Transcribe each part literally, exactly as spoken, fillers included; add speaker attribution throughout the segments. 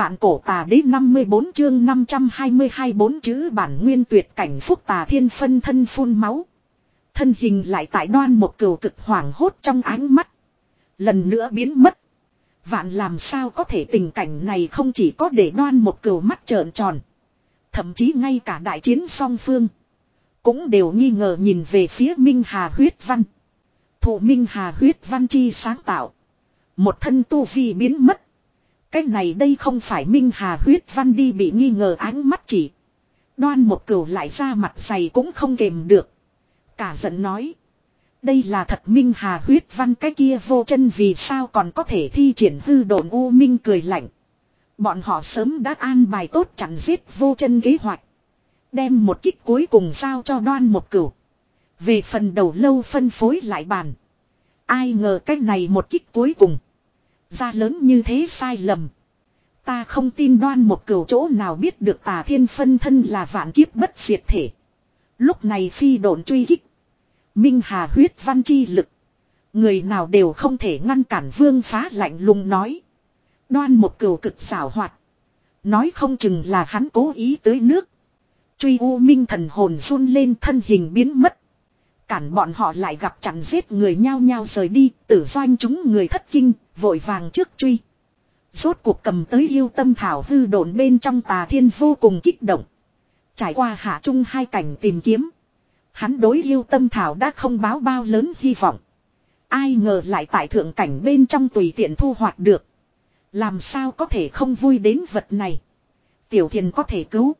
Speaker 1: Vạn cổ tà đế năm mươi bốn chương năm trăm hai mươi hai bốn chữ bản nguyên tuyệt cảnh phúc tà thiên phân thân phun máu. Thân hình lại tại Đoan Một Cửu cực hoảng hốt trong ánh mắt. Lần nữa biến mất. Vạn làm sao có thể tình cảnh này không chỉ có để Đoan Một Cửu mắt trợn tròn. Thậm chí ngay cả đại chiến song phương. Cũng đều nghi ngờ nhìn về phía Minh Hà huyết văn. Thủ Minh Hà huyết văn chi sáng tạo. Một thân tu vi biến mất. Cái này đây không phải Minh Hà huyết văn đi bị nghi ngờ ánh mắt chỉ. Đoan Một Cửu lại ra mặt dày cũng không kềm được. Cả giận nói. Đây là thật Minh Hà huyết văn cái kia vô chân vì sao còn có thể thi triển hư độn U Minh cười lạnh. Bọn họ sớm đã an bài tốt chặn giết vô chân kế hoạch. Đem một kích cuối cùng giao cho Đoan Một Cửu. Về phần đầu lâu phân phối lại bàn. Ai ngờ cái này một kích cuối cùng. Ra lớn như thế sai lầm. Ta không tin Đoan Một Cửu chỗ nào biết được tà thiên phân thân là vạn kiếp bất diệt thể. Lúc này phi độn truy kích. Minh Hà huyết văn chi lực. Người nào đều không thể ngăn cản Vương Phá lạnh lùng nói. Đoan Một Cửu cực xảo hoạt. Nói không chừng là hắn cố ý tưới nước. Truy U Minh thần hồn run lên thân hình biến mất. Cản bọn họ lại gặp chặn giết người nhao nhao rời đi. Tử doanh chúng người thất kinh. Vội vàng trước truy. Rốt cuộc cầm tới yêu tâm thảo hư độn bên trong tà thiên vô cùng kích động. Trải qua hạ trung hai cảnh tìm kiếm. Hắn đối yêu tâm thảo đã không báo bao lớn hy vọng. Ai ngờ lại tại thượng cảnh bên trong tùy tiện thu hoạch được. Làm sao có thể không vui đến vật này. Tiểu thiền có thể cứu.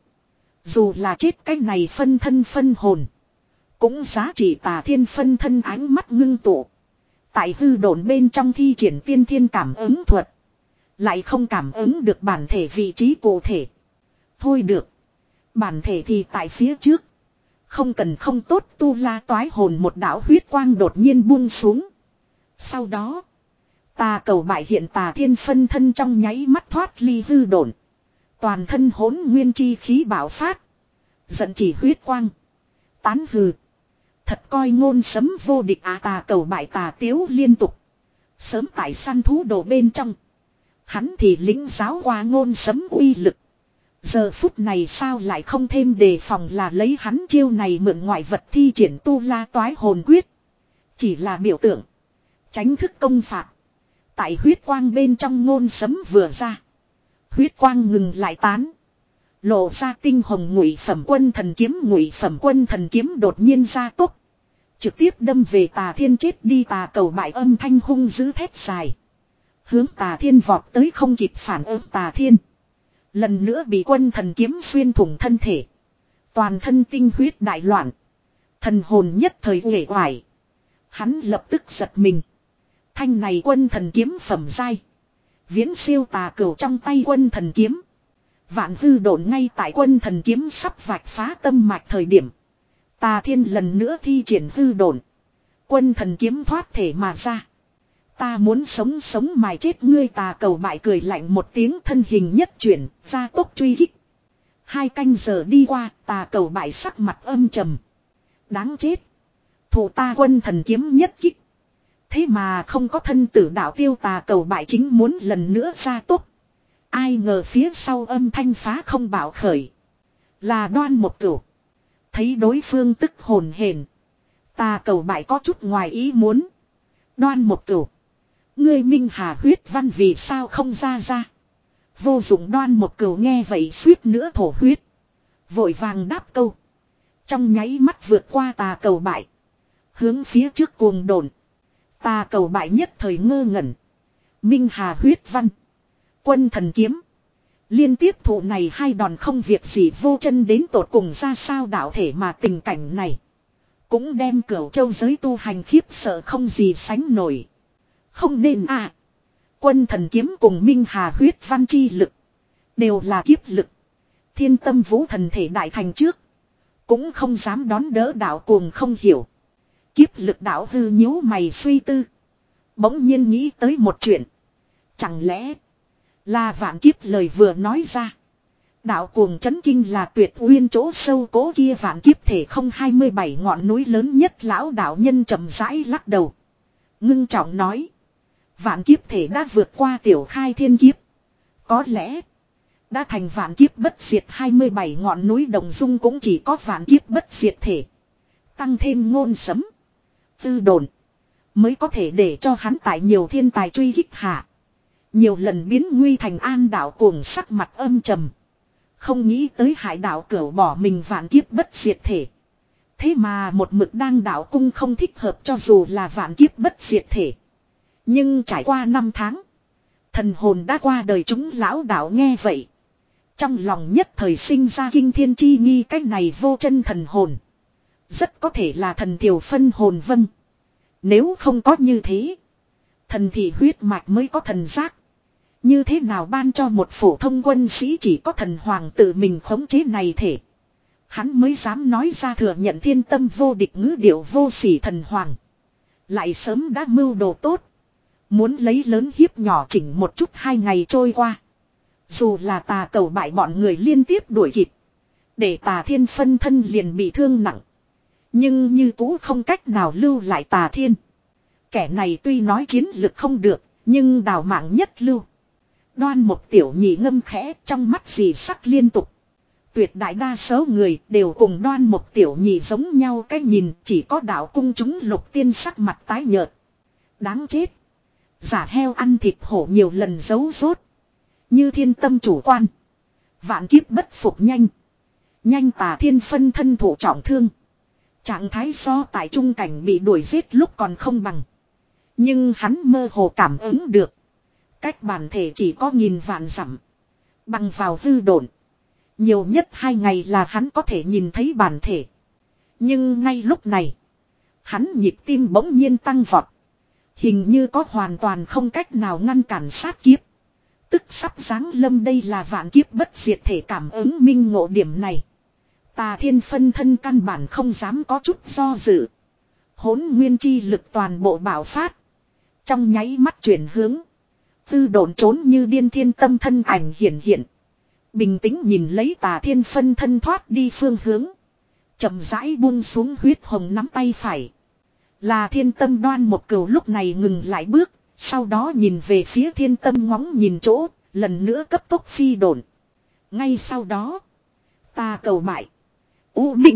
Speaker 1: Dù là chết cái này phân thân phân hồn. Cũng giá trị tà thiên phân thân ánh mắt ngưng tụ. Tại hư độn bên trong thi triển tiên thiên cảm ứng thuật. Lại không cảm ứng được bản thể vị trí cụ thể. Thôi được. Bản thể thì tại phía trước. Không cần không tốt tu la toái hồn một đạo huyết quang đột nhiên buông xuống. Sau đó. Tà cầu bại hiện tà thiên phân thân trong nháy mắt thoát ly hư độn. Toàn thân hỗn nguyên chi khí bạo phát. Giận chỉ huyết quang. Tán hừ. Thật coi ngôn sấm vô địch à tà cầu bại tà tiếu liên tục. Sớm tại săn thú đồ bên trong. Hắn thì lĩnh giáo qua ngôn sấm uy lực. Giờ phút này sao lại không thêm đề phòng là lấy hắn chiêu này mượn ngoại vật thi triển tu la toái hồn quyết. Chỉ là biểu tượng. Tránh thức công phạt. Tại huyết quang bên trong ngôn sấm vừa ra. Huyết quang ngừng lại tán. Lộ ra tinh hồng ngụy phẩm quân thần kiếm ngụy phẩm quân thần kiếm đột nhiên ra tốc. Trực tiếp đâm về tà thiên chết đi tà cầu bại âm thanh hung dữ thét dài. Hướng tà thiên vọt tới không kịp phản ứng tà thiên. Lần nữa bị quân thần kiếm xuyên thủng thân thể. Toàn thân tinh huyết đại loạn. Thần hồn nhất thời uể oải. Hắn lập tức giật mình. Thanh này quân thần kiếm phẩm giai. Viễn siêu tà cửu trong tay quân thần kiếm. Vạn hư độn ngay tại quân thần kiếm sắp vạch phá tâm mạch thời điểm. Tà thiên lần nữa thi triển hư độn. Quân thần kiếm thoát thể mà ra. Ta muốn sống sống mài chết ngươi tà cầu bại cười lạnh một tiếng thân hình nhất chuyển, ra tốc truy kích. Hai canh giờ đi qua, tà cầu bại sắc mặt âm trầm. Đáng chết. Thủ ta quân thần kiếm nhất kích. Thế mà không có thân tử đạo tiêu tà cầu bại chính muốn lần nữa ra tốc. Ai ngờ phía sau âm thanh phá không bảo khởi. Là Đoan Một Cửu. Thấy đối phương tức hồn hển. Tà cầu bại có chút ngoài ý muốn. Đoan Một Cửu. Ngươi Minh Hà huyết văn vì sao không ra ra. Vô dụng Đoan Một Cửu nghe vậy suýt nữa thổ huyết. Vội vàng đáp câu. Trong nháy mắt vượt qua tà cầu bại. Hướng phía trước cuồng đồn. Tà cầu bại nhất thời ngơ ngẩn. Minh Hà huyết văn. Quân thần kiếm. Liên tiếp thụ này hai đòn không việc gì vô chân đến tột cùng ra sao đạo thể mà tình cảnh này. Cũng đem Cửu Châu giới tu hành khiếp sợ không gì sánh nổi. Không nên à. Quân thần kiếm cùng Minh Hà huyết văn chi lực. Đều là kiếp lực. Thiên tâm vũ thần thể đại thành trước. Cũng không dám đón đỡ đạo cuồng không hiểu. Kiếp lực đạo hư nhíu mày suy tư. Bỗng nhiên nghĩ tới một chuyện. Chẳng lẽ là vạn kiếp lời vừa nói ra. Đạo cuồng chấn kinh là tuyệt uyên chỗ sâu cố kia vạn kiếp thể không hai mươi bảy ngọn núi lớn nhất lão đạo nhân trầm rãi lắc đầu. Ngưng trọng nói. Vạn kiếp thể đã vượt qua tiểu khai thiên kiếp. Có lẽ Đã thành vạn kiếp bất diệt hai mươi bảy ngọn núi đồng dung cũng chỉ có vạn kiếp bất diệt thể. Tăng thêm ngôn sấm. Tư đồn. Mới có thể để cho hắn tại nhiều thiên tài truy kích hạ. Nhiều lần biến nguy thành an đạo cuồng sắc mặt âm trầm. Không nghĩ tới hải đạo cửu bỏ mình vạn kiếp bất diệt thể. Thế mà một mực đang đạo cung không thích hợp cho dù là vạn kiếp bất diệt thể. Nhưng trải qua năm tháng. Thần hồn đã qua đời chúng lão đạo nghe vậy. Trong lòng nhất thời sinh ra kinh thiên chi nghi cái này vô chân thần hồn. Rất có thể là thần thiểu phân hồn vâng. Nếu không có như thế. Thần thì huyết mạch mới có thần giác. Như thế nào ban cho một phổ thông quân sĩ chỉ có thần hoàng tự mình khống chế này thể. Hắn mới dám nói ra thừa nhận thiên tâm vô địch ngữ điệu vô sỉ thần hoàng. Lại sớm đã mưu đồ tốt. Muốn lấy lớn hiếp nhỏ chỉnh một chút hai ngày trôi qua. Dù là tà cầu bại bọn người liên tiếp đuổi kịp. Để tà thiên phân thân liền bị thương nặng. Nhưng như cũ không cách nào lưu lại tà thiên. Kẻ này tuy nói chiến lực không được. Nhưng đào mạng nhất lưu. Đoan một tiểu nhị ngâm khẽ trong mắt dì sắc liên tục. Tuyệt đại đa số người đều cùng đoan một tiểu nhị giống nhau cái nhìn. Chỉ có đạo cung chúng lục tiên sắc mặt tái nhợt. Đáng chết. Giả heo ăn thịt hổ nhiều lần giấu rốt. Như thiên tâm chủ quan. Vạn kiếp bất phục nhanh. Nhanh tà thiên phân thân thủ trọng thương. Trạng thái so tại trung cảnh bị đuổi giết lúc còn không bằng. Nhưng hắn mơ hồ cảm ứng được. Cách bản thể chỉ có nghìn vạn dặm. Bằng vào hư độn. Nhiều nhất hai ngày là hắn có thể nhìn thấy bản thể. Nhưng ngay lúc này. Hắn nhịp tim bỗng nhiên tăng vọt. Hình như có hoàn toàn không cách nào ngăn cản sát kiếp. Tức sắp giáng lâm đây là vạn kiếp bất diệt thể cảm ứng minh ngộ điểm này. Tà thiên phân thân căn bản không dám có chút do dự. Hỗn nguyên chi lực toàn bộ bạo phát. Trong nháy mắt chuyển hướng. Tư độn trốn như điên thiên tâm thân ảnh hiển hiện. Bình tĩnh nhìn lấy tà thiên phân thân thoát đi phương hướng. Chậm rãi buông xuống huyết hồng nắm tay phải. Là thiên tâm đoan một cừu lúc này ngừng lại bước. Sau đó nhìn về phía thiên tâm ngóng nhìn chỗ. Lần nữa cấp tốc phi độn. Ngay sau đó. Ta cầu bại. U Minh.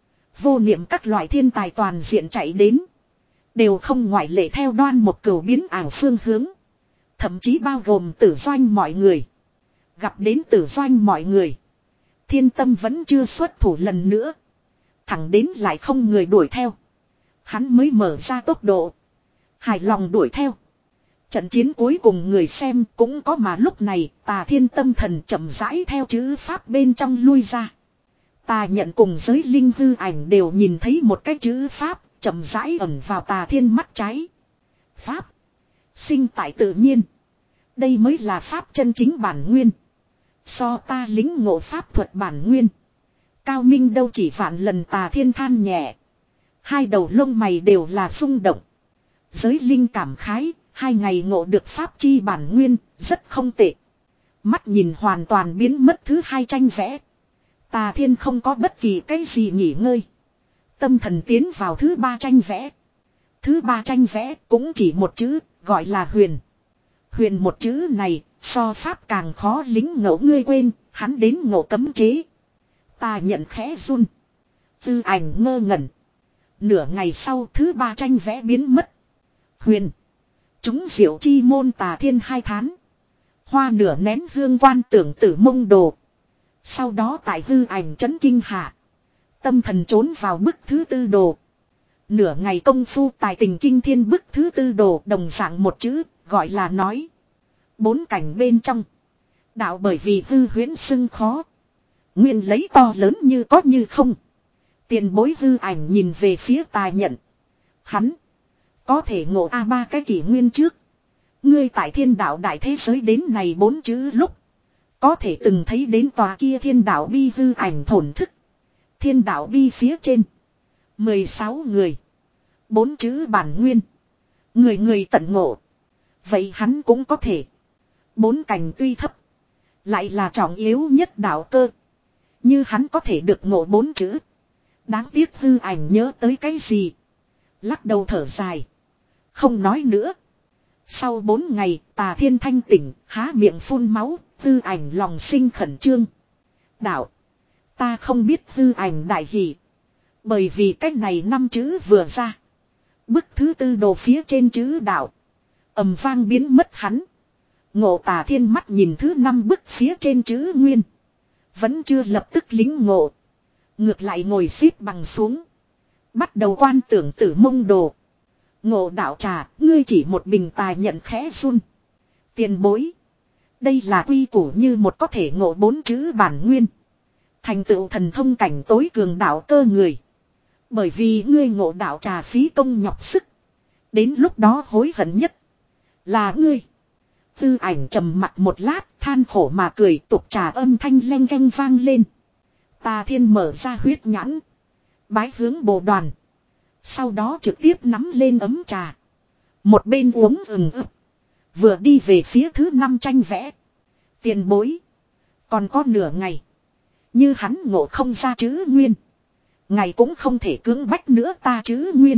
Speaker 1: Vô niệm các loại thiên tài toàn diện chạy đến. Đều không ngoại lệ theo đoan một cừu biến ảo phương hướng. Thậm chí bao gồm tử doanh mọi người. Gặp đến tử doanh mọi người. Thiên tâm vẫn chưa xuất thủ lần nữa. Thẳng đến lại không người đuổi theo. Hắn mới mở ra tốc độ. Hài lòng đuổi theo. Trận chiến cuối cùng người xem cũng có mà lúc này tà thiên tâm thần chậm rãi theo chữ pháp bên trong lui ra. Tà nhận cùng giới linh hư ảnh đều nhìn thấy một cái chữ pháp chậm rãi ẩn vào tà thiên mắt trái. Pháp. Sinh tại tự nhiên. Đây mới là pháp chân chính bản nguyên. So ta lính ngộ pháp thuật bản nguyên. Cao minh đâu chỉ vạn lần tà thiên than nhẹ. Hai đầu lông mày đều là rung động. Giới linh cảm khái. Hai ngày ngộ được pháp chi bản nguyên. Rất không tệ. Mắt nhìn hoàn toàn biến mất thứ hai tranh vẽ. Tà thiên không có bất kỳ cái gì nghỉ ngơi. Tâm thần tiến vào thứ ba tranh vẽ. Thứ ba tranh vẽ cũng chỉ một chữ. Gọi là huyền. Huyền một chữ này. So pháp càng khó lính ngộ ngươi quên. Hắn đến ngộ cấm chế. Ta nhận khẽ run. Tư ảnh ngơ ngẩn. Nửa ngày sau thứ ba tranh vẽ biến mất. Huyền. Chúng diệu chi môn tà thiên hai thán. Hoa nửa nén hương quan tưởng tử mông đồ. Sau đó tại hư ảnh chấn kinh hạ. Tâm thần trốn vào bức thứ tư đồ. Nửa ngày công phu tài tình kinh thiên bức thứ tư đồ đồng dạng một chữ gọi là nói. Bốn cảnh bên trong. Đạo bởi vì hư huyễn xưng khó. Nguyên lấy to lớn như có như không. Tiền bối hư ảnh nhìn về phía tài nhận. Hắn. Có thể ngộ A ba cái kỷ nguyên trước. Ngươi tại thiên đạo đại thế giới đến này bốn chữ lúc. Có thể từng thấy đến tòa kia thiên đạo bi hư ảnh thổn thức. Thiên đạo bi phía trên. mười sáu người. Bốn chữ bản nguyên. Người người tận ngộ. Vậy hắn cũng có thể. Bốn cảnh tuy thấp. Lại là trọng yếu nhất đạo cơ. Như hắn có thể được ngộ bốn chữ. Đáng tiếc hư ảnh nhớ tới cái gì. Lắc đầu thở dài. Không nói nữa. Sau bốn ngày tà thiên thanh tỉnh. Há miệng phun máu. Tư ảnh lòng sinh khẩn trương. Đạo. Ta không biết tư ảnh đại hỷ. Bởi vì cách này năm chữ vừa ra. Bức thứ tư đồ phía trên chữ đạo. Ầm vang biến mất hắn. Ngộ Tà Thiên mắt nhìn thứ năm bức phía trên chữ nguyên. Vẫn chưa lập tức lính ngộ. Ngược lại ngồi xếp bằng xuống. Bắt đầu quan tưởng tử mông đồ. Ngộ đạo trà, ngươi chỉ một bình tài nhận khẽ run. Tiền bối. Đây là quy củ như một có thể ngộ bốn chữ bản nguyên. Thành tựu thần thông cảnh tối cường đạo cơ người. Bởi vì ngươi ngộ đạo trà phí công nhọc sức. Đến lúc đó hối hận nhất. Là ngươi. Tư ảnh trầm mặt một lát, than khổ mà cười, tục trà âm thanh leng keng vang lên. Tà Thiên mở ra huyết nhãn. Bái hướng bồ đoàn. Sau đó trực tiếp nắm lên ấm trà. Một bên uống ừng ực. Vừa đi về phía thứ năm tranh vẽ. Tiền bối. Còn có nửa ngày. Như hắn ngộ không ra chữ nguyên. Ngày cũng không thể cưỡng bách nữa ta chữ nguyên.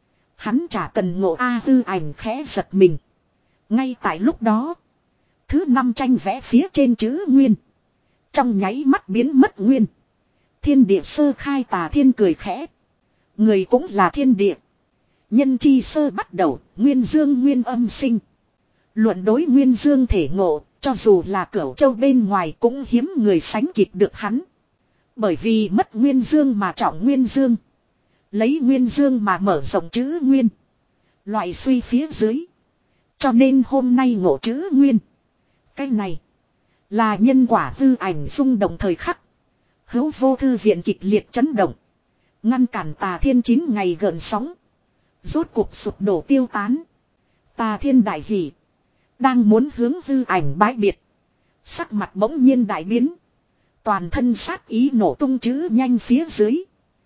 Speaker 1: Hắn chả cần ngộ A Tư ảnh khẽ giật mình. Ngay tại lúc đó. Thứ năm tranh vẽ phía trên chữ nguyên. Trong nháy mắt biến mất nguyên. Thiên địa sơ khai Tà Thiên cười khẽ. Người cũng là thiên địa. Nhân chi sơ bắt đầu, nguyên dương nguyên âm sinh. Luận đối nguyên dương thể ngộ, cho dù là cửu châu bên ngoài cũng hiếm người sánh kịp được hắn. Bởi vì mất nguyên dương mà trọng nguyên dương. Lấy nguyên dương mà mở rộng chữ nguyên. Loại suy phía dưới. Cho nên hôm nay ngộ chữ nguyên. Cái này là nhân quả tư ảnh rung động thời khắc. Hữu vô thư viện kịch liệt chấn động. Ngăn cản Tà Thiên chín ngày gợn sóng. Rốt cuộc sụp đổ tiêu tán. Tà Thiên đại hỉ. Đang muốn hướng tư ảnh bái biệt. Sắc mặt bỗng nhiên đại biến. Toàn thân sát ý nổ tung chữ nhanh phía dưới.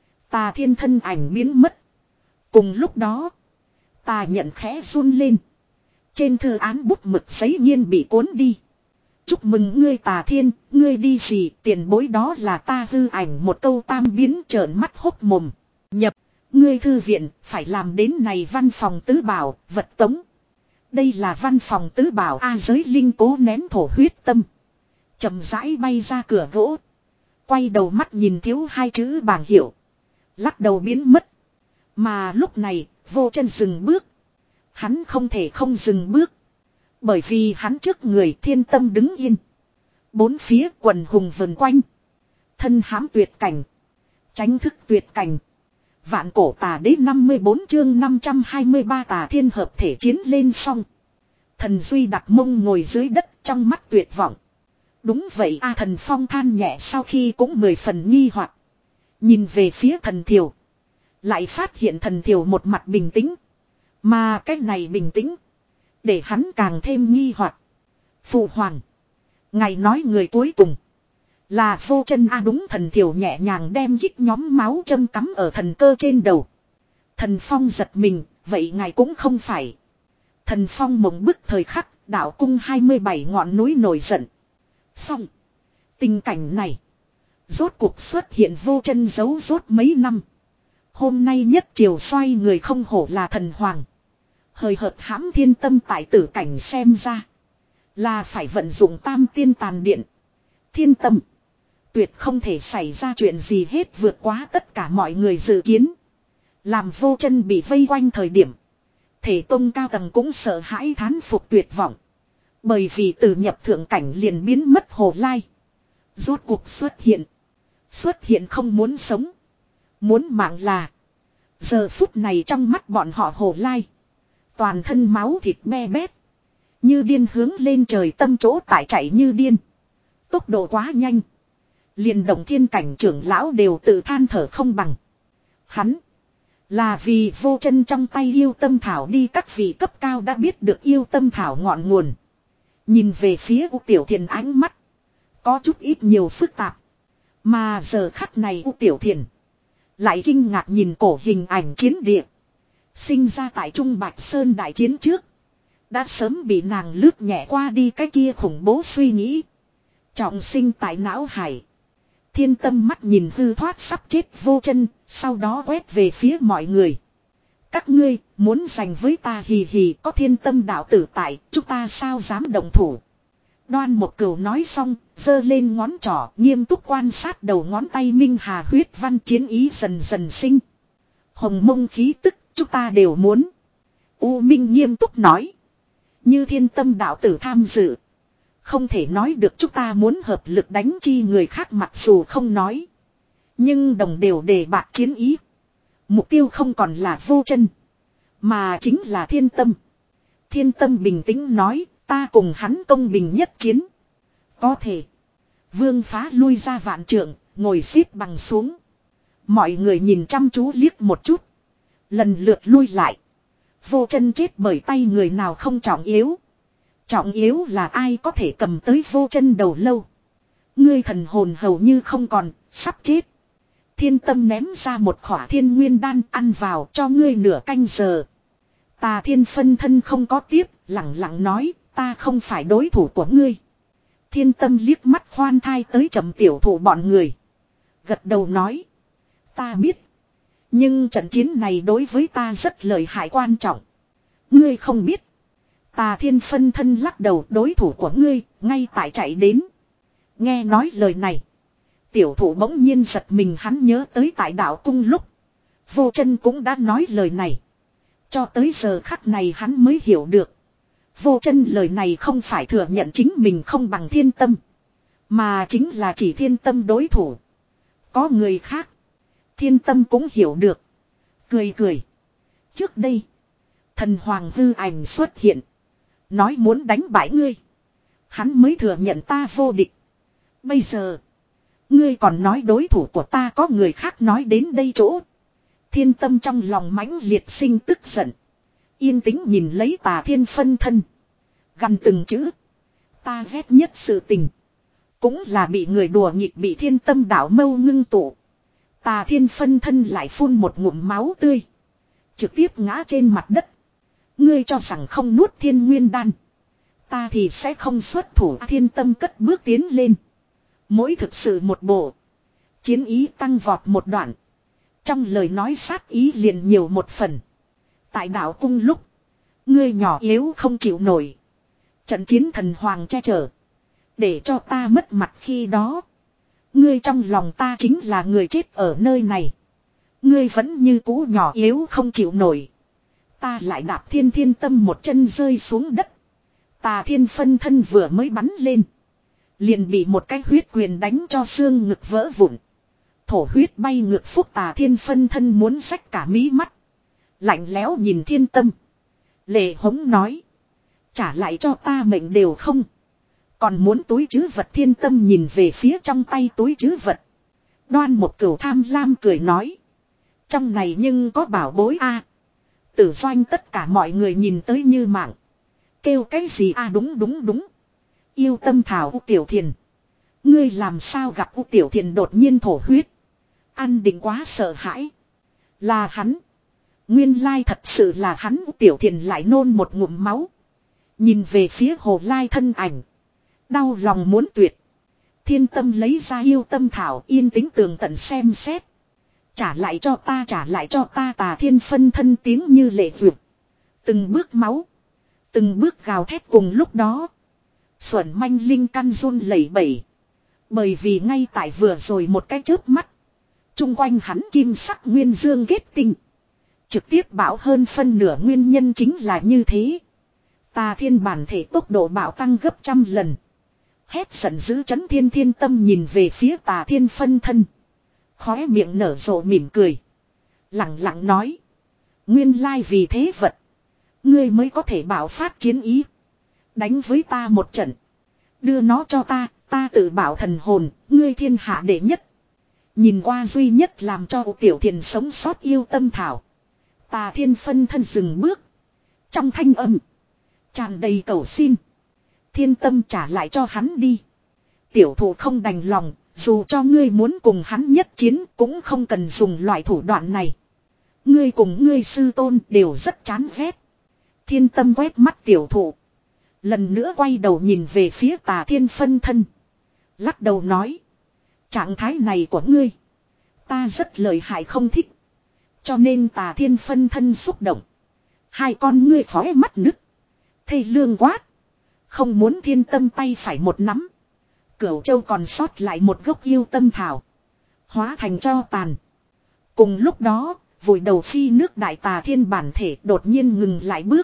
Speaker 1: Tà Thiên thân ảnh biến mất. Cùng lúc đó. Tà nhận khẽ run lên. Trên thư án bút mực giấy nhiên bị cuốn đi. Chúc mừng ngươi Tà Thiên, ngươi đi gì, tiền bối đó là ta hư ảnh một câu tam biến trợn mắt hốc mồm. Nhập, ngươi thư viện, phải làm đến này văn phòng tứ bảo, vật tống. Đây là văn phòng tứ bảo A giới linh cố nén thổ huyết tâm. Chậm rãi bay ra cửa gỗ. Quay đầu mắt nhìn thiếu hai chữ bảng hiệu. Lắc đầu biến mất. Mà lúc này, vô chân dừng bước. Hắn không thể không dừng bước. Bởi vì hắn trước người thiên tâm đứng yên. Bốn phía quần hùng vần quanh. Thân hãm tuyệt cảnh. Tránh thức tuyệt cảnh. Vạn cổ tà đế năm mươi bốn chương năm trăm hai mươi ba Tà Thiên hợp thể chiến lên xong. Thần Duy đặt mông ngồi dưới đất trong mắt tuyệt vọng. Đúng vậy a Thần Phong than nhẹ sau khi cũng mười phần nghi hoặc. Nhìn về phía thần thiều. Lại phát hiện thần thiều một mặt bình tĩnh. Mà cái này bình tĩnh. Để hắn càng thêm nghi hoặc. Phụ hoàng. Ngài nói người cuối cùng. Là vô chân a đúng thần thiểu nhẹ nhàng đem dích nhóm máu châm cắm ở thần cơ trên đầu. Thần Phong giật mình. Vậy ngài cũng không phải. Thần Phong mộng bức thời khắc. Đạo cung hai mươi bảy ngọn núi nổi giận. Xong. Tình cảnh này. Rốt cuộc xuất hiện vô chân giấu rốt mấy năm. Hôm nay nhất triều xoay người không hổ là thần hoàng. Hời hợt hãm thiên tâm tại tử cảnh xem ra. Là phải vận dụng tam tiên tàn điện. Thiên tâm. Tuyệt không thể xảy ra chuyện gì hết vượt quá tất cả mọi người dự kiến. Làm vô chân bị vây quanh thời điểm. Thể tông cao tầng cũng sợ hãi thán phục tuyệt vọng. Bởi vì từ nhập thượng cảnh liền biến mất hồ lai. Rốt cuộc xuất hiện. Xuất hiện không muốn sống. Muốn mạng là. Giờ phút này trong mắt bọn họ hồ lai. Toàn thân máu thịt me bét. Như điên hướng lên trời tâm chỗ tại chạy như điên. Tốc độ quá nhanh. Liền động thiên cảnh trưởng lão đều tự than thở không bằng. Hắn. Là vì vô chân trong tay yêu tâm thảo đi các vị cấp cao đã biết được yêu tâm thảo ngọn nguồn. Nhìn về phía U Tiểu Thiền ánh mắt. Có chút ít nhiều phức tạp. Mà giờ khắc này U Tiểu Thiền. Lại kinh ngạc nhìn cổ hình ảnh chiến địa. Sinh ra tại Trung Bạch Sơn đại chiến trước. Đã sớm bị nàng lướt nhẹ qua đi cái kia khủng bố suy nghĩ. Trọng sinh tại não hải. Thiên tâm mắt nhìn hư thoát sắp chết vô chân. Sau đó quét về phía mọi người. Các ngươi muốn giành với ta hì hì có thiên tâm đạo tử tại. Chúng ta sao dám đồng thủ. Đoan một cửu nói xong, giơ lên ngón trỏ, nghiêm túc quan sát đầu ngón tay Minh Hà huyết văn chiến ý dần dần sinh. Hồng mông khí tức, chúng ta đều muốn. U Minh nghiêm túc nói. Như thiên tâm đạo tử tham dự. Không thể nói được chúng ta muốn hợp lực đánh chi người khác mặc dù không nói. Nhưng đồng đều đề bạt chiến ý. Mục tiêu không còn là vô chân. Mà chính là thiên tâm. Thiên tâm bình tĩnh nói, ta cùng hắn công bình nhất chiến. Có thể. Vương Phá lui ra vạn trượng, ngồi xếp bằng xuống. Mọi người nhìn chăm chú liếc một chút. Lần lượt lui lại. Vô chân chết bởi tay người nào không trọng yếu. Trọng yếu là ai có thể cầm tới vô chân đầu lâu. Ngươi thần hồn hầu như không còn, sắp chết. Thiên tâm ném ra một khỏa thiên nguyên đan ăn vào cho ngươi nửa canh giờ. Tà thiên phân thân không có tiếp, lặng lặng nói, ta không phải đối thủ của ngươi. Thiên tâm liếc mắt khoan thai tới trầm tiểu thủ bọn người. Gật đầu nói, ta biết. Nhưng trận chiến này đối với ta rất lợi hại quan trọng. Ngươi không biết. Tà thiên phân thân lắc đầu, đối thủ của ngươi, ngay tại chạy đến. Nghe nói lời này. Tiểu thủ bỗng nhiên giật mình, hắn nhớ tới tại đạo cung lúc. Vô chân cũng đã nói lời này. Cho tới giờ khắc này hắn mới hiểu được. Vô chân lời này không phải thừa nhận chính mình không bằng thiên tâm. Mà chính là chỉ thiên tâm đối thủ. Có người khác. Thiên tâm cũng hiểu được. Cười cười. Trước đây. Thần hoàng hư ảnh xuất hiện. Nói muốn đánh bại ngươi. Hắn mới thừa nhận ta vô địch. Bây giờ. Ngươi còn nói đối thủ của ta có người khác nói đến đây chỗ. Thiên tâm trong lòng mãnh liệt sinh tức giận. Yên tĩnh nhìn lấy tà thiên phân thân. Gần từng chữ. Ta ghét nhất sự tình. Cũng là bị người đùa nghịch, bị thiên tâm đảo mâu ngưng tụ. Tà thiên phân thân lại phun một ngụm máu tươi. Trực tiếp ngã trên mặt đất. Ngươi cho rằng không nuốt thiên nguyên đan. Ta thì sẽ không xuất thủ. Thiên tâm cất bước tiến lên. Mỗi thực sự một bộ. Chiến ý tăng vọt một đoạn. Trong lời nói sát ý liền nhiều một phần. Tại đạo cung lúc. Ngươi nhỏ yếu không chịu nổi. Trận chiến thần hoàng che chở. Để cho ta mất mặt khi đó. Ngươi trong lòng ta chính là người chết ở nơi này. Ngươi vẫn như cũ nhỏ yếu không chịu nổi. Ta lại đạp thiên thiên tâm một chân rơi xuống đất. Tà thiên phân thân vừa mới bắn lên. Liền bị một cái huyết quyền đánh cho xương ngực vỡ vụn. Thổ huyết bay ngược phúc. Tà thiên phân thân muốn xách cả mí mắt. Lạnh lẽo nhìn thiên tâm. Lệ hống nói. Trả lại cho ta mệnh đều không. Còn muốn túi trữ vật. Thiên tâm nhìn về phía trong tay túi trữ vật. Đoan một cửu tham lam cười nói. Trong này nhưng có bảo bối a. Tử doanh tất cả mọi người nhìn tới như mạng. Kêu cái gì a? Đúng đúng đúng. Yêu tâm thảo U Tiểu Thiền. Ngươi làm sao gặp U Tiểu Thiền đột nhiên thổ huyết. Ăn định quá sợ hãi. Là hắn. Nguyên lai thật sự là hắn. U Tiểu Thiền lại nôn một ngụm máu. Nhìn về phía Hồ Lai thân ảnh. Đau lòng muốn tuyệt. Thiên tâm lấy ra yêu tâm thảo, yên tĩnh tường tận xem xét. Trả lại cho ta, trả lại cho ta. Tà thiên phân thân tiếng như lệ vượt. Từng bước máu. Từng bước gào thét cùng lúc đó. Xuẩn manh linh căn run lẩy bẩy. Bởi vì ngay tại vừa rồi một cái chớp mắt. Trung quanh hắn kim sắc nguyên dương kết tinh. Trực tiếp bảo hơn phân nửa nguyên nhân chính là như thế. Tà thiên bản thể tốc độ bạo tăng gấp trăm lần. Hét giận dữ chấn thiên. Thiên tâm nhìn về phía tà thiên phân thân. Khóe miệng nở rộ mỉm cười. Lặng lặng nói. Nguyên lai vì thế vật. Ngươi mới có thể bảo phát chiến ý. Đánh với ta một trận. Đưa nó cho ta, ta tự bảo thần hồn, ngươi thiên hạ đệ nhất. Nhìn qua duy nhất làm cho Tiểu Thiền sống sót yêu tâm thảo. Tà thiên phân thân dừng bước. Trong thanh âm. Tràn đầy cầu xin. Thiên tâm trả lại cho hắn đi. Tiểu thủ không đành lòng. Dù cho ngươi muốn cùng hắn nhất chiến cũng không cần dùng loại thủ đoạn này. Ngươi cùng ngươi sư tôn đều rất chán ghét. Thiên tâm quét mắt tiểu thủ. Lần nữa quay đầu nhìn về phía tà thiên phân thân. Lắc đầu nói. Trạng thái này của ngươi. Ta rất lợi hại không thích. Cho nên tà thiên phân thân xúc động. Hai con ngươi khói mắt nứt. Thây lương quát. Không muốn thiên tâm tay phải một nắm. Cửu châu còn sót lại một gốc yêu tâm thảo. Hóa thành tro tàn. Cùng lúc đó, vùi đầu phi nước đại tà thiên bản thể đột nhiên ngừng lại bước.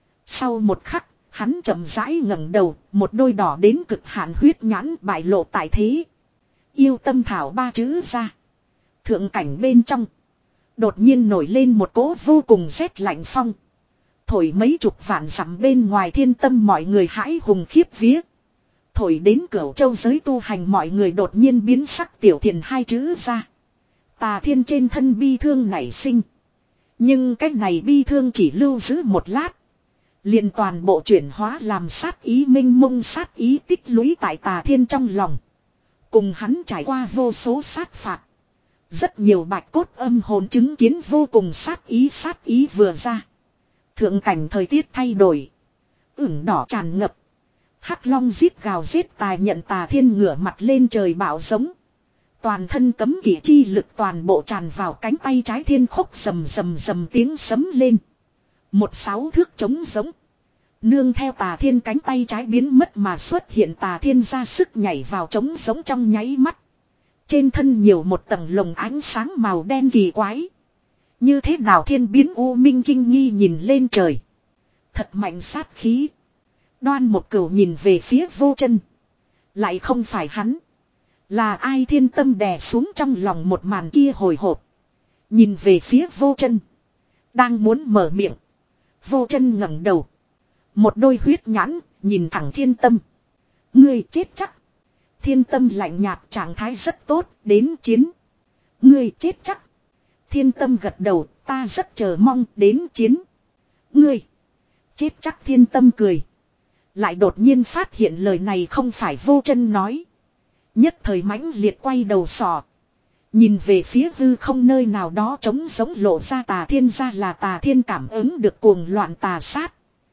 Speaker 1: Sau một khắc, hắn chậm rãi ngẩng đầu, một đôi đỏ đến cực hạn huyết nhãn bại lộ tại thế. Yêu tâm thảo ba chữ ra. Thượng cảnh bên trong. Đột nhiên nổi lên một cỗ vô cùng rét lạnh phong. Thổi mấy chục vạn dặm bên ngoài thiên tâm mọi người hãi hùng khiếp vía. Thổi đến Cửu Châu giới tu hành mọi người đột nhiên biến sắc tiểu thiền hai chữ ra. Tà thiên trên thân bi thương nảy sinh. Nhưng cái này bi thương chỉ lưu giữ một lát. Liền toàn bộ chuyển hóa làm sát ý minh mông sát ý tích lũy tại tà thiên trong lòng. Cùng hắn trải qua vô số sát phạt. Rất nhiều bạch cốt âm hồn chứng kiến vô cùng sát ý sát ý vừa ra. Thượng cảnh thời tiết thay đổi. Ửng đỏ tràn ngập. Hắc long giết gào giết tài nhận tà thiên ngửa mặt lên trời bạo giống. Toàn thân cấm kỵ chi lực toàn bộ tràn vào cánh tay trái thiên khúc rầm rầm rầm tiếng sấm lên. Một sáu thước trống giống. Nương theo tà thiên cánh tay trái biến mất mà xuất hiện tà thiên ra sức nhảy vào trống giống trong nháy mắt. Trên thân nhiều một tầng lồng ánh sáng màu đen kỳ quái. Như thế nào thiên biến u minh kinh nghi nhìn lên trời. Thật mạnh sát khí. Đoan một cửu nhìn về phía vô chân. Lại không phải hắn. Là ai thiên tâm đè xuống trong lòng một màn kia hồi hộp. Nhìn về phía vô chân. Đang muốn mở miệng. Vô chân ngẩng đầu. Một đôi huyết nhãn nhìn thẳng thiên tâm. Ngươi chết chắc. Thiên tâm lạnh nhạt trạng thái rất tốt đến chiến. Ngươi chết chắc. Thiên tâm gật đầu ta rất chờ mong đến chiến. Ngươi chết chắc thiên tâm cười. Lại đột nhiên phát hiện lời này không phải vô chân nói. Nhất thời mãnh liệt quay đầu sò. Nhìn về phía hư không nơi nào đó trống giống lộ ra tà thiên ra là tà thiên cảm ứng được cuồng loạn tà sát.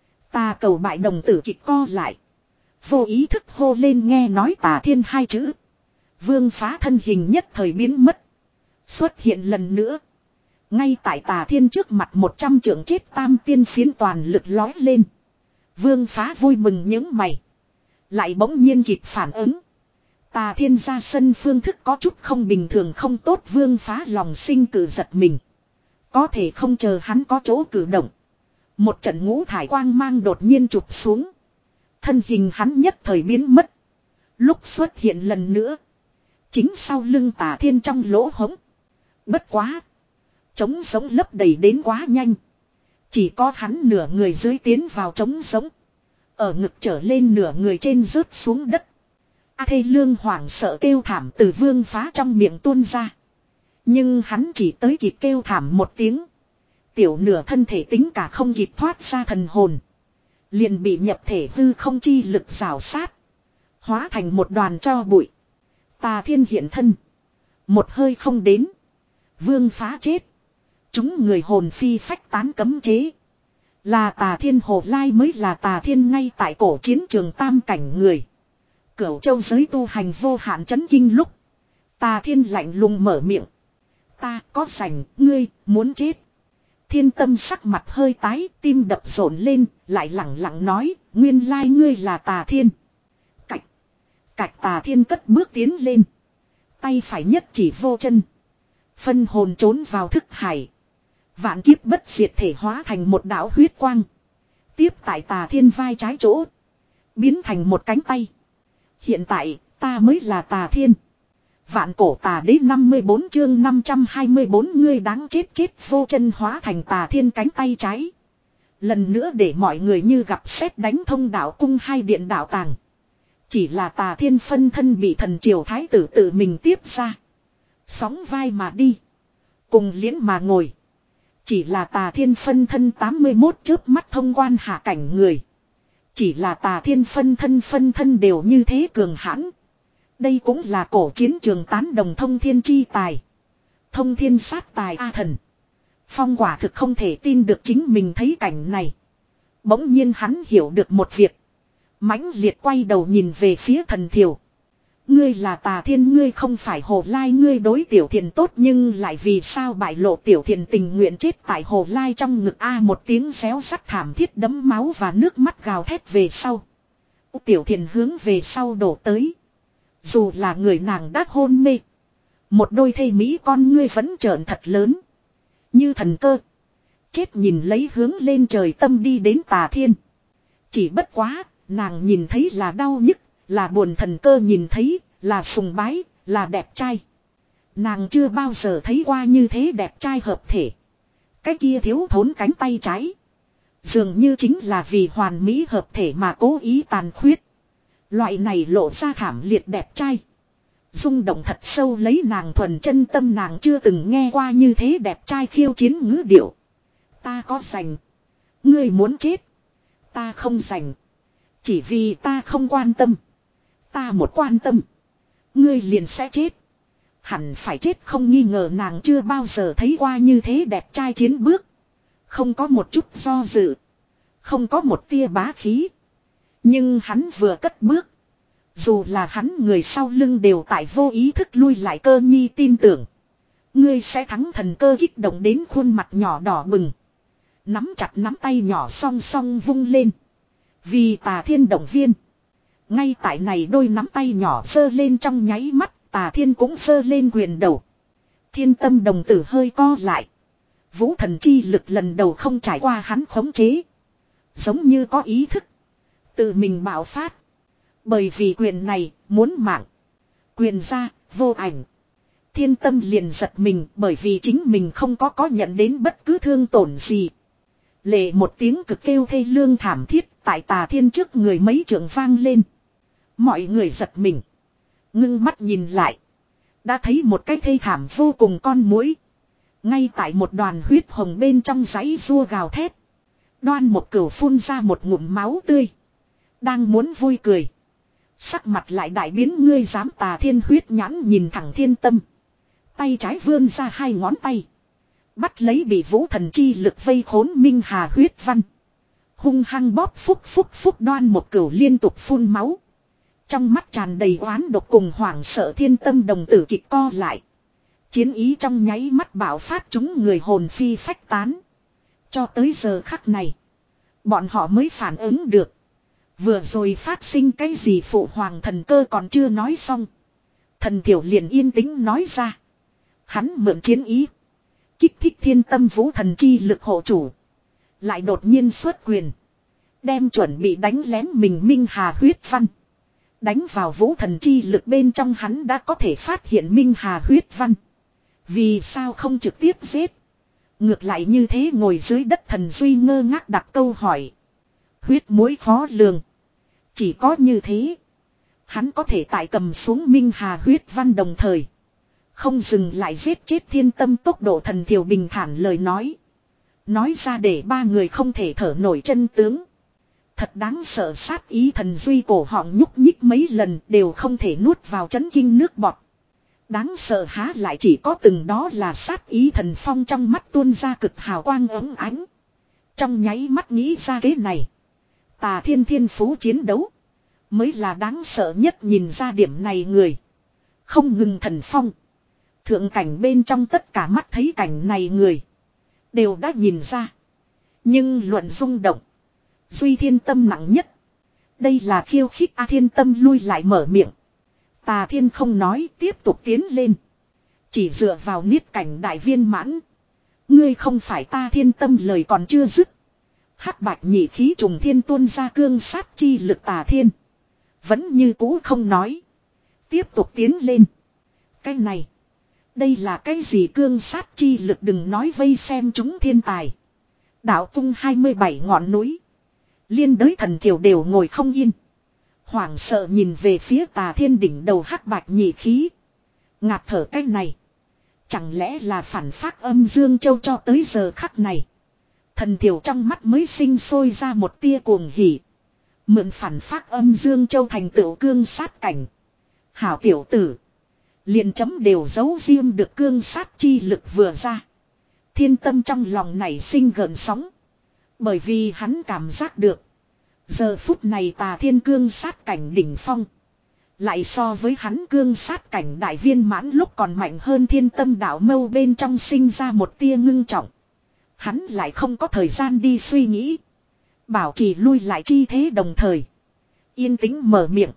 Speaker 1: Tà cầu bại đồng tử kịch co lại. Vô ý thức hô lên nghe nói tà thiên hai chữ. Vương phá thân hình nhất thời biến mất. Xuất hiện lần nữa. Ngay tại tà thiên trước mặt một trăm trượng chết tam tiên phiến toàn lực lói lên. Vương phá vui mừng những mày. Lại bỗng nhiên kịp phản ứng. Tà thiên ra sân phương thức có chút không bình thường không tốt vương phá lòng sinh cử giật mình. Có thể không chờ hắn có chỗ cử động. Một trận ngũ thải quang mang đột nhiên chụp xuống. Thân hình hắn nhất thời biến mất. Lúc xuất hiện lần nữa. Chính sau lưng tà thiên trong lỗ hống. Bất quá. Trống giống lấp đầy đến quá nhanh. Chỉ có hắn nửa người dưới tiến vào trống giống. Ở ngực trở lên nửa người trên rớt xuống đất. A thê lương hoảng sợ kêu thảm từ vương phá trong miệng tuôn ra. Nhưng hắn chỉ tới kịp kêu thảm một tiếng. Tiểu nửa thân thể tính cả không kịp thoát ra thần hồn. Liền bị nhập thể hư không chi lực rào sát. Hóa thành một đoàn tro bụi. Tà thiên hiện thân. Một hơi không đến. Vương phá chết. Chúng người hồn phi phách tán cấm chế. Là tà thiên hồ lai mới là tà thiên ngay tại cổ chiến trường tam cảnh người. Cửu châu giới tu hành vô hạn chấn kinh lúc. Tà thiên lạnh lùng mở miệng. Ta có rảnh, ngươi, muốn chết. Thiên tâm sắc mặt hơi tái, tim đập rộn lên, lại lẳng lặng nói, nguyên lai ngươi là tà thiên. Cạch, cạch tà thiên cất bước tiến lên. Tay phải nhất chỉ vô chân. Phân hồn trốn vào thức hải. Vạn kiếp bất diệt thể hóa thành một đạo huyết quang. Tiếp tại tà thiên vai trái chỗ. Biến thành một cánh tay. Hiện tại, ta mới là tà thiên. Vạn cổ tà đế năm mươi bốn chương năm trăm hai mươi bốn ngươi đáng chết chết vô chân hóa thành tà thiên cánh tay trái. Lần nữa để mọi người như gặp sét đánh thông đạo cung hai điện đạo tàng. Chỉ là tà thiên phân thân bị thần triều thái tử tự mình tiếp ra. Sóng vai mà đi. Cùng liễn mà ngồi. Chỉ là tà thiên phân thân tám mươi mốt chớp mắt thông quan hạ cảnh người. Chỉ là tà thiên phân thân phân thân đều như thế cường hãn. Đây cũng là cổ chiến trường tán đồng thông thiên chi tài. Thông thiên sát tài A thần. Phong quả thực không thể tin được chính mình thấy cảnh này. Bỗng nhiên hắn hiểu được một việc. Mãnh liệt quay đầu nhìn về phía thần thiều. Ngươi là tà thiên ngươi không phải hồ lai ngươi đối tiểu thiền tốt nhưng lại vì sao bại lộ tiểu thiền tình nguyện chết tại hồ lai trong ngực A một tiếng xéo sắt thảm thiết đấm máu và nước mắt gào thét về sau. Tiểu Thiền hướng về sau đổ tới. Dù là người nàng đã hôn mê. Một đôi thây mỹ con ngươi vẫn trợn thật lớn. Như thần cơ. Chết nhìn lấy hướng lên trời tâm đi đến Tà Thiên. Chỉ bất quá, nàng nhìn thấy là đau nhức, là buồn, thần cơ nhìn thấy, là sùng bái, là đẹp trai. Nàng chưa bao giờ thấy qua như thế đẹp trai hợp thể. Cái kia thiếu thốn cánh tay trái. Dường như chính là vì hoàn mỹ hợp thể mà cố ý tàn khuyết. Loại này lộ ra thảm liệt đẹp trai. Rung động thật sâu lấy nàng thuần chân tâm, nàng chưa từng nghe qua như thế đẹp trai khiêu chiến ngữ điệu. Ta có rành. Ngươi muốn chết. Ta không rành. Chỉ vì ta không quan tâm. Ta một quan tâm. Ngươi liền sẽ chết. Hẳn phải chết không nghi ngờ, nàng chưa bao giờ thấy qua như thế đẹp trai chiến bước. Không có một chút do dự. Không có một tia bá khí. Nhưng hắn vừa cất bước. Dù là hắn người sau lưng đều tại vô ý thức lui lại. Cơ nhi tin tưởng. Ngươi sẽ thắng, thần cơ kích động đến khuôn mặt nhỏ đỏ bừng. Nắm chặt nắm tay nhỏ song song vung lên. Vì Tà Thiên động viên. Ngay tại này đôi nắm tay nhỏ giơ lên trong nháy mắt, Tà Thiên cũng giơ lên quyền đầu. Thiên tâm đồng tử hơi co lại. Vũ thần chi lực lần đầu không trải qua hắn khống chế. Giống như có ý thức. Tự mình bạo phát. Bởi vì quyền này, muốn mạng. Quyền ra, vô ảnh. Thiên tâm liền giật mình, bởi vì chính mình không có có nhận đến bất cứ thương tổn gì. Lệ một tiếng cực kêu thê lương thảm thiết tại Tà Thiên trước người mấy trượng vang lên. Mọi người giật mình. Ngưng mắt nhìn lại. Đã thấy một cái thê thảm vô cùng con muỗi. Ngay tại một đoàn huyết hồng bên trong giấy rua gào thét. Đoan một cửu phun ra một ngụm máu tươi. Đang muốn vui cười. Sắc mặt lại đại biến, ngươi dám? Tà Thiên huyết nhãn nhìn thẳng Thiên tâm. Tay trái vươn ra hai ngón tay. Bắt lấy bị vũ thần chi lực vây khốn Minh Hà huyết văn. Hung hăng bóp, phúc phúc phúc, Đoan một cửu liên tục phun máu. Trong mắt tràn đầy oán độc cùng hoảng sợ, Thiên tâm đồng tử kịch co lại. Chiến ý trong nháy mắt bạo phát, chúng người hồn phi phách tán. Cho tới giờ khắc này, bọn họ mới phản ứng được. Vừa rồi phát sinh cái gì? Phụ hoàng thần cơ còn chưa nói xong. Thần tiểu liền yên tĩnh nói ra. Hắn mượn chiến ý. Kích thích thiên tâm vũ thần chi lực hộ chủ. Lại đột nhiên xuất quyền. Đem chuẩn bị đánh lén mình Minh Hà huyết văn. Đánh vào vũ thần chi lực bên trong, hắn đã có thể phát hiện Minh Hà huyết văn. Vì sao không trực tiếp giết? Ngược lại như thế ngồi dưới đất, thần duy ngơ ngác đặt câu hỏi. Huyết muối khó lường. Chỉ có như thế, hắn có thể tại cầm xuống Minh Hà huyết văn đồng thời không dừng lại giết chết thiên tâm. Tốc độ thần thiểu bình thản lời nói. Nói ra để ba người không thể thở nổi chân tướng. Thật đáng sợ, sát ý thần duy cổ họng nhúc nhích mấy lần đều không thể nuốt vào chấn kinh nước bọt. Đáng sợ há lại chỉ có từng đó là sát ý, thần phong trong mắt tuôn ra cực hào quang ấm ánh. Trong nháy mắt nghĩ ra kế này. Tà Thiên thiên phú chiến đấu mới là đáng sợ nhất, nhìn ra điểm này người. Không ngừng thần phong. Thượng cảnh bên trong tất cả mắt thấy cảnh này người đều đã nhìn ra. Nhưng luận rung động, duy thiên tâm nặng nhất. Đây là khiêu khích A. Thiên tâm lui lại mở miệng. Tà Thiên không nói, tiếp tục tiến lên. Chỉ dựa vào niết cảnh đại viên mãn. Ngươi không phải ta. Thiên tâm lời còn chưa dứt. Hắc bạch nhị khí trùng thiên tuôn ra cương sát chi lực. Tà Thiên vẫn như cũ không nói. Tiếp tục tiến lên. Cái này, đây là cái gì? Cương sát chi lực đừng nói vây xem chúng thiên tài. Đạo cung hai mươi bảy ngọn núi, liên đới thần kiều đều ngồi không yên. Hoảng sợ nhìn về phía Tà Thiên đỉnh đầu hắc bạch nhị khí. Ngạt thở, cái này chẳng lẽ là phản phác âm dương châu? Cho tới giờ khắc này, thần thiểu trong mắt mới sinh sôi ra một tia cuồng hỉ. Mượn phản phác âm dương châu thành tựu cương sát cảnh. Hảo tiểu tử, liền chấm đều giấu riêng được cương sát chi lực vừa ra. Thiên tâm trong lòng nảy sinh gợn sóng. Bởi vì hắn cảm giác được, giờ phút này Tà Thiên cương sát cảnh đỉnh phong lại so với hắn cương sát cảnh đại viên mãn lúc còn mạnh hơn. Thiên tâm đạo mâu bên trong sinh ra một tia ngưng trọng. Hắn lại không có thời gian đi suy nghĩ. Bảo trì lui lại chi thế đồng thời Yên tĩnh mở miệng.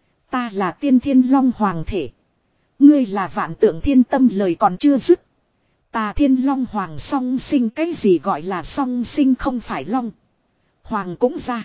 Speaker 1: Ta là tiên thiên long hoàng thể. Ngươi là vạn tượng thiên tâm lời còn chưa dứt. Tà thiên long hoàng song sinh, cái gì gọi là song sinh không phải long. Hoàng cũng ra.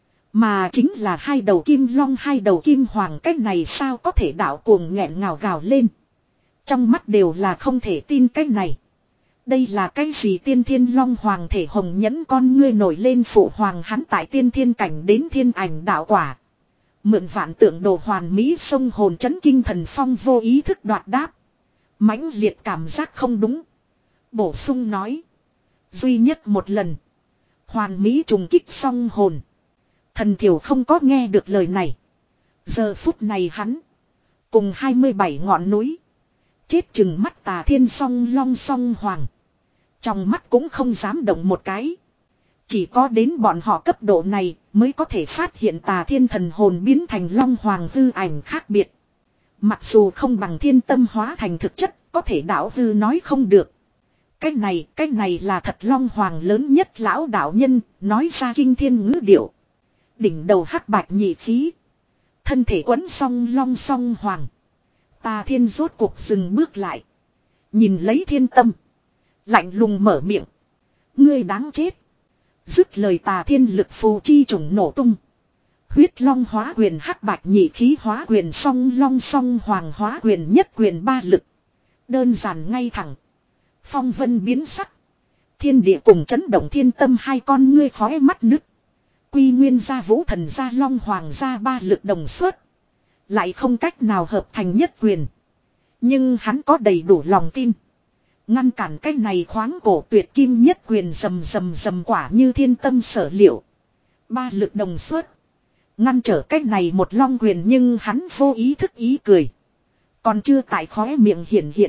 Speaker 1: Mà chính là hai đầu kim long hai đầu kim hoàng, cái này sao có thể, đạo cuồng nghẹn ngào gào lên. Trong mắt đều là không thể tin cái này. Đây là cái gì, tiên thiên long hoàng thể hồng nhẫn con ngươi nổi lên, phụ hoàng hắn tại tiên thiên cảnh đến thiên ảnh đạo quả. Mượn vạn tượng đồ hoàn mỹ sông hồn chấn kinh thần phong vô ý thức đoạt đáp. Mãnh liệt cảm giác không đúng. Bổ sung nói. Duy nhất một lần. Hoàn mỹ trùng kích song hồn. Thần thiểu không có nghe được lời này. Giờ phút này hắn. Cùng hai mươi bảy ngọn núi. Chết chừng mắt tà thiên song long song hoàng. Trong mắt cũng không dám động một cái. Chỉ có đến bọn họ cấp độ này mới có thể phát hiện tà thiên thần hồn biến thành long hoàng hư ảnh khác biệt. Mặc dù không bằng thiên tâm hóa thành thực chất, có thể đạo hư nói không được. Cái này, cái này là thật long hoàng lớn nhất lão đạo nhân, nói ra kinh thiên ngữ điệu. Đỉnh đầu hắc bạch nhị khí. Thân thể quấn song long song hoàng. Tà thiên rốt cuộc dừng bước lại. Nhìn lấy thiên tâm. Lạnh lùng mở miệng. Ngươi đáng chết. Dứt lời tà thiên lực phù chi trùng nổ tung. Huyết long hóa quyền hắc bạch nhị khí hóa quyền song long song hoàng hóa quyền nhất quyền ba lực. Đơn giản ngay thẳng. Phong vân biến sắc. Thiên địa cùng chấn động, thiên tâm hai con ngươi khói mắt nứt. Quy nguyên gia vũ thần gia long hoàng gia ba lực đồng xuất. Lại không cách nào hợp thành nhất quyền. Nhưng hắn có đầy đủ lòng tin. Ngăn cản cái này khoáng cổ tuyệt kim nhất quyền rầm rầm rầm, quả như thiên tâm sở liệu. Ba lực đồng xuất. Ngăn trở cái này một long quyền, nhưng hắn vô ý thức ý cười. Còn chưa tại khóe miệng hiện hiện.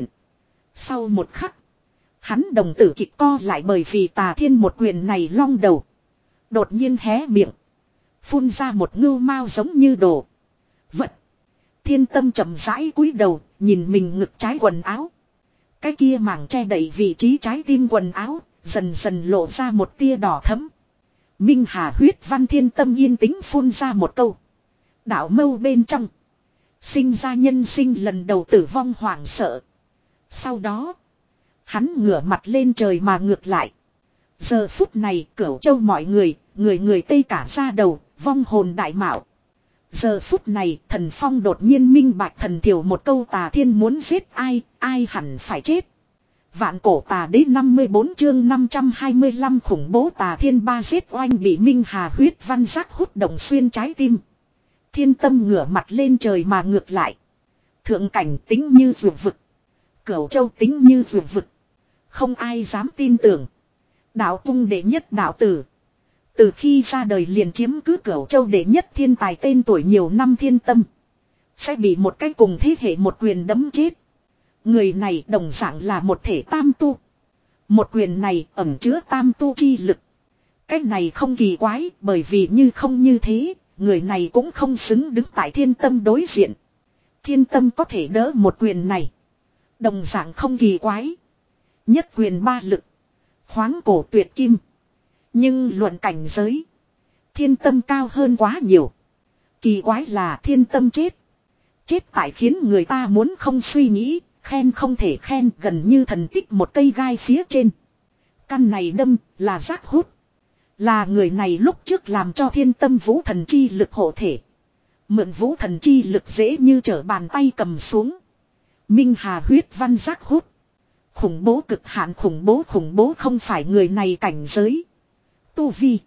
Speaker 1: Sau một khắc. Hắn đồng tử kịch co lại, bởi vì tà thiên một quyền này long đầu. Đột nhiên hé miệng. Phun ra một ngưu mao giống như đồ vật. Thiên tâm chậm rãi cúi đầu, nhìn mình ngực trái quần áo. Cái kia mảng che đậy vị trí trái tim quần áo, dần dần lộ ra một tia đỏ thẫm. Minh Hà huyết văn thiên tâm yên tĩnh phun ra một câu. Đạo mâu bên trong. Sinh ra nhân sinh lần đầu tử vong hoảng sợ. Sau đó. Hắn ngửa mặt lên trời mà ngược lại. Giờ phút này Cửu Châu mọi người, người người tây cả ra đầu, vong hồn đại mạo. Giờ phút này thần phong đột nhiên minh bạch thần thiểu một câu, tà thiên muốn giết ai, ai hẳn phải chết. Vạn cổ tà đế năm mươi bốn chương năm trăm hai mươi lăm khủng bố tà thiên ba giết oanh, bị Minh Hà huyết văn giác hút động xuyên trái tim. Thiên tâm ngửa mặt lên trời mà ngược lại. Thượng cảnh tính như vượt vực. Cửu Châu tính như vượt vực. Không ai dám tin tưởng. Đạo cung đệ nhất đạo tử. Từ khi ra đời liền chiếm cứ Cửu Châu đệ nhất thiên tài tên tuổi nhiều năm thiên tâm. Sẽ bị một cái cùng thế hệ một quyền đấm chết. Người này đồng dạng là một thể tam tu. Một quyền này ẩn chứa tam tu chi lực. Cái này không kỳ quái, bởi vì như không như thế, người này cũng không xứng đứng tại thiên tâm đối diện. Thiên tâm có thể đỡ một quyền này. Đồng dạng không kỳ quái. Nhất quyền ba lực. Khoáng cổ tuyệt kim. Nhưng luận cảnh giới. Thiên tâm cao hơn quá nhiều. Kỳ quái là thiên tâm chết. Chết tại khiến người ta muốn không suy nghĩ. Khen không thể khen, gần như thần tích một cây gai phía trên. Căn này đâm là giác hút. Là người này lúc trước làm cho thiên tâm vũ thần chi lực hộ thể. Mượn vũ thần chi lực dễ như trở bàn tay cầm xuống. Minh Hà huyết văn giác hút. Khủng bố cực hạn, khủng bố khủng bố không phải người này cảnh giới. Tu vi.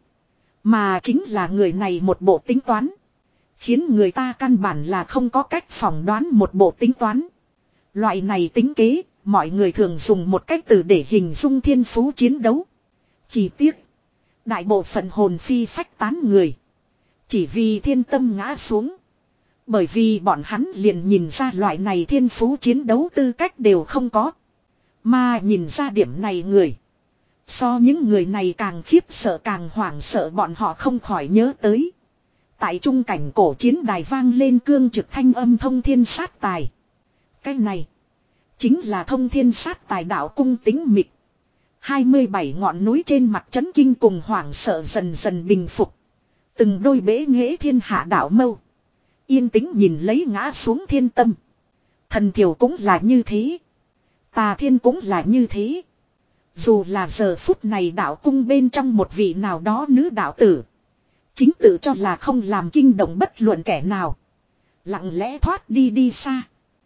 Speaker 1: Mà chính là người này một bộ tính toán. Khiến người ta căn bản là không có cách phỏng đoán một bộ tính toán. Loại này tính kế, mọi người thường dùng một cách từ để hình dung thiên phú chiến đấu. Chỉ tiếc. Đại bộ phận hồn phi phách tán người. Chỉ vì thiên tâm ngã xuống. Bởi vì bọn hắn liền nhìn ra loại này thiên phú chiến đấu tư cách đều không có. Mà nhìn ra điểm này người. So những người này càng khiếp sợ càng hoảng sợ, bọn họ không khỏi nhớ tới. Tại trung cảnh cổ chiến đài vang lên cương trực thanh âm thông thiên sát tài. Cái này. Chính là thông thiên sát tài đạo cung tính mịch. hai mươi bảy ngọn núi trên mặt chấn kinh cùng hoảng sợ dần dần bình phục. Từng đôi bế nghệ thiên hạ đạo mâu. Yên tĩnh nhìn lấy ngã xuống thiên tâm. Thần thiểu cũng là như thế. Tà thiên cũng là như thế. Dù là giờ phút này đạo cung bên trong một vị nào đó nữ đạo tử. Chính tự cho là không làm kinh động bất luận kẻ nào. Lặng lẽ thoát đi đi xa.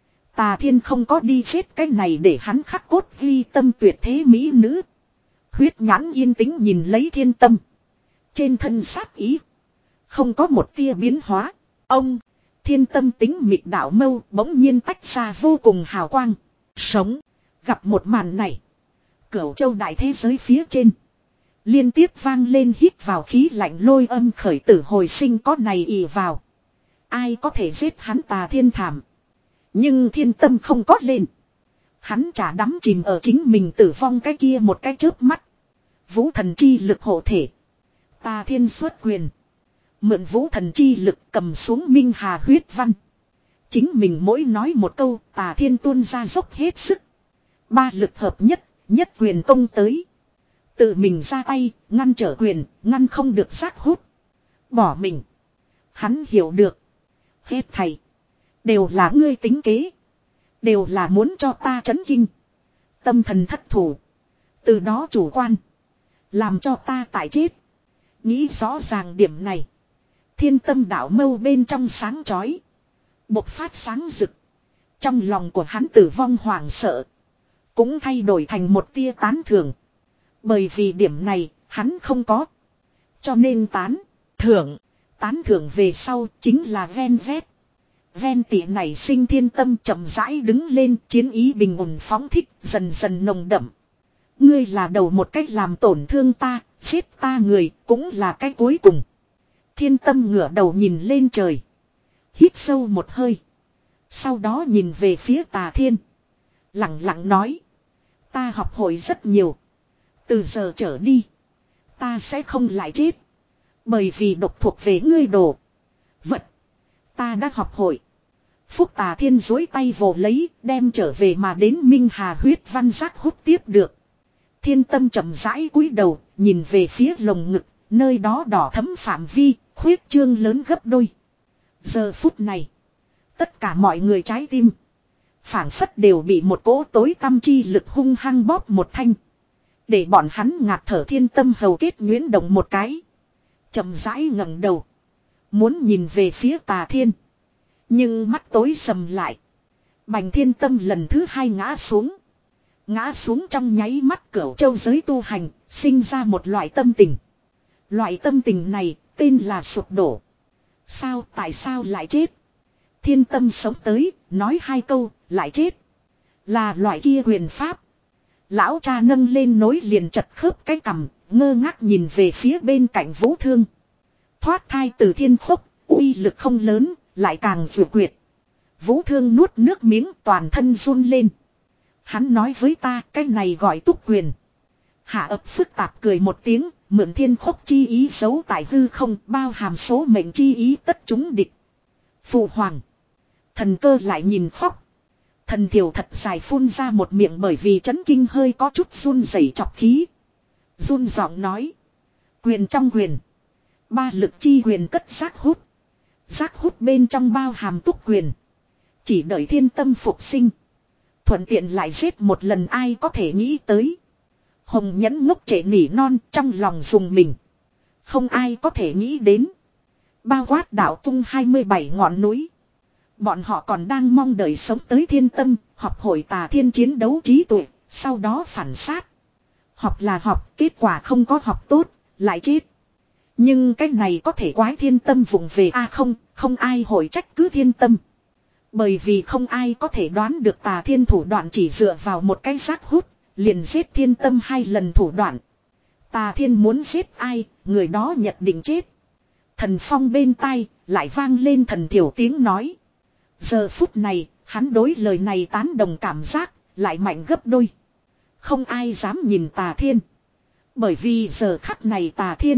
Speaker 1: Tà thiên không có đi giết cái này để hắn khắc cốt ghi tâm tuyệt thế mỹ nữ. Huyết nhãn yên tĩnh nhìn lấy thiên tâm. Trên thân sát ý. Không có một tia biến hóa. Ông, thiên tâm tính mịt đạo mâu bỗng nhiên tách ra vô cùng hào quang. Sống, gặp một màn này. Cửu châu đại thế giới phía trên. Liên tiếp vang lên hít vào khí lạnh lôi âm khởi tử hồi sinh có này ì vào. Ai có thể giết hắn tà thiên thảm. Nhưng thiên tâm không có lên. Hắn chả đắm chìm ở chính mình tử vong cái kia một cái chớp mắt. Vũ thần chi lực hộ thể. Tà thiên xuất quyền. Mượn vũ thần chi lực cầm xuống minh hà huyết văn. Chính mình mỗi nói một câu tà thiên tuôn ra dốc hết sức. Ba lực hợp nhất, nhất quyền công tới. Tự mình ra tay, ngăn trở quyền, ngăn không được xác hút. Bỏ mình. Hắn hiểu được. Hết thầy. Đều là ngươi tính kế. Đều là muốn cho ta chấn kinh. Tâm thần thất thủ. Từ đó chủ quan. Làm cho ta tại chết. Nghĩ rõ ràng điểm này. Thiên tâm đạo mâu bên trong sáng chói. Bộc phát sáng rực. Trong lòng của hắn tử vong hoảng sợ. Cũng thay đổi thành một tia tán thưởng. Bởi vì điểm này hắn không có. Cho nên tán thưởng. Tán thưởng về sau chính là ven vét. Ven tỉ này sinh thiên tâm chậm rãi đứng lên chiến ý bình ổn phóng thích dần dần nồng đậm. Ngươi là đầu một cách làm tổn thương ta, giết ta người cũng là cái cuối cùng. Thiên tâm ngửa đầu nhìn lên trời. Hít sâu một hơi. Sau đó nhìn về phía tà thiên. Lặng lặng nói. Ta học hội rất nhiều. Từ giờ trở đi. Ta sẽ không lại chết. Bởi vì độc thuộc về ngươi đồ. Vật. Ta đã học hội. Phúc tà thiên dối tay vồ lấy. Đem trở về mà đến minh hà huyết văn giác hút tiếp được. Thiên tâm chậm rãi cúi đầu. Nhìn về phía lồng ngực. Nơi đó đỏ thấm phạm vi. Khuyết trương lớn gấp đôi. Giờ phút này. Tất cả mọi người trái tim. Phảng phất đều bị một cỗ tối tâm chi lực hung hăng bóp một thanh. Để bọn hắn ngạt thở thiên tâm hầu kết nguyễn động một cái. Chậm rãi ngẩng đầu. Muốn nhìn về phía tà thiên. Nhưng mắt tối sầm lại. Bành thiên tâm lần thứ hai ngã xuống. Ngã xuống trong nháy mắt cửu châu giới tu hành. Sinh ra một loại tâm tình. Loại tâm tình này tên là sụp đổ. Sao tại sao lại chết? Thiên tâm sống tới. Nói hai câu lại chết. Là loại kia huyền pháp. Lão cha nâng lên nối liền chật khớp cái cằm. Ngơ ngác nhìn về phía bên cạnh Vũ Thương. Thoát thai từ thiên khốc. Uy lực không lớn. Lại càng vừa quyệt. Vũ Thương nuốt nước miếng toàn thân run lên. Hắn nói với ta cái này gọi túc quyền. Hạ ập phức tạp cười một tiếng. Mượn thiên khốc chi ý giấu tại hư không. Bao hàm số mệnh chi ý tất chúng địch. Phụ hoàng. Thần cơ lại nhìn khóc. Thần thiểu thật dài phun ra một miệng bởi vì chấn kinh hơi có chút run rẩy chọc khí. Run giọng nói. Quyền trong quyền. Ba lực chi quyền cất giác hút. Giác hút bên trong bao hàm túc quyền. Chỉ đợi thiên tâm phục sinh. Thuận tiện lại giết một lần ai có thể nghĩ tới. Hồng nhẫn ngốc trễ nỉ non trong lòng dùng mình. Không ai có thể nghĩ đến. Bao quát đảo tung hai mươi bảy ngọn núi. Bọn họ còn đang mong đợi sống tới thiên tâm, học hội tà thiên chiến đấu trí tuệ, sau đó phản sát. Học là học, kết quả không có học tốt, lại chết. Nhưng cái này có thể quái thiên tâm vùng về a à không, không ai hội trách cứ thiên tâm. Bởi vì không ai có thể đoán được tà thiên thủ đoạn chỉ dựa vào một cái giác hút, liền giết thiên tâm hai lần thủ đoạn. Tà thiên muốn giết ai, người đó nhận định chết. Thần phong bên tai, lại vang lên thần thiểu tiếng nói. Giờ phút này, hắn đối lời này tán đồng cảm giác, lại mạnh gấp đôi. Không ai dám nhìn tà thiên. Bởi vì giờ khắc này tà thiên.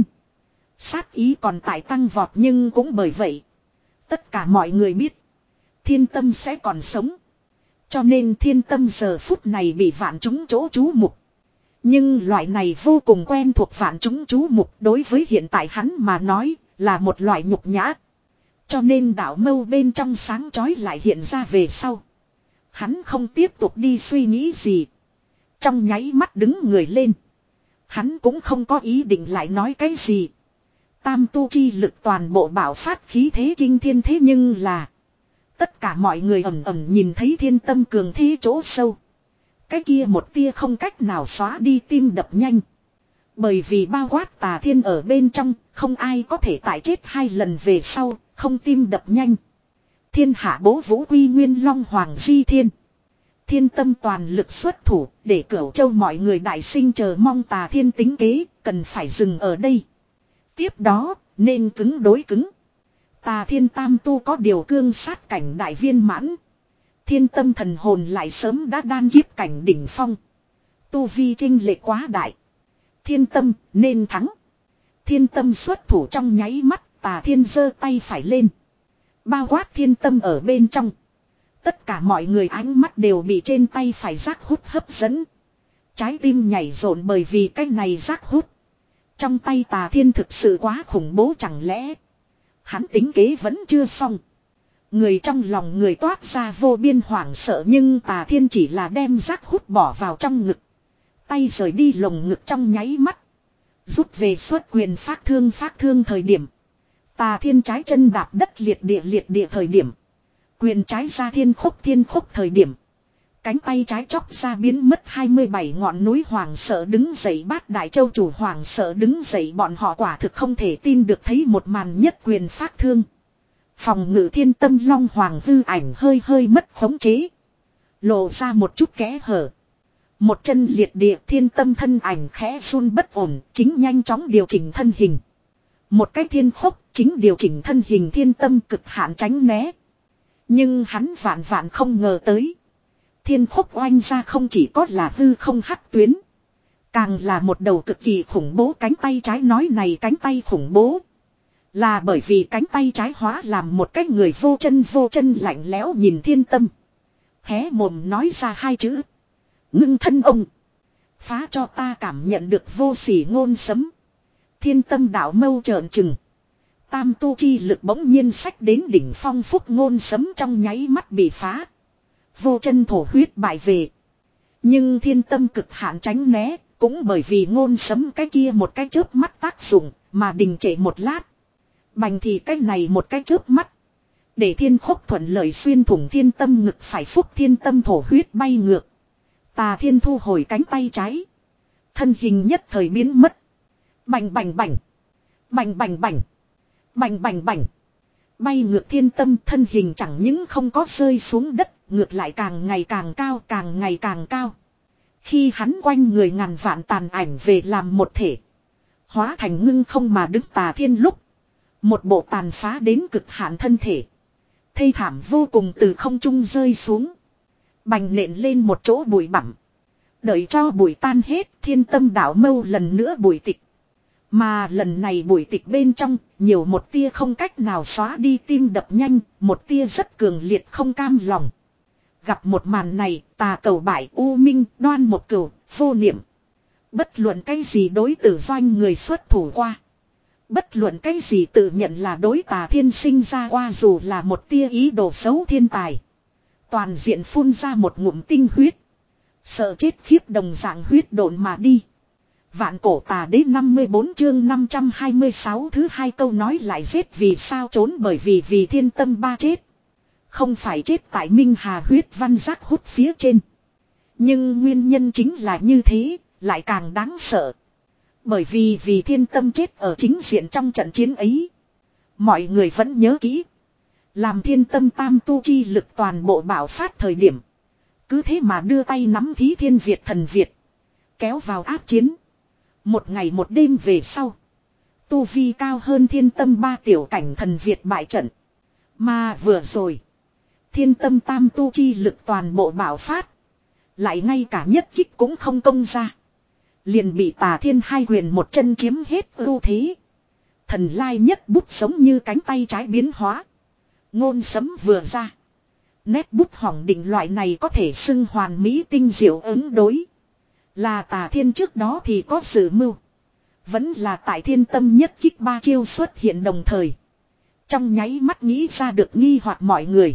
Speaker 1: Sát ý còn tại tăng vọt nhưng cũng bởi vậy. Tất cả mọi người biết. Thiên tâm sẽ còn sống. Cho nên thiên tâm giờ phút này bị vạn chúng chỗ chú mục. Nhưng loại này vô cùng quen thuộc vạn chúng chú mục đối với hiện tại hắn mà nói, Là một loại nhục nhã. Cho nên đạo mâu bên trong sáng chói lại hiện ra về sau. Hắn không tiếp tục đi suy nghĩ gì. Trong nháy mắt đứng người lên. Hắn cũng không có ý định lại nói cái gì. Tam tu chi lực toàn bộ bạo phát khí thế kinh thiên thế nhưng là. Tất cả mọi người ầm ầm nhìn thấy thiên tâm cường thế chỗ sâu. Cái kia một tia không cách nào xóa đi tim đập nhanh. Bởi vì bao quát tà thiên ở bên trong, không ai có thể tại chết hai lần về sau, không tim đập nhanh. Thiên hạ bố vũ quy nguyên long hoàng di thiên. Thiên tâm toàn lực xuất thủ, để Cửu Châu mọi người đại sinh chờ mong tà thiên tính kế, cần phải dừng ở đây. Tiếp đó, nên cứng đối cứng. Tà thiên tam tu có điều cương sát cảnh đại viên mãn. Thiên tâm thần hồn lại sớm đã đan kiếp cảnh đỉnh phong. Tu vi trinh lệ quá đại. Thiên tâm nên thắng. Thiên tâm xuất thủ trong nháy mắt, tà thiên giơ tay phải lên. Bao quát thiên tâm ở bên trong. Tất cả mọi người ánh mắt đều bị trên tay phải giác hút hấp dẫn. Trái tim nhảy rộn bởi vì cái này giác hút. Trong tay tà thiên thực sự quá khủng bố chẳng lẽ. Hắn tính kế vẫn chưa xong. Người trong lòng người toát ra vô biên hoảng sợ nhưng tà thiên chỉ là đem giác hút bỏ vào trong ngực. Tay rời đi lồng ngực trong nháy mắt. Rút về xuất quyền phát thương phát thương thời điểm. Tà thiên trái chân đạp đất liệt địa liệt địa thời điểm. Quyền trái ra thiên khúc thiên khúc thời điểm. Cánh tay trái chóc ra biến mất hai mươi bảy ngọn núi hoàng sợ đứng dậy bát đại châu chủ hoàng sợ đứng dậy bọn họ quả thực không thể tin được thấy một màn nhất quyền phát thương. Phòng ngự thiên tâm long hoàng hư ảnh hơi hơi mất khống chế. Lộ ra một chút kẽ hở. Một chân liệt địa thiên tâm thân ảnh khẽ run bất ổn chính nhanh chóng điều chỉnh thân hình. Một cái thiên khúc chính điều chỉnh thân hình thiên tâm cực hạn tránh né. Nhưng hắn vạn vạn không ngờ tới. Thiên khúc oanh ra không chỉ có là hư không hắc tuyến. Càng là một đầu cực kỳ khủng bố cánh tay trái nói này cánh tay khủng bố. Là bởi vì cánh tay trái hóa làm một cái người vô chân vô chân lạnh lẽo nhìn thiên tâm. Hé mồm nói ra hai chữ. Ngưng thân ông. Phá cho ta cảm nhận được vô sỉ ngôn sấm. Thiên tâm đạo mâu trợn trừng. Tam tu chi lực bỗng nhiên sách đến đỉnh phong phúc ngôn sấm trong nháy mắt bị phá. Vô chân thổ huyết bại về. Nhưng thiên tâm cực hạn tránh né. Cũng bởi vì ngôn sấm cái kia một cái chớp mắt tác dụng. Mà đình trệ một lát. Bành thì cái này một cái chớp mắt. Để thiên khúc thuận lợi xuyên thủng thiên tâm ngực phải phúc thiên tâm thổ huyết bay ngược. Tà thiên thu hồi cánh tay trái. Thân hình nhất thời biến mất. Bành bành bành. Bành bành bành. Bành bành bành. Bay ngược thiên tâm thân hình chẳng những không có rơi xuống đất. Ngược lại càng ngày càng cao càng ngày càng cao. Khi hắn quanh người ngàn vạn tàn ảnh về làm một thể. Hóa thành ngưng không mà đứng tà thiên lúc. Một bộ tàn phá đến cực hạn thân thể. Thê thảm vô cùng từ không trung rơi xuống. Bành nện lên một chỗ bụi bặm. Đợi cho bụi tan hết thiên tâm đảo mâu lần nữa bụi tịch. Mà lần này bụi tịch bên trong nhiều một tia không cách nào xóa đi tim đập nhanh. Một tia rất cường liệt không cam lòng. Gặp một màn này tà cầu bại u minh đoan một cửu vô niệm. Bất luận cái gì đối tử doanh người xuất thủ qua. Bất luận cái gì tự nhận là đối tà thiên sinh ra qua dù là một tia ý đồ xấu thiên tài. Toàn diện phun ra một ngụm tinh huyết. Sợ chết khiếp đồng dạng huyết độn mà đi. Vạn cổ tà đế năm mươi bốn chương năm trăm hai mươi sáu thứ hai câu nói lại giết vì sao trốn bởi vì vì thiên tâm ba chết. Không phải chết tại Minh Hà huyết văn giác hút phía trên. Nhưng nguyên nhân chính là như thế, lại càng đáng sợ. Bởi vì vì thiên tâm chết ở chính diện trong trận chiến ấy. Mọi người vẫn nhớ kỹ. Làm thiên tâm tam tu chi lực toàn bộ bạo phát thời điểm. Cứ thế mà đưa tay nắm thí thiên Việt thần Việt. Kéo vào áp chiến. Một ngày một đêm về sau. Tu vi cao hơn thiên tâm ba tiểu cảnh thần Việt bại trận. Mà vừa rồi. Thiên tâm tam tu chi lực toàn bộ bạo phát. Lại ngay cả nhất kích cũng không công ra. Liền bị tà thiên hai huyền một chân chiếm hết ưu thế. Thần lai nhất bút giống như cánh tay trái biến hóa. Ngôn sấm vừa ra. Nét bút hỏng định loại này có thể xưng hoàn mỹ tinh diệu ứng đối. Là tà thiên trước đó thì có sự mưu. Vẫn là tại thiên tâm nhất kích ba chiêu xuất hiện đồng thời. Trong nháy mắt nghĩ ra được nghi hoặc mọi người.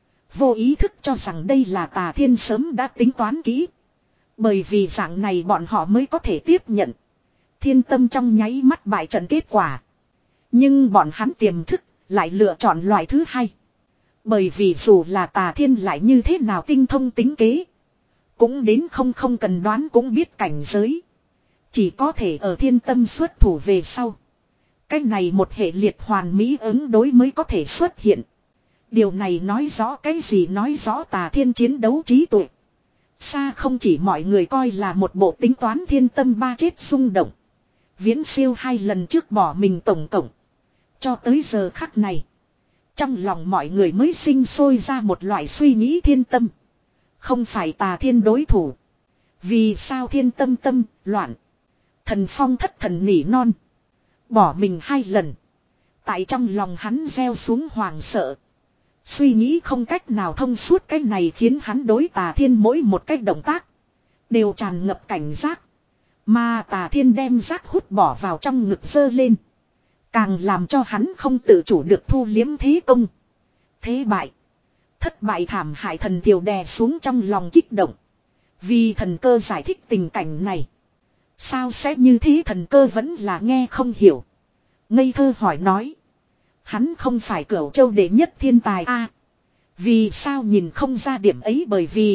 Speaker 1: Vô ý thức cho rằng đây là Tà Thiên sớm đã tính toán kỹ. Bởi vì dạng này bọn họ mới có thể tiếp nhận. Thiên tâm trong nháy mắt bại trận kết quả. Nhưng bọn hắn tiềm thức lại lựa chọn loại thứ hai. Bởi vì dù là Tà Thiên lại như thế nào tinh thông tính kế. Cũng đến không không cần đoán cũng biết cảnh giới. Chỉ có thể ở thiên tâm xuất thủ về sau. Cách này một hệ liệt hoàn mỹ ứng đối mới có thể xuất hiện. Điều này nói rõ cái gì, nói rõ Tà Thiên chiến đấu trí tuệ. Xa không chỉ mọi người coi là một bộ tính toán thiên tâm ba chết rung động. Viễn siêu hai lần trước bỏ mình tổng cộng. Cho tới giờ khắc này. Trong lòng mọi người mới sinh sôi ra một loại suy nghĩ thiên tâm. Không phải Tà Thiên đối thủ. Vì sao thiên tâm tâm, loạn. Thần Phong thất thần nỉ non. Bỏ mình hai lần. Tại trong lòng hắn gieo xuống hoàng sợ. Suy nghĩ không cách nào thông suốt, cái này khiến hắn đối Tà Thiên mỗi một cách động tác. Đều tràn ngập cảnh giác. Mà Tà Thiên đem giác hút bỏ vào trong ngực giơ lên. Càng làm cho hắn không tự chủ được thu liếm thế công. Thế bại. Thất bại thảm hại thần thiều đè xuống trong lòng kích động. Vì thần cơ giải thích tình cảnh này. Sao sẽ như thế, thần cơ vẫn là nghe không hiểu. Ngây thơ hỏi nói. Hắn không phải Cửu Châu đệ nhất thiên tài a? À, vì sao nhìn không ra điểm ấy? Bởi vì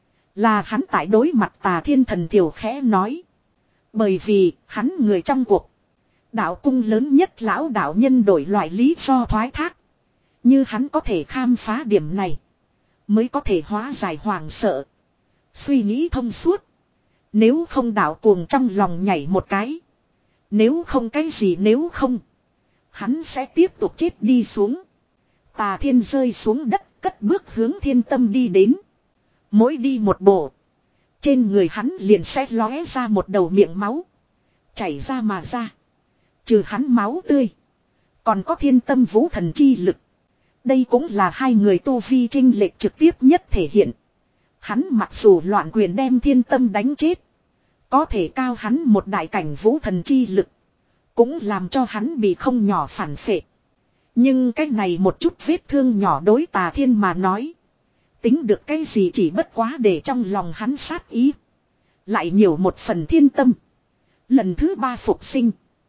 Speaker 1: là hắn tại đối mặt Tà Thiên, thần thiều khẽ nói. Bởi vì hắn người trong cuộc. Đạo cung lớn nhất lão đạo nhân đổi loại lý do thoái thác. Như hắn có thể khám phá điểm này. Mới có thể hóa giải hoàng sợ. Suy nghĩ thông suốt. Nếu không đạo cuồng trong lòng nhảy một cái. Nếu không cái gì nếu không. Hắn sẽ tiếp tục chết đi xuống. Tà Thiên rơi xuống đất, cất bước hướng thiên tâm đi đến. Mỗi đi một bộ. Trên người hắn liền sẽ lóe ra một đầu miệng máu. Chảy ra mà ra. Trừ hắn máu tươi. Còn có thiên tâm vũ thần chi lực. Đây cũng là hai người tu vi chênh lệch trực tiếp nhất thể hiện. Hắn mặc dù loạn quyền đem thiên tâm đánh chết. Có thể cao hắn một đại cảnh vũ thần chi lực. Cũng làm cho hắn bị không nhỏ phản phệ. Nhưng cái này một chút vết thương nhỏ đối Tà Thiên mà nói. Tính được cái gì, chỉ bất quá để trong lòng hắn sát ý. Lại nhiều một phần thiên tâm. Lần thứ ba phục sinh.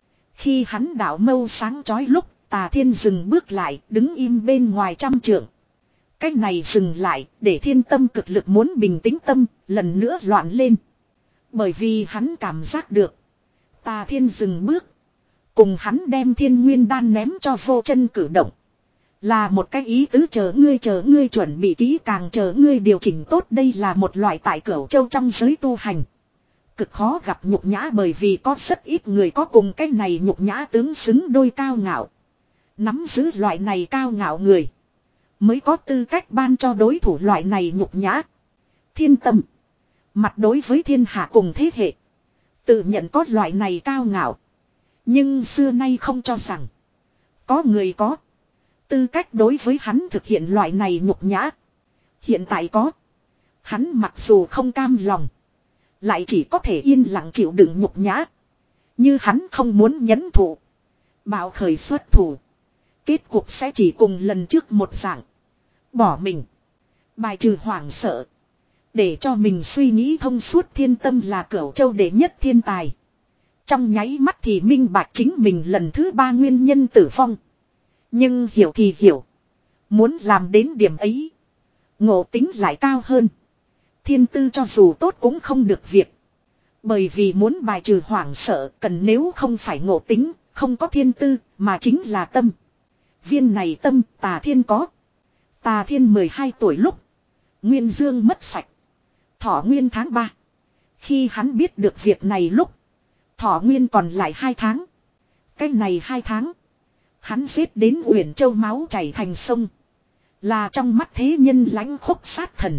Speaker 1: Khi hắn đạo mâu sáng chói lúc, Tà Thiên dừng bước lại, đứng im bên ngoài trăm trượng. Cái này dừng lại, để thiên tâm cực lực muốn bình tĩnh tâm, lần nữa loạn lên. Bởi vì hắn cảm giác được. Tà Thiên dừng bước. Cùng hắn đem thiên nguyên đan ném cho vô chân cử động. Là một cái ý tứ, chờ ngươi chờ ngươi chuẩn bị kỹ càng, chờ ngươi điều chỉnh tốt. Đây là một loại tại Cửu Châu trong giới tu hành. Cực khó gặp nhục nhã, bởi vì có rất ít người có cùng cái này nhục nhã tướng xứng đôi cao ngạo. Nắm giữ loại này cao ngạo người. Mới có tư cách ban cho đối thủ loại này nhục nhã. Thiên tâm. Mặt đối với thiên hạ cùng thế hệ. Tự nhận có loại này cao ngạo. Nhưng xưa nay không cho rằng. Có người có. Tư cách đối với hắn thực hiện loại này nhục nhã. Hiện tại có. Hắn mặc dù không cam lòng. Lại chỉ có thể yên lặng chịu đựng nhục nhã. Như hắn không muốn nhẫn thụ. Bạo khởi xuất thủ. Kết cục sẽ chỉ cùng lần trước một dạng. Bỏ mình. Bài trừ hoảng sợ. Để cho mình suy nghĩ thông suốt, thiên tâm là Cửu Châu đệ nhất thiên tài. Trong nháy mắt thì minh bạch chính mình lần thứ ba nguyên nhân tử vong. Nhưng hiểu thì hiểu. Muốn làm đến điểm ấy. Ngộ tính lại cao hơn. Thiên tư cho dù tốt cũng không được việc. Bởi vì muốn bài trừ hoảng sợ cần nếu không phải ngộ tính, không có thiên tư, mà chính là tâm. Viên này tâm Tà Thiên có. Tà Thiên mười hai tuổi lúc. Nguyên dương mất sạch. Thọ nguyên tháng ba. Khi hắn biết được việc này lúc. Thọ nguyên còn lại hai tháng. Cái này hai tháng. Hắn giết đến Uyển Châu máu chảy thành sông. Là trong mắt thế nhân lãnh khốc sát thần.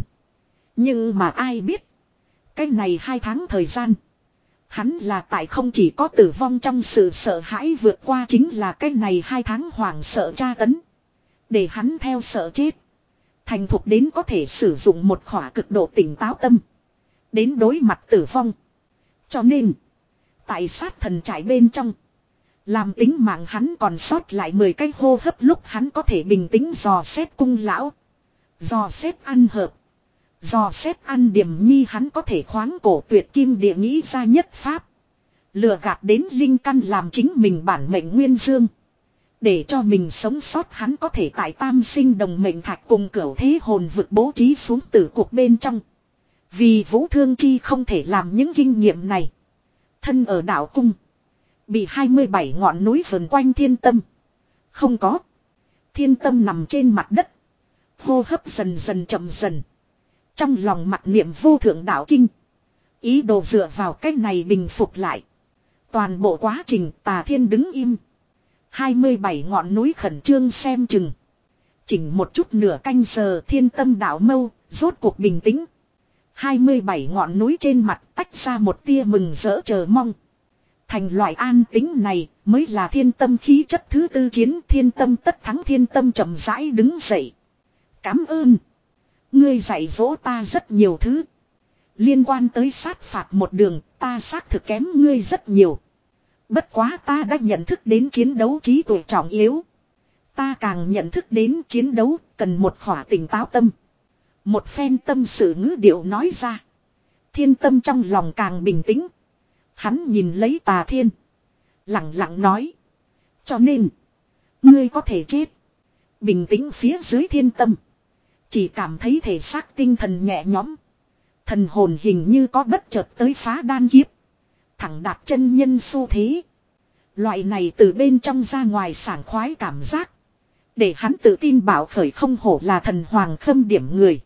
Speaker 1: Nhưng mà ai biết. Cái này hai tháng thời gian. Hắn là tại không chỉ có tử vong trong sự sợ hãi vượt qua, chính là cái này hai tháng hoảng sợ tra tấn. Để hắn theo sợ chết. Thành thục đến có thể sử dụng một khỏa cực độ tỉnh táo tâm. Đến đối mặt tử vong. Cho nên. Tại sát thần trại bên trong. Làm tính mạng hắn còn sót lại mười cái hô hấp lúc hắn có thể bình tĩnh dò xét cung lão. Dò xét ăn hợp. Dò xét ăn điểm nhi hắn có thể khoáng cổ tuyệt kim địa nghĩ ra nhất pháp. Lừa gạt đến linh căn làm chính mình bản mệnh nguyên dương. Để cho mình sống sót hắn có thể tại tam sinh đồng mệnh thạch cùng cửu thế hồn vực bố trí xuống tử cuộc bên trong. Vì Vũ Thương Chi không thể làm những kinh nghiệm này. Thân ở đảo cung. Bị hai mươi bảy ngọn núi vần quanh thiên tâm. Không có. Thiên tâm nằm trên mặt đất. Hô hấp dần dần chậm dần. Trong lòng mặc niệm vô thượng đạo kinh. Ý đồ dựa vào cách này bình phục lại. Toàn bộ quá trình Tà Thiên đứng im. hai mươi bảy ngọn núi khẩn trương xem chừng. Chỉnh một chút nửa canh giờ thiên tâm đạo mâu, rốt cuộc bình tĩnh. hai mươi bảy ngọn núi trên mặt tách ra một tia mừng rỡ chờ mong. Thành loại an tính này mới là thiên tâm khí chất thứ tư chiến thiên tâm tất thắng thiên tâm chậm rãi đứng dậy. Cảm ơn. Ngươi dạy dỗ ta rất nhiều thứ. Liên quan tới sát phạt một đường ta xác thực kém ngươi rất nhiều. Bất quá ta đã nhận thức đến chiến đấu trí tuệ trọng yếu. Ta càng nhận thức đến chiến đấu cần một khỏa tỉnh táo tâm. Một phen tâm sự ngữ điệu nói ra. Thiên tâm trong lòng càng bình tĩnh. Hắn nhìn lấy Tà Thiên. Lặng lặng nói. Cho nên. Ngươi có thể chết. Bình tĩnh phía dưới thiên tâm. Chỉ cảm thấy thể xác tinh thần nhẹ nhõm. Thần hồn hình như có bất chợt tới phá đan kiếp. Thẳng đạt chân nhân xu thế. Loại này từ bên trong ra ngoài sảng khoái cảm giác. Để hắn tự tin bảo khởi không hổ là thần hoàng khâm điểm người.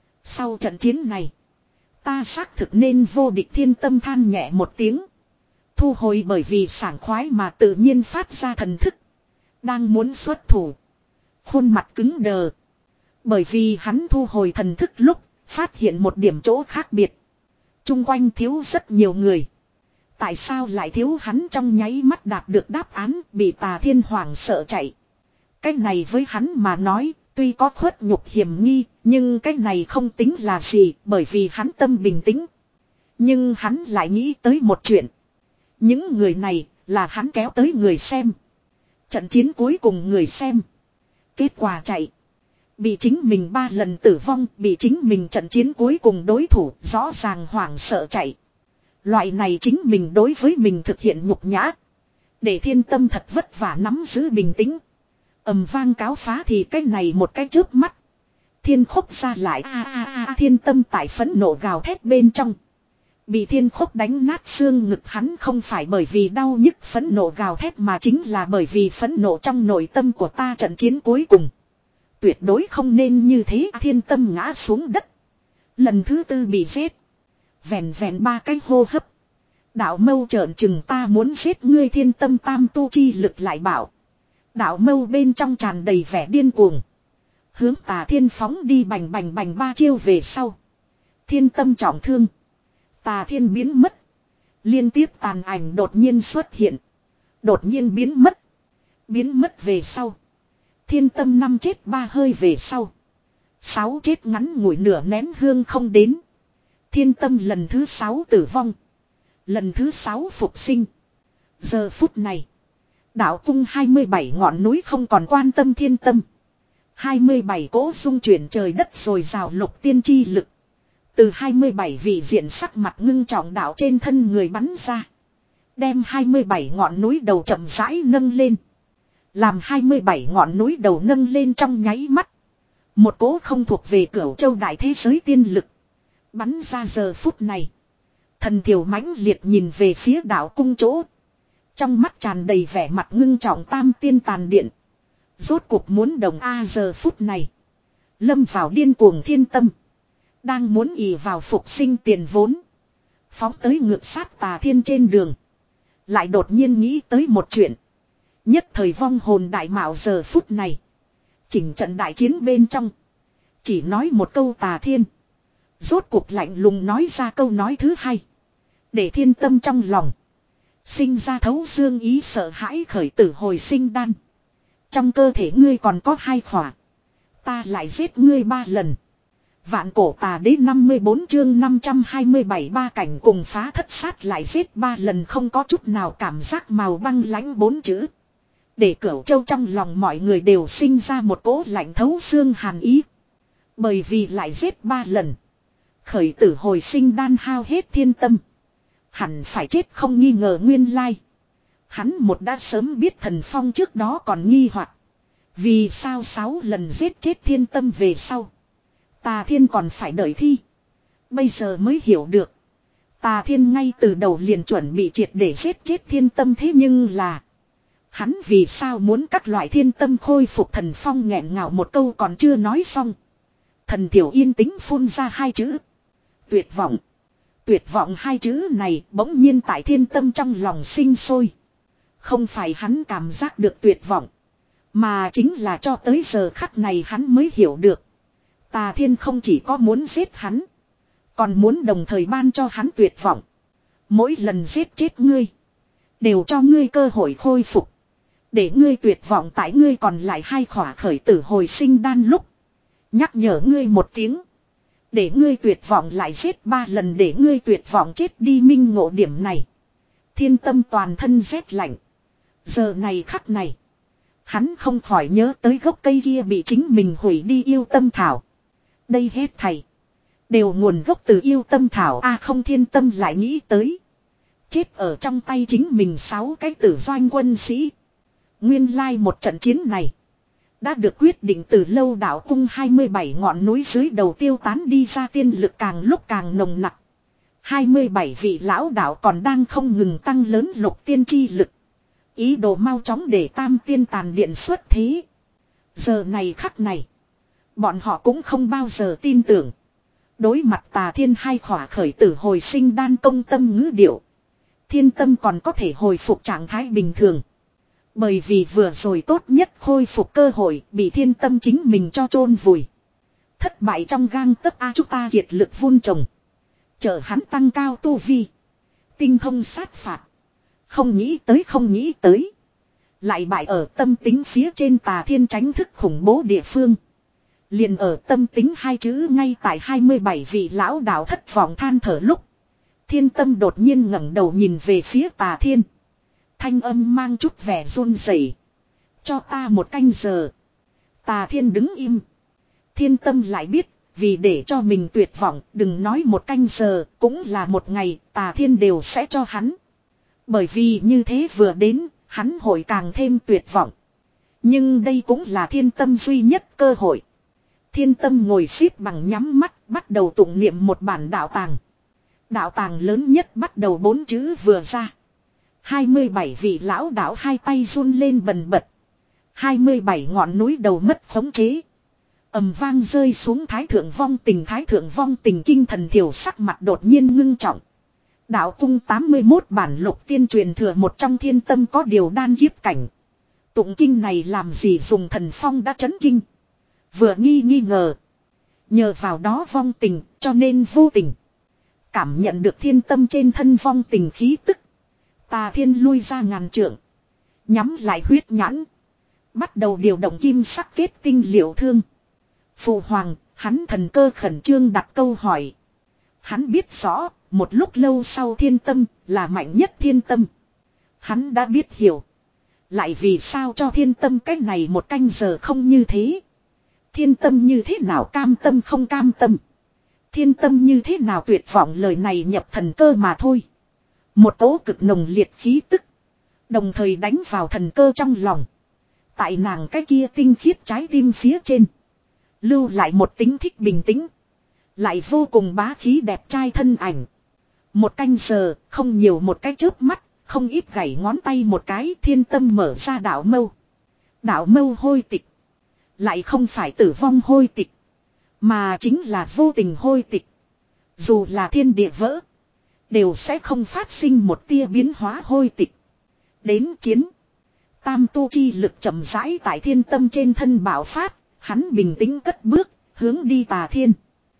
Speaker 1: Sau trận chiến này. Ta xác thực nên vô địch thiên tâm than nhẹ một tiếng. Thu hồi bởi vì sảng khoái mà tự nhiên phát ra thần thức. Đang muốn xuất thủ. Khuôn mặt cứng đờ. Bởi vì hắn thu hồi thần thức lúc. Phát hiện một điểm chỗ khác biệt. Trung quanh thiếu rất nhiều người. Tại sao lại thiếu hắn trong nháy mắt đạt được đáp án bị Tà Thiên Hoàng sợ chạy. Cái này với hắn mà nói tuy có khuất nhục hiểm nghi nhưng cái này không tính là gì bởi vì hắn tâm bình tĩnh. Nhưng hắn lại nghĩ tới một chuyện. Những người này là hắn kéo tới người xem. Trận chiến cuối cùng người xem. Kết quả chạy. Bị chính mình ba lần tử vong bị chính mình trận chiến cuối cùng đối thủ rõ ràng hoảng sợ chạy. Loại này chính mình đối với mình thực hiện nhục nhã. Để thiên tâm thật vất vả nắm giữ bình tĩnh. Ầm vang cáo phá thì cái này một cái chớp mắt. Thiên khốc ra lại a a a thiên tâm tại phẫn nộ gào thét bên trong. Bị thiên khốc đánh nát xương ngực hắn không phải bởi vì đau nhức phẫn nộ gào thét mà chính là bởi vì phẫn nộ trong nội tâm của ta trận chiến cuối cùng. Tuyệt đối không nên như thế thiên tâm ngã xuống đất. Lần thứ tư bị giết. Vẹn vẹn ba cái hô hấp. Đạo mâu trợn chừng ta muốn giết ngươi thiên tâm tam tu chi lực lại bảo. Đạo mâu bên trong tràn đầy vẻ điên cuồng. Hướng Tà Thiên phóng đi bành bành bành ba chiêu về sau. Thiên tâm trọng thương. Tà Thiên biến mất. Liên tiếp tàn ảnh đột nhiên xuất hiện. Đột nhiên biến mất. Biến mất về sau. Thiên tâm năm chết ba hơi về sau. Sáu chết ngắn ngủi nửa nén hương không đến. Thiên tâm lần thứ sáu tử vong. Lần thứ sáu phục sinh. Giờ phút này. Đạo cung hai mươi bảy ngọn núi không còn quan tâm thiên tâm. hai mươi bảy cỗ dung chuyển trời đất rồi rào lục tiên chi lực. Từ hai mươi bảy vị diện sắc mặt ngưng trọng đạo trên thân người bắn ra. Đem hai mươi bảy ngọn núi đầu chậm rãi nâng lên. Làm hai mươi bảy ngọn núi đầu nâng lên trong nháy mắt. Một cỗ không thuộc về cửu châu đại thế giới tiên lực. Bắn ra giờ phút này. Thần thiểu mãnh liệt nhìn về phía đạo cung chỗ. Trong mắt tràn đầy vẻ mặt ngưng trọng tam tiên tàn điện. Rốt cuộc muốn đồng A giờ phút này. Lâm vào điên cuồng thiên tâm. Đang muốn ì vào phục sinh tiền vốn. Phóng tới ngược sát Tà Thiên trên đường. Lại đột nhiên nghĩ tới một chuyện. Nhất thời vong hồn đại mạo giờ phút này. Chỉnh trận đại chiến bên trong. Chỉ nói một câu Tà Thiên. Rốt cuộc lạnh lùng nói ra câu nói thứ hai. Để thiên tâm trong lòng. Sinh ra thấu xương ý sợ hãi khởi tử hồi sinh đan. Trong cơ thể ngươi còn có hai khỏa. Ta lại giết ngươi ba lần. Vạn cổ tà đế năm mươi bốn chương năm trăm hai mươi bảy ba cảnh cùng phá thất sát lại giết ba lần không có chút nào cảm giác màu băng lãnh bốn chữ. Để Cửu Châu trong lòng mọi người đều sinh ra một cỗ lạnh thấu xương hàn ý. Bởi vì lại giết ba lần. Khởi tử hồi sinh đan hao hết thiên tâm. Hẳn phải chết không nghi ngờ nguyên lai. Hắn một đã sớm biết Thần Phong trước đó còn nghi hoặc. Vì sao sáu lần giết chết thiên tâm về sau. Tà Thiên còn phải đợi thi. Bây giờ mới hiểu được. Tà Thiên ngay từ đầu liền chuẩn bị triệt để giết chết thiên tâm thế nhưng là. Hắn vì sao muốn các loại thiên tâm khôi phục Thần Phong nghẹn ngào một câu còn chưa nói xong. Thần Tiểu yên tĩnh phun ra hai chữ. Tuyệt vọng. Tuyệt vọng hai chữ này bỗng nhiên tại thiên tâm trong lòng sinh sôi. Không phải hắn cảm giác được tuyệt vọng. Mà chính là cho tới giờ khắc này hắn mới hiểu được. Tà Thiên không chỉ có muốn giết hắn. Còn muốn đồng thời ban cho hắn tuyệt vọng. Mỗi lần giết chết ngươi. Đều cho ngươi cơ hội khôi phục. Để ngươi tuyệt vọng tại ngươi còn lại hai khỏa khởi tử hồi sinh đan lúc. Nhắc nhở ngươi một tiếng. Để ngươi tuyệt vọng lại giết ba lần để ngươi tuyệt vọng chết đi minh ngộ điểm này. Thiên tâm toàn thân rét lạnh. Giờ này khắc này. Hắn không khỏi nhớ tới gốc cây kia bị chính mình hủy đi yêu tâm thảo. Đây hết thầy. Đều nguồn gốc từ yêu tâm thảo a à không thiên tâm lại nghĩ tới. Chết ở trong tay chính mình sáu cái tử doanh quân sĩ. Nguyên lai một trận chiến này. Đã được quyết định từ lâu đảo cung hai mươi bảy ngọn núi dưới đầu tiêu tán đi ra tiên lực càng lúc càng nồng nặc. hai mươi bảy vị lão đạo còn đang không ngừng tăng lớn lục tiên chi lực. Ý đồ mau chóng để tam tiên tàn điện xuất thế. Giờ này khắc này. Bọn họ cũng không bao giờ tin tưởng. Đối mặt Tà Thiên hai khỏa khởi tử hồi sinh đan công tâm ngữ điệu. Thiên tâm còn có thể hồi phục trạng thái bình thường. Bởi vì vừa rồi tốt nhất khôi phục cơ hội bị thiên tâm chính mình cho chôn vùi. Thất bại trong gang tấc a chúng ta kiệt lực vun trồng. Chờ hắn tăng cao tu vi. Tinh thông sát phạt. Không nghĩ tới không nghĩ tới. Lại bại ở tâm tính phía trên Tà Thiên tránh thức khủng bố địa phương. Liền ở tâm tính hai chữ ngay tại hai mươi bảy vị lão đạo thất vọng than thở lúc. Thiên tâm đột nhiên ngẩng đầu nhìn về phía Tà Thiên. Thanh âm mang chút vẻ run rẩy. Cho ta một canh giờ. Tà Thiên đứng im. Thiên tâm lại biết, vì để cho mình tuyệt vọng, đừng nói một canh giờ, cũng là một ngày, Tà Thiên đều sẽ cho hắn. Bởi vì như thế vừa đến, hắn hội càng thêm tuyệt vọng. Nhưng đây cũng là thiên tâm duy nhất cơ hội. Thiên tâm ngồi xếp bằng nhắm mắt, bắt đầu tụng niệm một bản đạo tàng. Đạo tàng lớn nhất bắt đầu bốn chữ vừa ra. hai mươi bảy vị lão đạo hai tay run lên bần bật. hai mươi bảy ngọn núi đầu mất khống chế. Ầm vang rơi xuống thái thượng vong tình thái thượng vong tình kinh thần thiểu sắc mặt đột nhiên ngưng trọng. Đạo cung tám mươi mốt bản lục tiên truyền thừa một trong thiên tâm có điều đan kiếp cảnh. Tụng kinh này làm gì dùng Thần Phong đã chấn kinh. Vừa nghi nghi ngờ. Nhờ vào đó vong tình cho nên vô tình. Cảm nhận được thiên tâm trên thân vong tình khí tức. Tà Thiên lui ra ngàn trượng. Nhắm lại huyết nhãn. Bắt đầu điều động kim sắc kết tinh liệu thương. Phụ hoàng, hắn thần cơ khẩn trương đặt câu hỏi. Hắn biết rõ, một lúc lâu sau thiên tâm là mạnh nhất thiên tâm. Hắn đã biết hiểu. Lại vì sao cho thiên tâm cách này một canh giờ không như thế. Thiên tâm như thế nào cam tâm không cam tâm. Thiên tâm như thế nào tuyệt vọng lời này nhập thần cơ mà thôi. Một tố cực nồng liệt khí tức. Đồng thời đánh vào thần cơ trong lòng. Tại nàng cái kia tinh khiết trái tim phía trên. Lưu lại một tính thích bình tĩnh. Lại vô cùng bá khí đẹp trai thân ảnh. Một canh giờ, không nhiều một cái chớp mắt, không ít gảy ngón tay một cái thiên tâm mở ra đạo mâu. Đạo mâu hôi tịch. Lại không phải tử vong hôi tịch. Mà chính là vô tình hôi tịch. Dù là thiên địa vỡ. Đều sẽ không phát sinh một tia biến hóa hôi tịch. Đến chiến. Tam tu chi lực chậm rãi tại thiên tâm trên thân bạo phát. Hắn bình tĩnh cất bước, hướng đi Tà Thiên.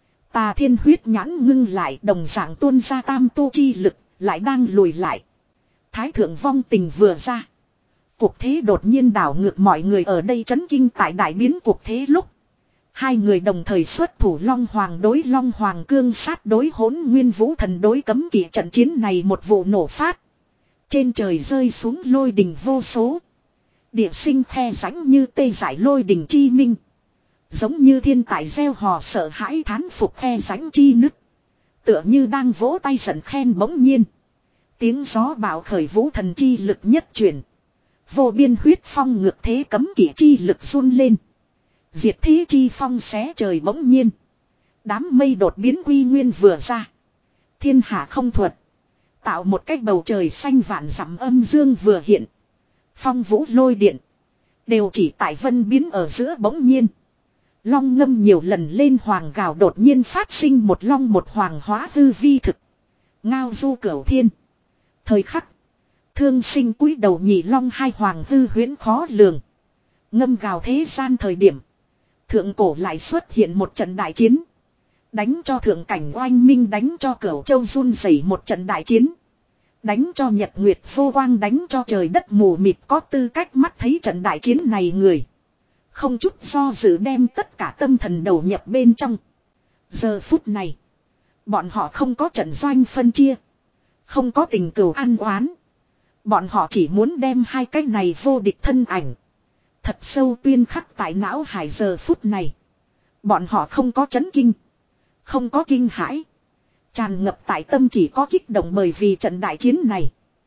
Speaker 1: Tà Thiên huyết nhãn ngưng lại đồng dạng tuôn ra tam tu chi lực, lại đang lùi lại. Thái thượng vong tình vừa ra. Cuộc thế đột nhiên đảo ngược mọi người ở đây chấn kinh tại đại biến cuộc thế lúc. Hai người đồng thời xuất thủ Long Hoàng đối Long Hoàng cương sát đối Hỗn Nguyên Vũ Thần đối cấm kỵ, trận chiến này một vụ nổ phát. Trên trời rơi xuống lôi đình vô số. Địa sinh khe rãnh như tê giải lôi đình chi minh. Giống như thiên tài gieo hò sợ hãi thán phục khe rãnh chi nứt. Tựa như đang vỗ tay giận khen bỗng nhiên. Tiếng gió bạo khởi vũ thần chi lực nhất chuyển. Vô biên huyết phong ngược thế cấm kỵ chi lực run lên. Diệt thế chi phong xé trời bỗng nhiên. Đám mây đột biến quy nguyên vừa ra. Thiên hạ không thuật. Tạo một cách bầu trời xanh vạn dặm âm dương vừa hiện. Phong vũ lôi điện. Đều chỉ tại vân biến ở giữa bỗng nhiên. Long ngâm nhiều lần lên hoàng gào đột nhiên phát sinh một long một hoàng hóa hư vi thực. Ngao du cửu thiên. Thời khắc. Thương sinh cúi đầu nhị long hai hoàng hư huyễn khó lường. Ngâm gào thế gian thời điểm. Thượng cổ lại xuất hiện một trận đại chiến. Đánh cho thượng cảnh oanh minh, đánh cho cửu châu run rẩy một trận đại chiến. Đánh cho nhật nguyệt vô quang, đánh cho trời đất mù mịt, có tư cách mắt thấy trận đại chiến này người. Không chút do dự đem tất cả tâm thần đầu nhập bên trong. Giờ phút này. Bọn họ không có trận doanh phân chia. Không có tình cừu ăn oán. Bọn họ chỉ muốn đem hai cái này vô địch thân ảnh. Thật sâu tuyên khắc tại não hải giờ phút này. Bọn họ không có chấn kinh. Không có kinh hãi. Tràn ngập tại tâm chỉ có kích động, bởi vì trận đại chiến này.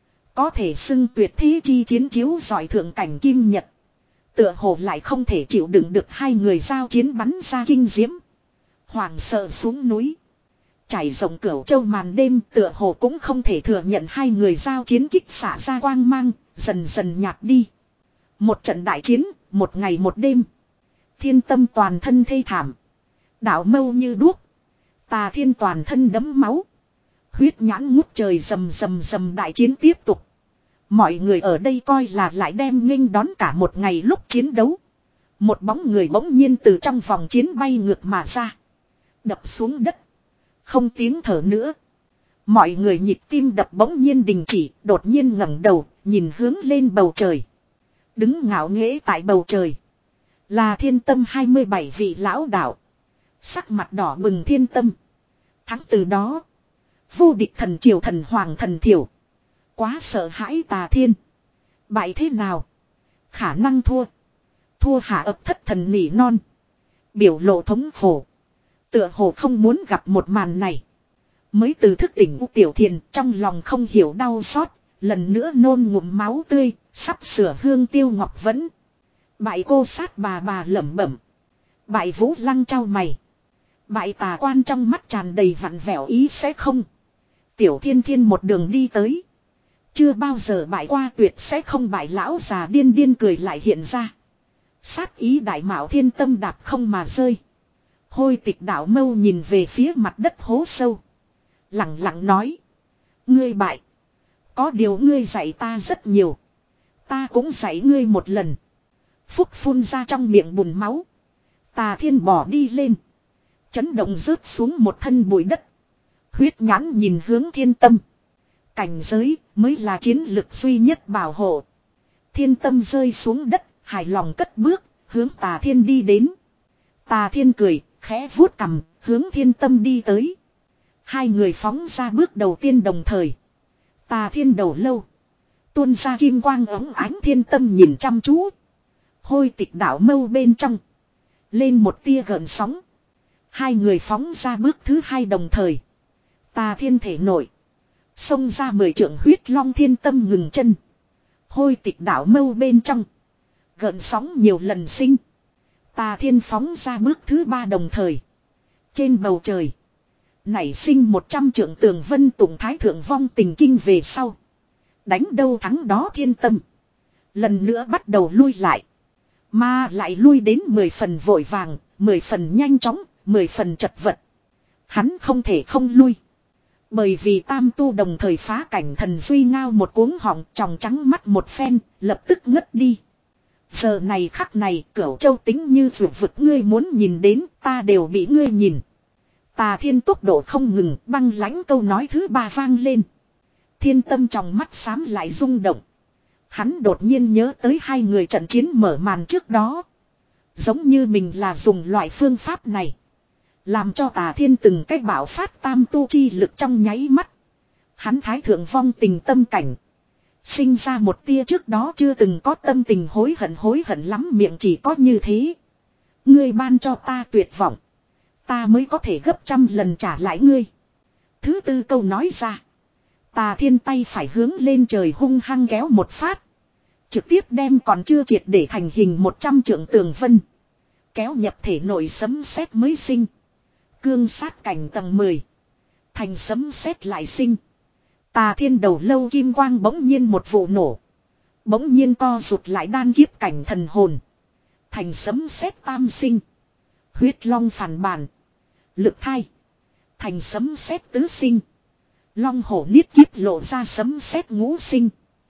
Speaker 1: Có thể xưng tuyệt thế chi chiến chiếu giỏi thượng cảnh kim nhật. Tựa hồ lại không thể chịu đựng được hai người giao chiến bắn ra kinh diễm. Hoàng sợ xuống núi. Trải rộng cửu châu màn đêm, tựa hồ cũng không thể thừa nhận hai người giao chiến kích xả ra quang mang, dần dần nhạt đi. Một trận đại chiến, một ngày một đêm. Thiên Tâm toàn thân thê thảm. Đạo Mâu như đuốc. Tà Thiên toàn thân đẫm máu. Huyết nhãn ngút trời, rầm rầm rầm, đại chiến tiếp tục. Mọi người ở đây coi là lại đem nghênh đón cả một ngày lúc chiến đấu. Một bóng người bỗng nhiên từ trong vòng chiến bay ngược mà ra. Đập xuống đất. Không tiếng thở nữa. Mọi người nhịp tim đập bỗng nhiên đình chỉ, đột nhiên ngẩng đầu, nhìn hướng lên bầu trời. Đứng ngạo nghễ tại bầu trời. Là Thiên Tâm hai mươi bảy vị lão đạo. Sắc mặt đỏ bừng Thiên Tâm. Tháng từ đó. Vô địch thần triều thần hoàng thần thiểu. Quá sợ hãi Tà Thiên. Bại thế nào? Khả năng thua. Thua hạ ập thất thần nỉ non. Biểu lộ thống khổ. Tựa hồ không muốn gặp một màn này. Mới từ thức tỉnh U Tiểu Thiền trong lòng không hiểu đau xót. Lần nữa nôn ngụm máu tươi. Sắp sửa hương tiêu ngọc vẫn. Bại cô sát bà bà lẩm bẩm. Bại Vũ Lăng trao mày. Bại Tà Quan trong mắt tràn đầy vặn vẹo ý sẽ không. Tiểu Thiên Thiên một đường đi tới. Chưa bao giờ bại qua, tuyệt sẽ không bại. Lão già điên điên cười lại hiện ra. Sát ý đại mạo Thiên Tâm đạp không mà rơi. Hôi Tịch Đạo Mâu nhìn về phía mặt đất hố sâu. Lặng lặng nói. Ngươi bại. Có điều ngươi dạy ta rất nhiều. Ta cũng dạy ngươi một lần. Phúc phun ra trong miệng bùn máu. Tà Thiên bỏ đi lên. Chấn động rớt xuống một thân bụi đất. Huyết nhãn nhìn hướng Thiên Tâm. Cảnh giới mới là chiến lực duy nhất bảo hộ. Thiên Tâm rơi xuống đất, hài lòng cất bước, hướng Tà Thiên đi đến. Tà Thiên cười, khẽ vuốt cằm, hướng Thiên Tâm đi tới. Hai người phóng ra bước đầu tiên đồng thời. Tà Thiên đầu lâu. Tuôn ra kim quang ống ánh, Thiên Tâm nhìn chăm chú. Hôi Tịch Đạo Mâu bên trong. Lên một tia gợn sóng. Hai người phóng ra bước thứ hai đồng thời. Tà Thiên thể nổi. Xông ra mười trượng huyết long, Thiên Tâm ngừng chân. Hôi Tịch Đạo Mâu bên trong. Gợn sóng nhiều lần sinh. Tà Thiên phóng ra bước thứ ba đồng thời. Trên bầu trời. Nảy sinh một trăm trượng tường vân, tùng thái thượng vong tình kinh về sau. Đánh đâu thắng đó Thiên Tâm. Lần nữa bắt đầu lui lại. Mà lại lui đến mười phần vội vàng, mười phần nhanh chóng, mười phần chật vật. Hắn không thể không lui. Bởi vì tam tu đồng thời phá cảnh thần duy ngao một cuống họng, tròng trắng mắt một phen, lập tức ngất đi. Giờ này khắc này, Cửu Châu tính như vượt vực, ngươi muốn nhìn đến, ta đều bị ngươi nhìn. Tà Thiên tốc độ không ngừng, băng lãnh câu nói thứ ba vang lên. Thiên Tâm trong mắt xám lại rung động. Hắn đột nhiên nhớ tới hai người trận chiến mở màn trước đó. Giống như mình là dùng loại phương pháp này. Làm cho Tà Thiên từng cách bảo phát tam tu chi lực trong nháy mắt. Hắn thái thượng vong tình tâm cảnh. Sinh ra một tia trước đó chưa từng có tâm tình hối hận hối hận lắm miệng chỉ có như thế. Ngươi ban cho ta tuyệt vọng. Ta mới có thể gấp trăm lần trả lại ngươi. Thứ tư câu nói ra. Tà Thiên tay phải hướng lên trời hung hăng kéo một phát. Trực tiếp đem còn chưa triệt để thành hình một trăm trượng tường vân. Kéo nhập thể nội sấm sét mới sinh. Cương sát cảnh tầng mười. Thành sấm sét lại sinh. Tà Thiên đầu lâu kim quang bỗng nhiên một vụ nổ. Bỗng nhiên co rụt lại đan kiếp cảnh thần hồn. Thành sấm sét tam sinh. Huyết long phản bản. Lực thai. Thành sấm sét tứ sinh. Long hổ niết kiếp lộ ra sấm sét ngũ sinh.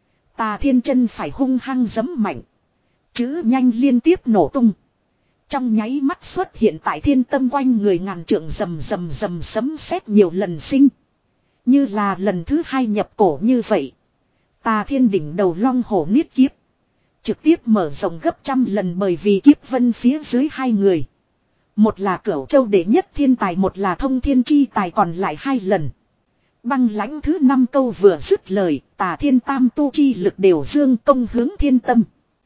Speaker 1: Tà Thiên chân phải hung hăng giẫm mạnh. Chữ nhanh liên tiếp nổ tung. Trong nháy mắt xuất hiện tại thiên tâm quanh người ngàn trượng rầm rầm rầm sấm sét nhiều lần sinh. Như là lần thứ hai nhập cổ như vậy. Tà Thiên đỉnh đầu long hổ niết kiếp. Trực tiếp mở rộng gấp trăm lần bởi vì kiếp vân phía dưới hai người. Một là Cửu Châu đệ nhất thiên tài, một là thông thiên chi tài, còn lại hai lần. Băng lãnh thứ năm câu vừa dứt lời, Tà Thiên tam tu chi lực đều dương công hướng thiên tâm.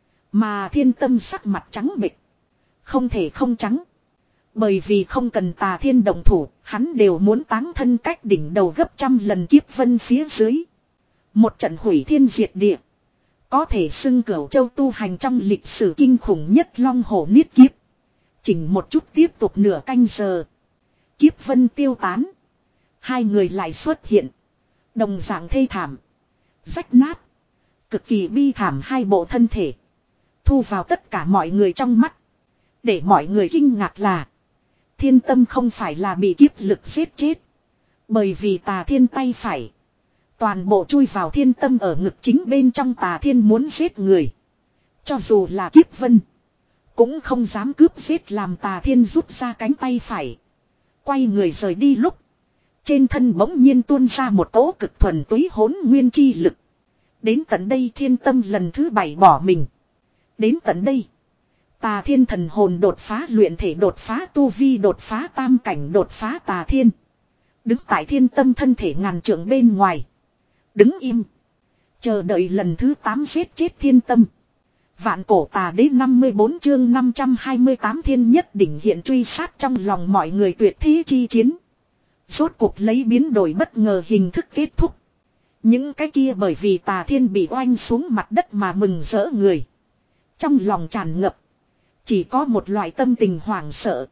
Speaker 1: Mà thiên tâm sắc mặt trắng bệch. Không thể không trắng. Bởi vì không cần Tà Thiên động thủ, hắn đều muốn táng thân cách đỉnh đầu gấp trăm lần kiếp vân phía dưới. Một trận hủy thiên diệt địa. Có thể xưng Cửu Châu tu hành trong lịch sử kinh khủng nhất long hổ niết kiếp. Chỉnh một chút tiếp tục nửa canh giờ. Kiếp vân tiêu tán. Hai người lại xuất hiện. Đồng dạng thê thảm. Rách nát. Cực kỳ bi thảm hai bộ thân thể. Thu vào tất cả mọi người trong mắt. Để mọi người kinh ngạc là. Thiên tâm không phải là bị kiếp lực giết chết. Bởi vì Tà Thiên tay phải. Toàn bộ chui vào thiên tâm ở ngực chính bên trong. Tà Thiên muốn giết người. Cho dù là kiếp vân. Cũng không dám cướp giết làm Tà Thiên rút ra cánh tay phải. Quay người rời đi lúc. Trên thân bỗng nhiên tuôn ra một cỗ cực thuần túy hỗn nguyên chi lực. Đến tận đây thiên tâm lần thứ bảy bỏ mình. Đến tận đây. Tà Thiên thần hồn đột phá luyện thể, đột phá tu vi, đột phá tam cảnh, đột phá Tà Thiên. Đứng tại thiên tâm thân thể ngàn trượng bên ngoài. Đứng im. Chờ đợi lần thứ tám giết chết thiên tâm. Vạn cổ tà đế năm mươi bốn chương năm trăm hai mươi tám thiên nhất đỉnh hiện truy sát trong lòng mọi người tuyệt thế chi chiến. Rốt cuộc lấy biến đổi bất ngờ hình thức kết thúc. Những cái kia bởi vì Tà Thiên bị oanh xuống mặt đất mà mừng rỡ người. Trong lòng tràn ngập. Chỉ có một loại tâm tình hoảng sợ.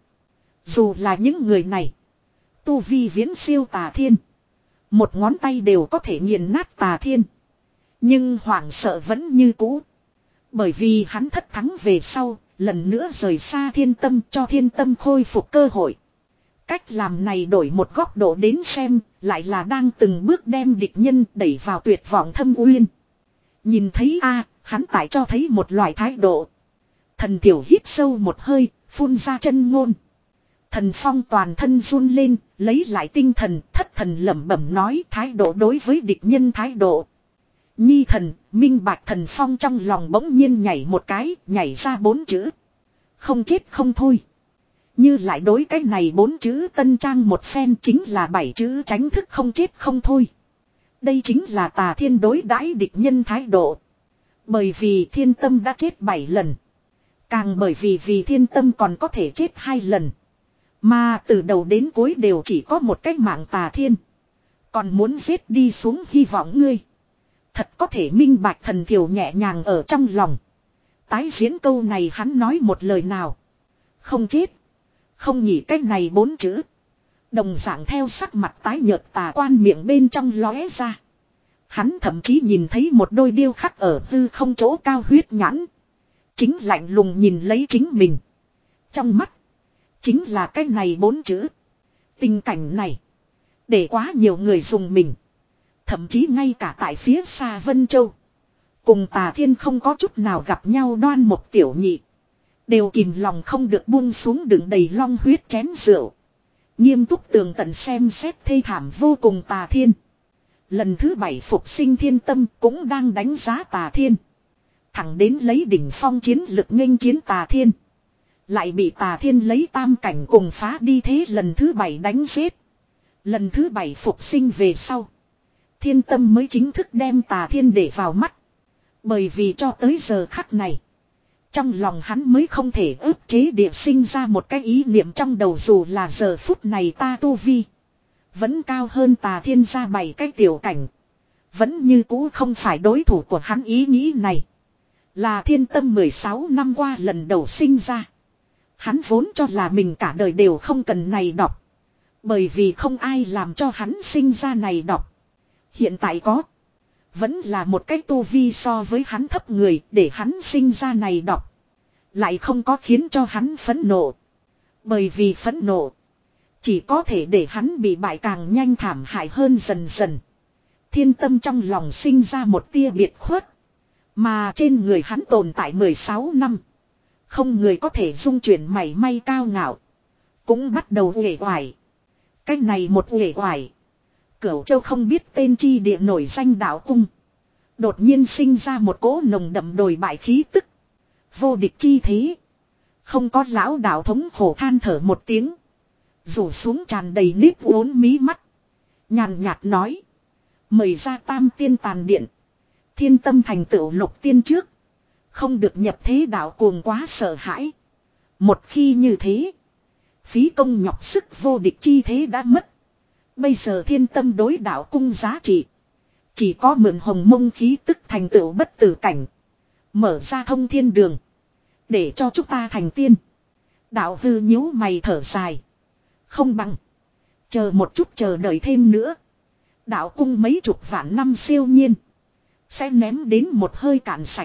Speaker 1: Dù là những người này. Tu vi viễn siêu Tà Thiên. Một ngón tay đều có thể nghiền nát Tà Thiên. Nhưng hoảng sợ vẫn như cũ. Bởi vì hắn thất thắng về sau. Lần nữa rời xa thiên tâm cho thiên tâm khôi phục cơ hội. Cách làm này đổi một góc độ đến xem. Lại là đang từng bước đem địch nhân đẩy vào tuyệt vọng thâm uyên. Nhìn thấy a hắn tại cho thấy một loại thái độ. Thần tiểu hít sâu một hơi, phun ra chân ngôn. Thần Phong toàn thân run lên, lấy lại tinh thần, thất thần lẩm bẩm nói thái độ đối với địch nhân thái độ. Nhi thần, minh bạch. Thần Phong trong lòng bỗng nhiên nhảy một cái, nhảy ra bốn chữ. Không chết không thôi. Như lại đối cái này bốn chữ tân trang một phen chính là bảy chữ tránh thức không chết không thôi. Đây chính là Tà Thiên đối đãi địch nhân thái độ. Bởi vì thiên tâm đã chết bảy lần. Càng bởi vì vì thiên tâm còn có thể chết hai lần. Mà từ đầu đến cuối đều chỉ có một cách mạng Tà Thiên. Còn muốn giết đi xuống hy vọng ngươi. Thật có thể minh bạch. Thần thiểu nhẹ nhàng ở trong lòng. Tái diễn câu này hắn nói một lời nào. Không chết. Không nhỉ cách này bốn chữ. Đồng dạng theo sắc mặt tái nhợt Tà Quan miệng bên trong lóe ra. Hắn thậm chí nhìn thấy một đôi điêu khắc ở hư không chỗ cao huyết nhãn. Chính lạnh lùng nhìn lấy chính mình. Trong mắt. Chính là cái này bốn chữ. Tình cảnh này. Để quá nhiều người dùng mình. Thậm chí ngay cả tại phía xa Vân Châu. Cùng Tà Thiên không có chút nào gặp nhau Đoan một tiểu nhị. Đều kìm lòng không được buông xuống đựng đầy long huyết chén rượu. Nghiêm túc tường tận xem xét thê thảm vô cùng Tà Thiên. Lần thứ bảy phục sinh thiên tâm cũng đang đánh giá Tà Thiên. Thẳng đến lấy đỉnh phong chiến lực nghênh chiến Tà Thiên. Lại bị Tà Thiên lấy tam cảnh cùng phá đi thế lần thứ bảy đánh giết. Lần thứ bảy phục sinh về sau. Thiên Tâm mới chính thức đem Tà Thiên để vào mắt. Bởi vì cho tới giờ khắc này. Trong lòng hắn mới không thể ức chế địa sinh ra một cái ý niệm trong đầu, dù là giờ phút này ta tu vi. Vẫn cao hơn Tà Thiên ra bảy cái tiểu cảnh. Vẫn như cũ không phải đối thủ của hắn, ý nghĩ này. Là Thiên Tâm mười sáu năm qua lần đầu sinh ra. Hắn vốn cho là mình cả đời đều không cần này đọc. Bởi vì không ai làm cho hắn sinh ra này đọc. Hiện tại có. Vẫn là một cái tu vi so với hắn thấp người để hắn sinh ra này đọc. Lại không có khiến cho hắn phẫn nộ. Bởi vì phẫn nộ. Chỉ có thể để hắn bị bại càng nhanh thảm hại hơn dần dần. Thiên Tâm trong lòng sinh ra một tia biệt khuất. Mà trên người hắn tồn tại mười sáu năm. Không người có thể dung chuyển mảy may cao ngạo. Cũng bắt đầu uể oải. Cái này một uể oải. Cửu Châu không biết tên chi địa nổi danh đạo cung. Đột nhiên sinh ra một cỗ nồng đậm đồi bại khí tức. Vô địch chi thế. Không có lão đạo thống khổ than thở một tiếng. Rủ xuống tràn đầy nếp uốn mí mắt. Nhàn nhạt nói. Mời ra tam tiên tàn điện. Thiên Tâm thành tựu lục tiên trước. Không được nhập thế đạo cuồng quá sợ hãi. Một khi như thế. Phí công nhọc sức vô địch chi thế đã mất. Bây giờ Thiên Tâm đối đạo cung giá trị. Chỉ có mượn hồng mông khí tức thành tựu bất tử cảnh. Mở ra thông thiên đường. Để cho chúng ta thành tiên. Đạo hư nhíu mày thở dài. Không bằng. Chờ một chút, chờ đợi thêm nữa. Đạo cung mấy chục vạn năm siêu nhiên. Sẽ ném đến một hơi cạn sạch.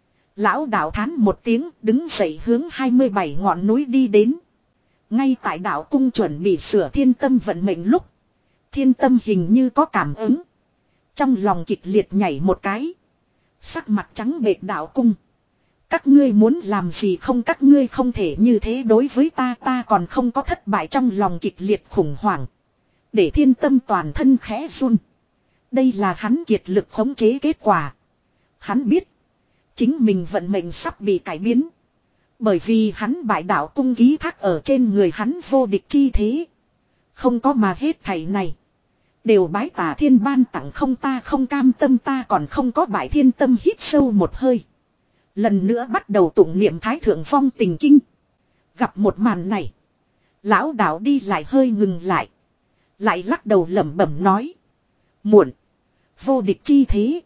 Speaker 1: Lão đạo thán một tiếng, đứng dậy hướng hai mươi bảy ngọn núi đi đến. Ngay tại đạo cung chuẩn bị sửa Thiên Tâm vận mệnh lúc. Thiên Tâm hình như có cảm ứng. Trong lòng kịch liệt nhảy một cái. Sắc mặt trắng bệch đạo cung. Các ngươi muốn làm gì không, các ngươi không thể như thế đối với ta, ta còn không có thất bại. Trong lòng kịch liệt khủng hoảng. Để Thiên Tâm toàn thân khẽ run. Đây là hắn kiệt lực khống chế kết quả. Hắn biết. Chính mình vận mệnh sắp bị cải biến. Bởi vì hắn bại đạo cung ký thác ở trên người hắn vô địch chi thế. Không có mà hết thảy này. Đều bái Tà Thiên ban tặng, không ta không cam tâm, ta còn không có bại. Thiên Tâm hít sâu một hơi. Lần nữa bắt đầu tụng niệm Thái Thượng Phong Tình Kinh. Gặp một màn này. Lão đạo đi lại hơi ngừng lại. Lại lắc đầu lẩm bẩm nói. Muộn. Vô địch chi thế.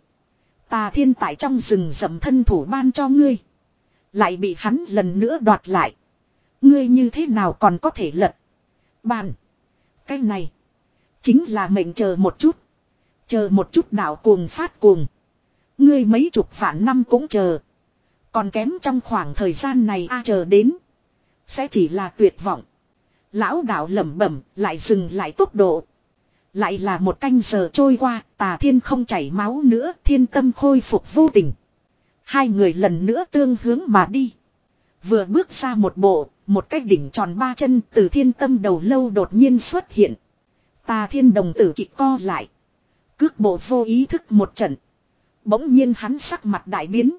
Speaker 1: Tà Thiên tại trong rừng rậm thân thủ ban cho ngươi. Lại bị hắn lần nữa đoạt lại. Ngươi như thế nào còn có thể lật. Bàn. Cái này. Chính là mệnh, chờ một chút. Chờ một chút, đạo cuồng phát cuồng. Ngươi mấy chục vạn năm cũng chờ. Còn kém trong khoảng thời gian này a chờ đến. Sẽ chỉ là tuyệt vọng. Lão đạo lẩm bẩm, lại dừng lại tốc độ. Lại là một canh giờ trôi qua, Tà Thiên không chảy máu nữa, Thiên Tâm khôi phục vô tình. Hai người lần nữa tương hướng mà đi. Vừa bước ra một bộ, một cái đỉnh tròn ba chân từ Thiên Tâm đầu lâu đột nhiên xuất hiện. Tà Thiên đồng tử kịch co lại. Cước bộ vô ý thức một trận. Bỗng nhiên hắn sắc mặt đại biến.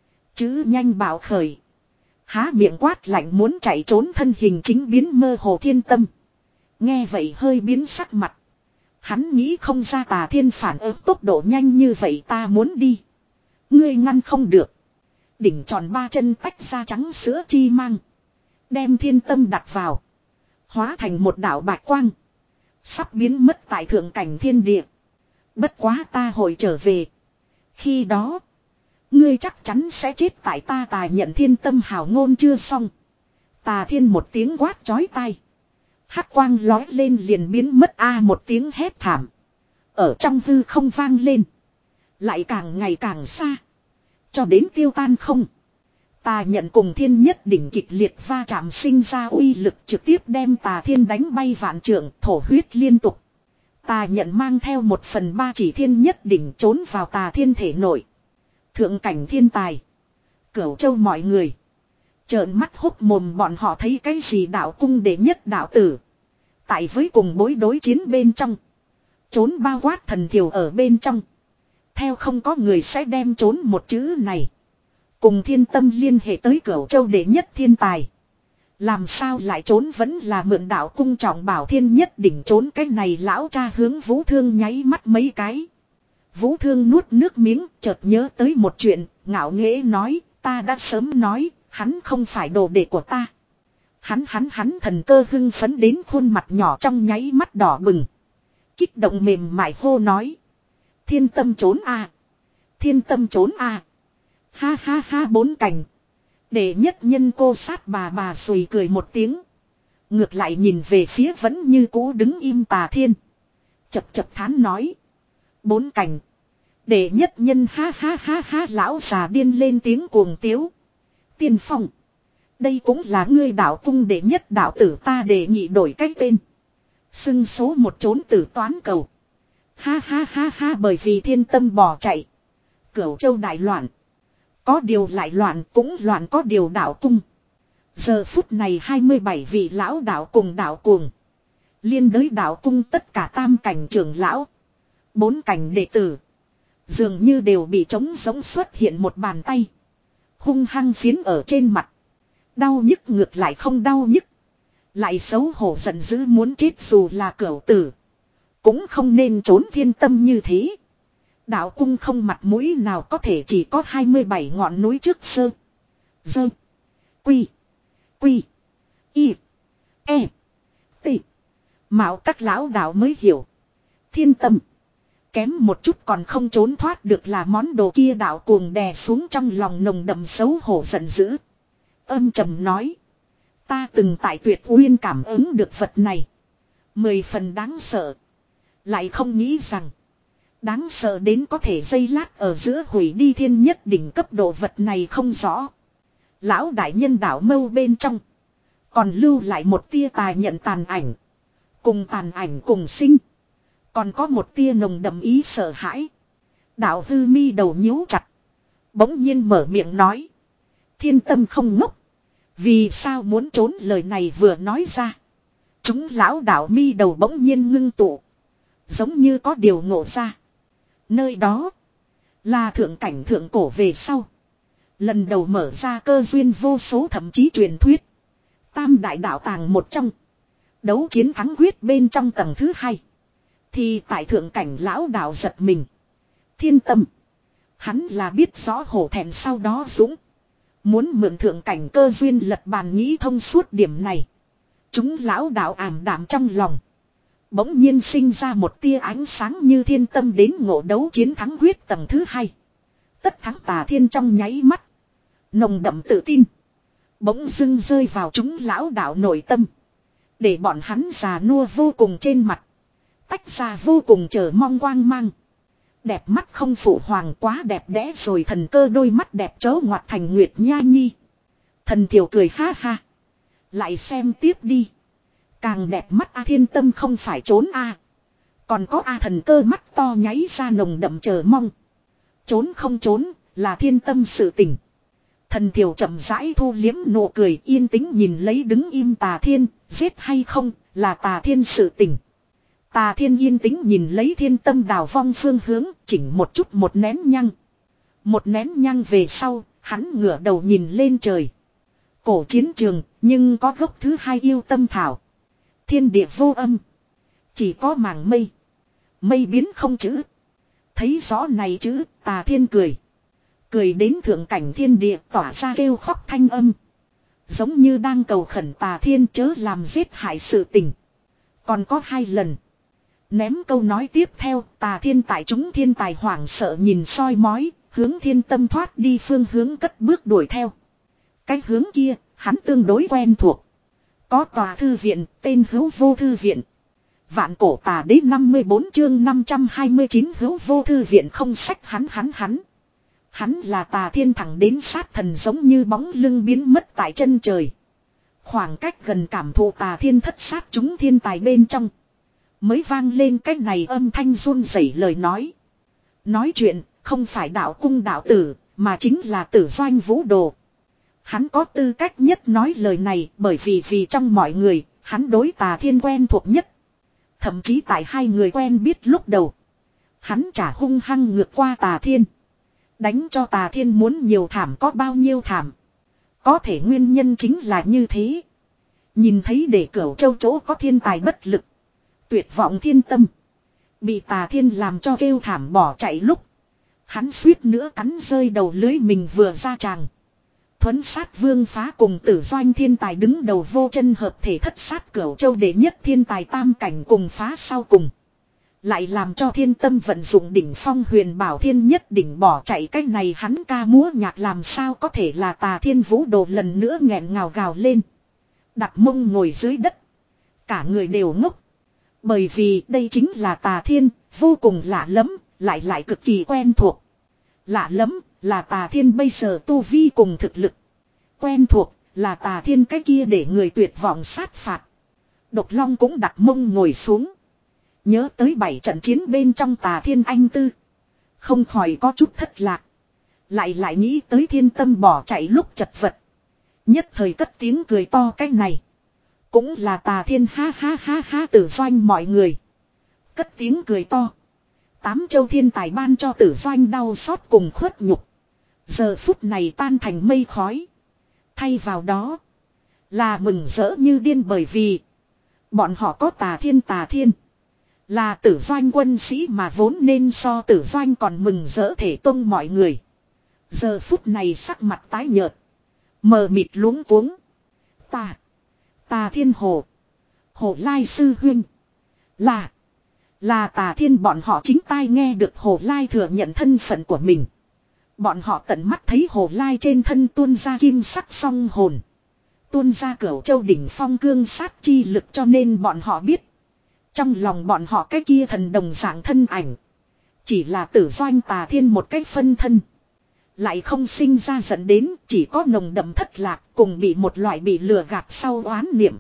Speaker 1: Chữ nhanh bảo khởi. Há miệng quát lạnh muốn chạy trốn, thân hình chính biến mơ hồ. Thiên Tâm nghe vậy hơi biến sắc mặt. Hắn nghĩ không ra Tà Thiên phản ứng tốc độ nhanh như vậy. Ta muốn đi, ngươi ngăn không được. Đỉnh tròn ba chân tách ra trắng sữa chi mang. Đem Thiên Tâm đặt vào. Hóa thành một đạo bạch quang. Sắp biến mất tại thượng cảnh thiên địa. Bất quá ta hồi trở về. Khi đó. Ngươi chắc chắn sẽ chết tại ta. Tài nhận Thiên Tâm hào ngôn chưa xong. Tà Thiên một tiếng quát chói tai. Hắc quang lói lên liền biến mất. A một tiếng hét thảm. Ở trong hư không vang lên. Lại càng ngày càng xa. Cho đến tiêu tan không. Tà nhận cùng Thiên Nhất đỉnh kịch liệt va chạm sinh ra uy lực trực tiếp đem Tà Thiên đánh bay vạn trượng, thổ huyết liên tục. Tà nhận mang theo một phần ba chỉ Thiên Nhất đỉnh trốn vào Tà Thiên thể nội. Thượng cảnh thiên tài. Cửu Châu mọi người. Trợn mắt hốc mồm, bọn họ thấy cái gì đạo cung đệ nhất đạo tử. Tại với cùng bối đối chiến bên trong. Trốn bao quát thần thiểu ở bên trong. Theo không có người sẽ đem trốn một chữ này cùng Thiên Tâm liên hệ tới Cửu Châu đệ nhất thiên tài. Làm sao lại trốn vẫn là mượn đạo cung trọng bảo thiên nhất định trốn cái này lão cha hướng Vũ Thương nháy mắt mấy cái. Vũ Thương nuốt nước miếng chợt nhớ tới một chuyện, ngạo nghễ nói, ta đã sớm nói, hắn không phải đồ đệ của ta. Hắn hắn hắn thần cơ hưng phấn đến khuôn mặt nhỏ trong nháy mắt đỏ bừng. Kích động mềm mại hô nói. Thiên tâm trốn à. Thiên tâm trốn à. Ha ha ha bốn cảnh. Để nhất nhân cô sát bà bà sùi cười một tiếng. Ngược lại nhìn về phía vẫn như cũ đứng im Tà Thiên. Chập chập thán nói. Bốn cảnh. Để nhất nhân ha ha ha ha lão già điên lên tiếng cuồng tiếu. Tiên Phong. Đây cũng là ngươi đạo cung đệ nhất đạo tử ta đề nghị đổi cách tên. Xưng số một trốn tử toán cầu. Ha ha ha ha bởi vì thiên tâm bỏ chạy. Cửu châu đại loạn. Có điều lại loạn cũng loạn có điều đạo cung. Giờ phút này hai mươi bảy vị lão đạo cùng đạo cuồng. Liên đới đạo cung tất cả tam cảnh trưởng lão. Bốn cảnh đệ tử. Dường như đều bị trống giống xuất hiện một bàn tay. Hung hăng phiến ở trên mặt. Đau nhức ngược lại không đau nhức. Lại xấu hổ giận dữ muốn chết dù là cửu tử. Cũng không nên trốn thiên tâm như thế. Đạo cung không mặt mũi nào có thể chỉ có hai mươi bảy ngọn núi trước sơ. Dơ. Quy. Quy. Y. E. T. Mạo các lão đạo mới hiểu. Thiên tâm. Kém một chút còn không trốn thoát được là món đồ kia đạo cuồng đè xuống trong lòng nồng đậm xấu hổ giận dữ. Âm trầm nói. Ta từng tại Tuyệt Uyên cảm ứng được vật này. Mười phần đáng sợ. Lại không nghĩ rằng. Đáng sợ đến có thể dây lát ở giữa hủy đi thiên nhất đỉnh cấp độ vật này không rõ. Lão đại nhân đảo mâu bên trong. Còn lưu lại một tia tài nhận tàn ảnh. Cùng tàn ảnh cùng sinh. Còn có một tia nồng đậm ý sợ hãi. Đạo hư mi đầu nhíu chặt. Bỗng nhiên mở miệng nói. Thiên tâm không ngốc. Vì sao muốn trốn lời này vừa nói ra. Chúng lão đạo mi đầu bỗng nhiên ngưng tụ. Giống như có điều ngộ ra. Nơi đó. Là thượng cảnh thượng cổ về sau. Lần đầu mở ra cơ duyên vô số thậm chí truyền thuyết. Tam đại đạo tàng một trong. Đấu chiến thắng quyết bên trong tầng thứ hai. Thì tại thượng cảnh lão đạo giật mình. Thiên tâm. Hắn là biết rõ hổ thẹn sau đó dũng. Muốn mượn thượng cảnh cơ duyên lật bàn nghĩ thông suốt điểm này. Chúng lão đạo ảm đạm trong lòng. Bỗng nhiên sinh ra một tia ánh sáng như thiên tâm đến ngộ đấu chiến thắng quyết tầng thứ hai. Tất thắng Tà Thiên trong nháy mắt. Nồng đậm tự tin. Bỗng dưng rơi vào chúng lão đạo nội tâm. Để bọn hắn già nua vô cùng trên mặt. Tách ra vô cùng chờ mong quang mang. Đẹp mắt không phụ hoàng quá đẹp đẽ rồi thần cơ đôi mắt đẹp chớ ngoặt thành Nguyệt Nha Nhi. Thần thiểu cười ha ha. Lại xem tiếp đi. Càng đẹp mắt A Thiên tâm không phải trốn A. Còn có A thần cơ mắt to nháy ra nồng đậm chờ mong. Trốn không trốn là thiên tâm sự tình. Thần thiểu chậm rãi thu liếm nụ cười yên tĩnh nhìn lấy đứng im Tà Thiên. Giết hay không là Tà Thiên sự tình. Tà Thiên yên tĩnh nhìn lấy thiên tâm đào vong phương hướng, chỉnh một chút một nén nhăng. Một nén nhăng về sau, hắn ngửa đầu nhìn lên trời. Cổ chiến trường, nhưng có gốc thứ hai yêu tâm thảo. Thiên địa vô âm. Chỉ có màng mây. Mây biến không chữ. Thấy rõ này chữ, Tà Thiên cười. Cười đến thượng cảnh thiên địa tỏa ra kêu khóc thanh âm. Giống như đang cầu khẩn Tà Thiên chớ làm giết hại sự tình. Còn có hai lần. Ném câu nói tiếp theo, Tà Thiên tại chúng thiên tài hoảng sợ nhìn soi mói, hướng thiên tâm thoát đi phương hướng cất bước đuổi theo. Cái hướng kia, hắn tương đối quen thuộc. Có tòa thư viện, tên Hữu Vô Thư Viện. Vạn cổ tà đế năm mươi bốn chương năm trăm hai mươi chín Hữu Vô Thư Viện không sách hắn hắn hắn. Hắn là Tà Thiên thẳng đến sát thần giống như bóng lưng biến mất tại chân trời. Khoảng cách gần cảm thụ Tà Thiên thất sát chúng thiên tài bên trong. Mới vang lên cách này âm thanh run rẩy lời nói. Nói chuyện không phải đạo cung đạo tử mà chính là Tử Doanh Vũ Đồ. Hắn có tư cách nhất nói lời này bởi vì vì trong mọi người hắn đối Tà Thiên quen thuộc nhất. Thậm chí tại hai người quen biết lúc đầu. Hắn trả hung hăng ngược qua Tà Thiên. Đánh cho Tà Thiên muốn nhiều thảm có bao nhiêu thảm. Có thể nguyên nhân chính là như thế. Nhìn thấy để Cửu Châu chỗ có thiên tài bất lực. Tuyệt vọng thiên tâm. Bị Tà Thiên làm cho kêu thảm bỏ chạy lúc. Hắn suýt nữa cắn rơi đầu lưới mình vừa ra tràng. Thuấn sát vương phá cùng Tử Doanh thiên tài đứng đầu vô chân hợp thể thất sát Cửu Châu đệ nhất thiên tài tam cảnh cùng phá sau cùng. Lại làm cho thiên tâm vận dụng đỉnh phong huyền bảo thiên nhất đỉnh bỏ chạy, cách này hắn ca múa nhạc làm sao có thể là Tà Thiên vũ đồ lần nữa nghẹn ngào gào lên. Đặt mông ngồi dưới đất. Cả người đều ngốc. Bởi vì đây chính là Tà Thiên, vô cùng lạ lẫm, lại lại cực kỳ quen thuộc. Lạ lẫm là Tà Thiên bây giờ tu vi cùng thực lực. Quen thuộc là Tà Thiên cái kia để người tuyệt vọng sát phạt. Độc Long cũng đặt mông ngồi xuống. Nhớ tới bảy trận chiến bên trong Tà Thiên anh tư. Không khỏi có chút thất lạc. Lại lại nghĩ tới thiên tâm bỏ chạy lúc chật vật. Nhất thời cất tiếng cười to cái này. Cũng là Tà Thiên ha ha ha ha. Tử Doanh mọi người. Cất tiếng cười to. Tám châu thiên tài ban cho Tử Doanh đau xót cùng khuất nhục. Giờ phút này tan thành mây khói. Thay vào đó. Là mừng rỡ như điên bởi vì. Bọn họ có Tà Thiên Tà Thiên. Là Tử Doanh quân sĩ mà vốn nên so Tử Doanh còn mừng rỡ thể tông mọi người. Giờ phút này sắc mặt tái nhợt. Mờ mịt luống cuống. Tà. Tà Thiên Hồ. Hồ Lai sư huynh. Là. Là Tà Thiên bọn họ chính tai nghe được Hồ Lai thừa nhận thân phận của mình. Bọn họ tận mắt thấy Hồ Lai trên thân tuôn ra kim sắc song hồn. Tuôn ra Cửu Châu đỉnh phong cương sát chi lực cho nên bọn họ biết. Trong lòng bọn họ cái kia thần đồng dạng thân ảnh. Chỉ là Tử Doanh Tà Thiên một cái phân thân. Lại không sinh ra dẫn đến chỉ có nồng đậm thất lạc cùng bị một loại bị lừa gạt sau oán niệm.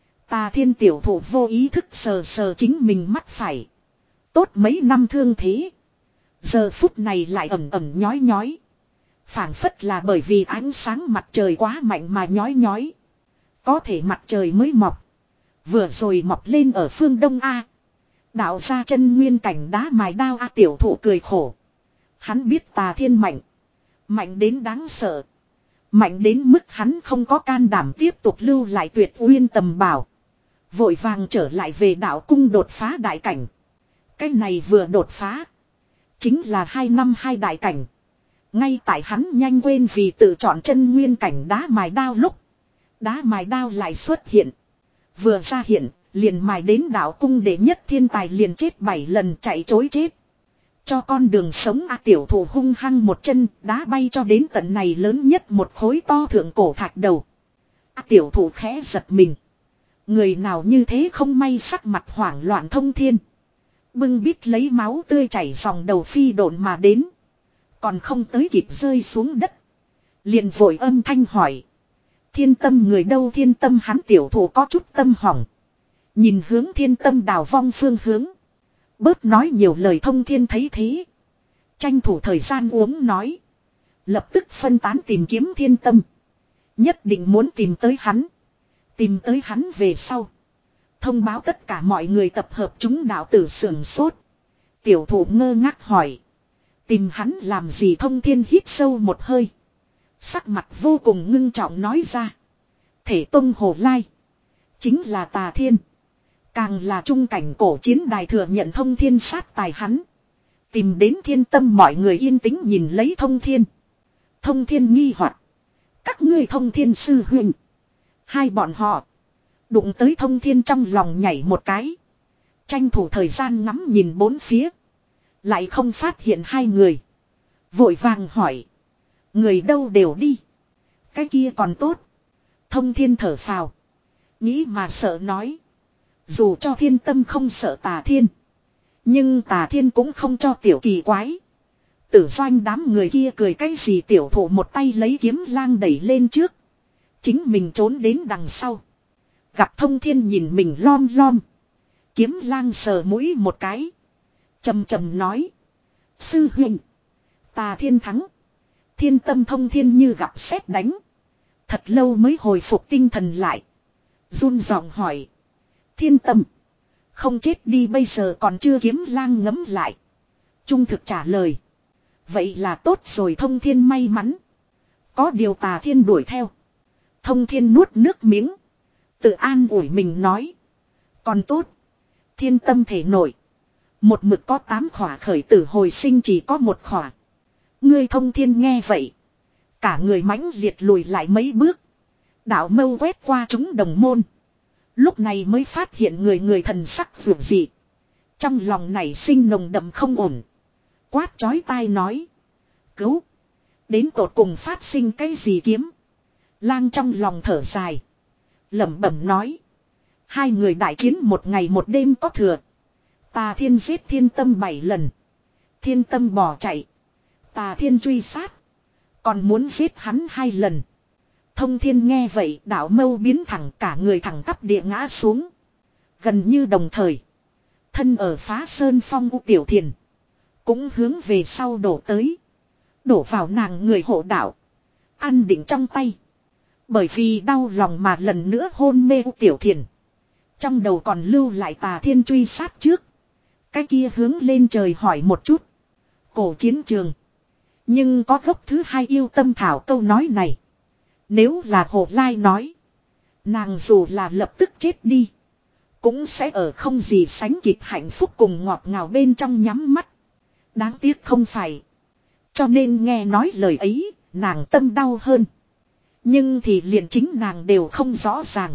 Speaker 1: Tà Thiên tiểu thủ vô ý thức sờ sờ chính mình mắt phải. Tốt mấy năm thương thế. Giờ phút này lại ẩm ẩm nhói nhói. Phảng phất là bởi vì ánh sáng mặt trời quá mạnh mà nhói nhói. Có thể mặt trời mới mọc. Vừa rồi mọc lên ở phương Đông A. Đạo ra chân nguyên cảnh đá mài đao A tiểu thụ cười khổ. Hắn biết Tà Thiên mạnh. Mạnh đến đáng sợ. Mạnh đến mức hắn không có can đảm tiếp tục lưu lại Tuyệt Uyên tầm bảo. Vội vàng trở lại về đạo cung đột phá đại cảnh. Cái này vừa đột phá. Chính là hai năm hai đại cảnh. Ngay tại hắn nhanh quên vì tự chọn chân nguyên cảnh đá mài đao lúc. Đá mài đao lại xuất hiện. Vừa ra hiện, liền mài đến đạo cung để nhất thiên tài liền chết bảy lần chạy chối chết. Cho con đường sống A tiểu thủ hung hăng một chân, đá bay cho đến tận này lớn nhất một khối to thượng cổ thạch đầu. A tiểu thủ khẽ giật mình. Người nào như thế không may sắc mặt hoảng loạn thông thiên. Bưng bít lấy máu tươi chảy dòng đầu phi độn mà đến. Còn không tới kịp rơi xuống đất. Liền vội âm thanh hỏi. Thiên tâm người đâu thiên tâm hắn tiểu thủ có chút tâm hỏng. Nhìn hướng thiên tâm đào vong phương hướng. Bớt nói nhiều lời thông thiên thấy thế. Tranh thủ thời gian uống nói. Lập tức phân tán tìm kiếm thiên tâm. Nhất định muốn tìm tới hắn. Tìm tới hắn về sau. Thông báo tất cả mọi người tập hợp chúng đạo tử sưởng sốt. Tiểu thủ ngơ ngác hỏi. Tìm hắn làm gì thông thiên hít sâu một hơi. Sắc mặt vô cùng ngưng trọng nói ra. Thể tông Hồ Lai. Chính là Tà Thiên. Càng là trung cảnh cổ chiến đài thừa nhận thông thiên sát tài hắn. Tìm đến thiên tâm mọi người yên tĩnh nhìn lấy thông thiên. Thông thiên nghi hoặc. Các ngươi thông thiên sư huynh. Hai bọn họ. Đụng tới thông thiên trong lòng nhảy một cái. Tranh thủ thời gian ngắm nhìn bốn phía. Lại không phát hiện hai người. Vội vàng hỏi. Người đâu đều đi. Cái kia còn tốt. Thông thiên thở phào. Nghĩ mà sợ nói. Dù cho thiên tâm không sợ Tà Thiên. Nhưng Tà Thiên cũng không cho tiểu kỳ quái. Tử Doanh đám người kia cười cái gì tiểu thủ một tay lấy kiếm lang đẩy lên trước. Chính mình trốn đến đằng sau. Gặp thông thiên nhìn mình lom lom. Kiếm lang sờ mũi một cái. Trầm trầm nói. Sư huynh. Tà Thiên thắng. Thiên tâm thông thiên như gặp sét đánh. Thật lâu mới hồi phục tinh thần lại. Run giọng hỏi. Thiên tâm. Không chết đi bây giờ còn chưa kiếm lang ngấm lại. Trung thực trả lời. Vậy là tốt rồi thông thiên may mắn. Có điều Tà Thiên đuổi theo. Thông thiên nuốt nước miếng. Tự an ủi mình nói. Còn tốt. Thiên tâm thể nổi. Một mực có tám khỏa khởi tử hồi sinh chỉ có một khỏa. Ngươi thông thiên nghe vậy. Cả người mãnh liệt lùi lại mấy bước. Đạo mâu quét qua chúng đồng môn. Lúc này mới phát hiện người người thần sắc vượt dị. Trong lòng nảy sinh nồng đậm không ổn. Quát chói tai nói. Cứu. Đến tột cùng phát sinh cái gì kiếm. Lang trong lòng thở dài. Lẩm bẩm nói. Hai người đại chiến một ngày một đêm có thừa. Tà thiên giết thiên tâm bảy lần. Thiên tâm bỏ chạy. Tà thiên truy sát. Còn muốn giết hắn hai lần. Thông thiên nghe vậy đạo mâu biến thẳng cả người thẳng tắp địa ngã xuống. Gần như đồng thời. Thân ở phá sơn phong u tiểu thiền. Cũng hướng về sau đổ tới. Đổ vào nàng người hộ đạo. Ăn định trong tay. Bởi vì đau lòng mà lần nữa hôn mê u tiểu thiền. Trong đầu còn lưu lại tà thiên truy sát trước. Cái kia hướng lên trời hỏi một chút. Cổ chiến trường. Nhưng có gốc thứ hai yêu tâm thảo câu nói này. Nếu là Hồ Lai nói. Nàng dù là lập tức chết đi. Cũng sẽ ở không gì sánh kịp hạnh phúc cùng ngọt ngào bên trong nhắm mắt. Đáng tiếc không phải. Cho nên nghe nói lời ấy, nàng tâm đau hơn. Nhưng thì liền chính nàng đều không rõ ràng.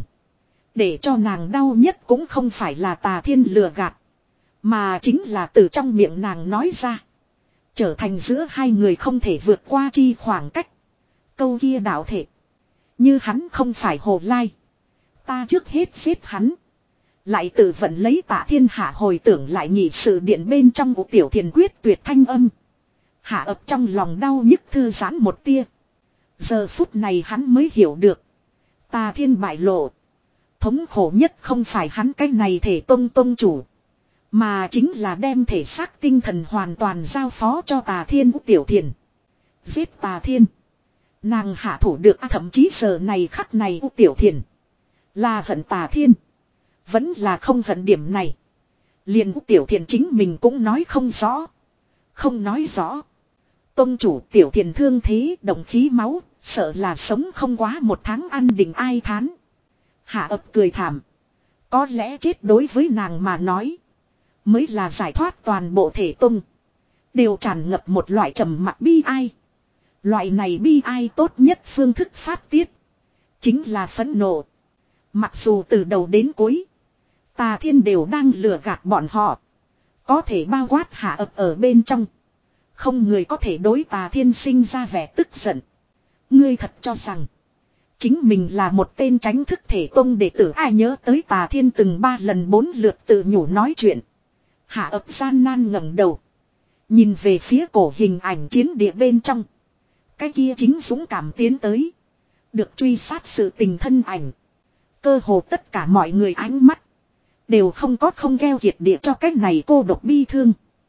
Speaker 1: Để cho nàng đau nhất cũng không phải là tà thiên lừa gạt. Mà chính là từ trong miệng nàng nói ra. Trở thành giữa hai người không thể vượt qua chi khoảng cách. Câu kia đạo thể. Như hắn không phải Hồ Lai. Ta trước hết giết hắn. Lại tự vận lấy Tạ Thiên Hạ hồi tưởng lại nhị sự điện bên trong của tiểu thiền quyết tuyệt thanh âm. Hạ ập trong lòng đau nhức thư giãn một tia. Giờ phút này hắn mới hiểu được. Tà Thiên bại lộ. Thống khổ nhất không phải hắn cái này thể tông tông chủ. Mà chính là đem thể xác tinh thần hoàn toàn giao phó cho Tà Thiên của tiểu thiền. Giết Tà Thiên. Nàng hạ thủ được à, thậm chí giờ này khắc này của tiểu thiền. Là hận Tà Thiên. Vẫn là không hận điểm này. Liền của tiểu thiền chính mình cũng nói không rõ. Không nói rõ. Tông chủ tiểu thiền thương thế động khí máu. Sợ là sống không quá một tháng ăn đình ai thán. Hạ ập cười thảm. Có lẽ chết đối với nàng mà nói. Mới là giải thoát toàn bộ thể tung. Đều tràn ngập một loại trầm mặc bi ai. Loại này bi ai tốt nhất phương thức phát tiết. Chính là phẫn nộ. Mặc dù từ đầu đến cuối. Tà Thiên đều đang lừa gạt bọn họ. Có thể bao quát hạ ập ở bên trong. Không người có thể đối Tà Thiên sinh ra vẻ tức giận. Ngươi thật cho rằng. Chính mình là một tên tránh thức thể tông đệ tử ai nhớ tới Tà Thiên từng ba lần bốn lượt tự nhủ nói chuyện. Hạ ập gian nan ngẩng đầu. Nhìn về phía cổ hình ảnh chiến địa bên trong. Cái kia chính dũng cảm tiến tới. Được truy sát sự tình thân ảnh. Cơ hồ tất cả mọi người ánh mắt. Đều không có không gheo kiệt địa cho cái này cô độc bi thương.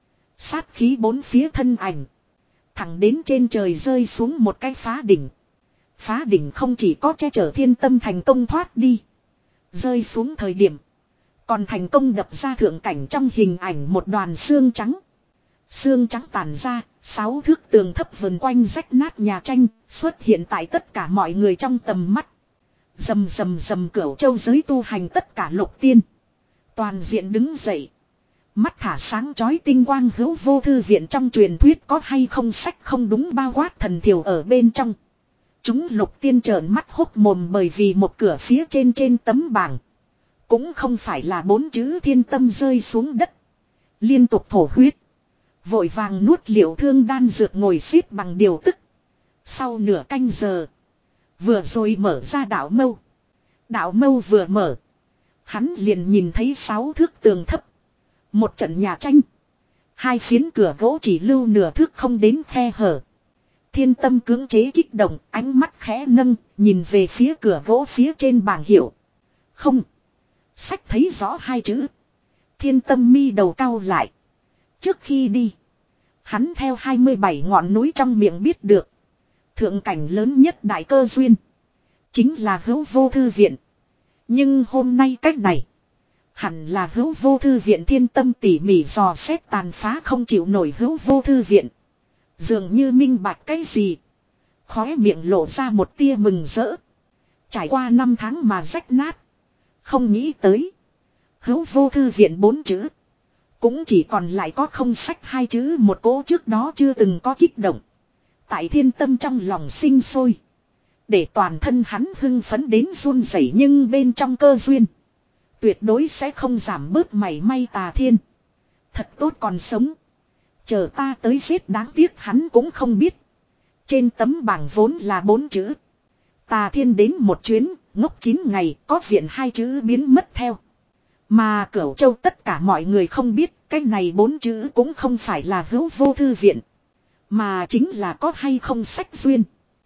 Speaker 1: Sát khí bốn phía thân ảnh. Thẳng đến trên trời rơi xuống một cái phá đỉnh. Phá đỉnh không chỉ có che chở thiên tâm thành công thoát đi. Rơi xuống thời điểm. Còn thành công đập ra thượng cảnh trong hình ảnh một đoàn xương trắng. Xương trắng tàn ra, sáu thước tường thấp vần quanh rách nát nhà tranh, xuất hiện tại tất cả mọi người trong tầm mắt. Rầm rầm rầm cửu châu giới tu hành tất cả lục tiên. Toàn diện đứng dậy. Mắt thả sáng chói tinh quang hữu vô thư viện trong truyền thuyết có hay không sách không đúng bao quát thần thiểu ở bên trong. Chúng lục tiên trợn mắt hốc mồm bởi vì một cửa phía trên trên tấm bảng. Cũng không phải là bốn chữ thiên tâm rơi xuống đất. Liên tục thổ huyết. Vội vàng nuốt liệu thương đan dược ngồi xếp bằng điều tức. Sau nửa canh giờ. Vừa rồi mở ra đạo mâu. Đạo mâu vừa mở. Hắn liền nhìn thấy sáu thước tường thấp. Một trận nhà tranh. Hai phiến cửa gỗ chỉ lưu nửa thước không đến khe hở. Thiên tâm cưỡng chế kích động, ánh mắt khẽ nâng, nhìn về phía cửa gỗ phía trên bảng hiệu. Không. Sách thấy rõ hai chữ. Thiên tâm mi đầu cau lại. Trước khi đi. Hắn theo hai mươi bảy ngọn núi trong miệng biết được. Thượng cảnh lớn nhất đại cơ duyên. Chính là hữu vô thư viện. Nhưng hôm nay cách này. Hẳn là hữu vô thư viện thiên tâm tỉ mỉ dò xét tàn phá không chịu nổi hữu vô thư viện. Dường như minh bạch cái gì. Khóe miệng lộ ra một tia mừng rỡ. Trải qua năm tháng mà rách nát. Không nghĩ tới. Hữu vô thư viện bốn chữ. Cũng chỉ còn lại có không sách hai chữ một cỗ trước đó chưa từng có kích động. Tại thiên tâm trong lòng sinh sôi. Để toàn thân hắn hưng phấn đến run rẩy nhưng bên trong cơ duyên. Tuyệt đối sẽ không giảm bớt mảy may Tà Thiên. Thật tốt còn sống. Chờ ta tới giết đáng tiếc hắn cũng không biết. Trên tấm bảng vốn là bốn chữ. Tà Thiên đến một chuyến, ngốc chín ngày, có viện hai chữ biến mất theo. Mà Cửu Châu tất cả mọi người không biết, cái này bốn chữ cũng không phải là hữu vô thư viện. Mà chính là có hay không sách duyên.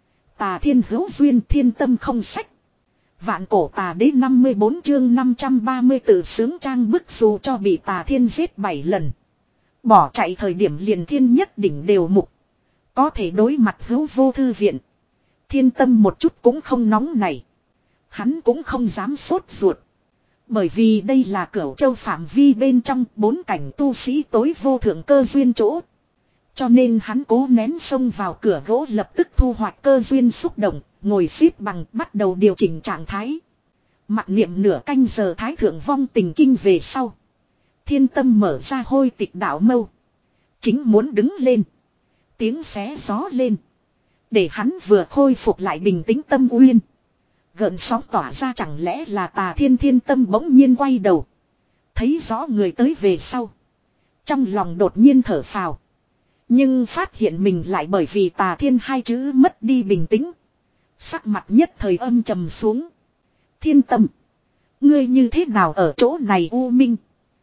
Speaker 1: Tà Thiên hữu duyên, thiên tâm không sách. Vạn cổ tà đế năm mươi bốn chương năm trăm ba mươi tự sướng trang bức dù cho bị Tà Thiên giết bảy lần. Bỏ chạy thời điểm liền thiên nhất đỉnh đều mục. Có thể đối mặt hữu vô thư viện. Thiên tâm một chút cũng không nóng này. Hắn cũng không dám sốt ruột. Bởi vì đây là Cửu Châu phạm vi bên trong bốn cảnh tu sĩ tối vô thượng cơ duyên chỗ. Cho nên hắn cố nén xông vào cửa gỗ lập tức thu hoạch cơ duyên xúc động, ngồi xếp bằng bắt đầu điều chỉnh trạng thái. Mặc niệm nửa canh giờ thái thượng vong tình kinh về sau. Thiên tâm mở ra hôi tịch đạo mâu. Chính muốn đứng lên. Tiếng xé gió lên. Để hắn vừa khôi phục lại bình tĩnh tâm uyên. Gợn sóng tỏa ra chẳng lẽ là Tà Thiên thiên tâm bỗng nhiên quay đầu. Thấy rõ người tới về sau. Trong lòng đột nhiên thở phào. Nhưng phát hiện mình lại bởi vì Tà Thiên hai chữ mất đi bình tĩnh. Sắc mặt nhất thời âm trầm xuống. Thiên tâm. Ngươi như thế nào ở chỗ này u minh.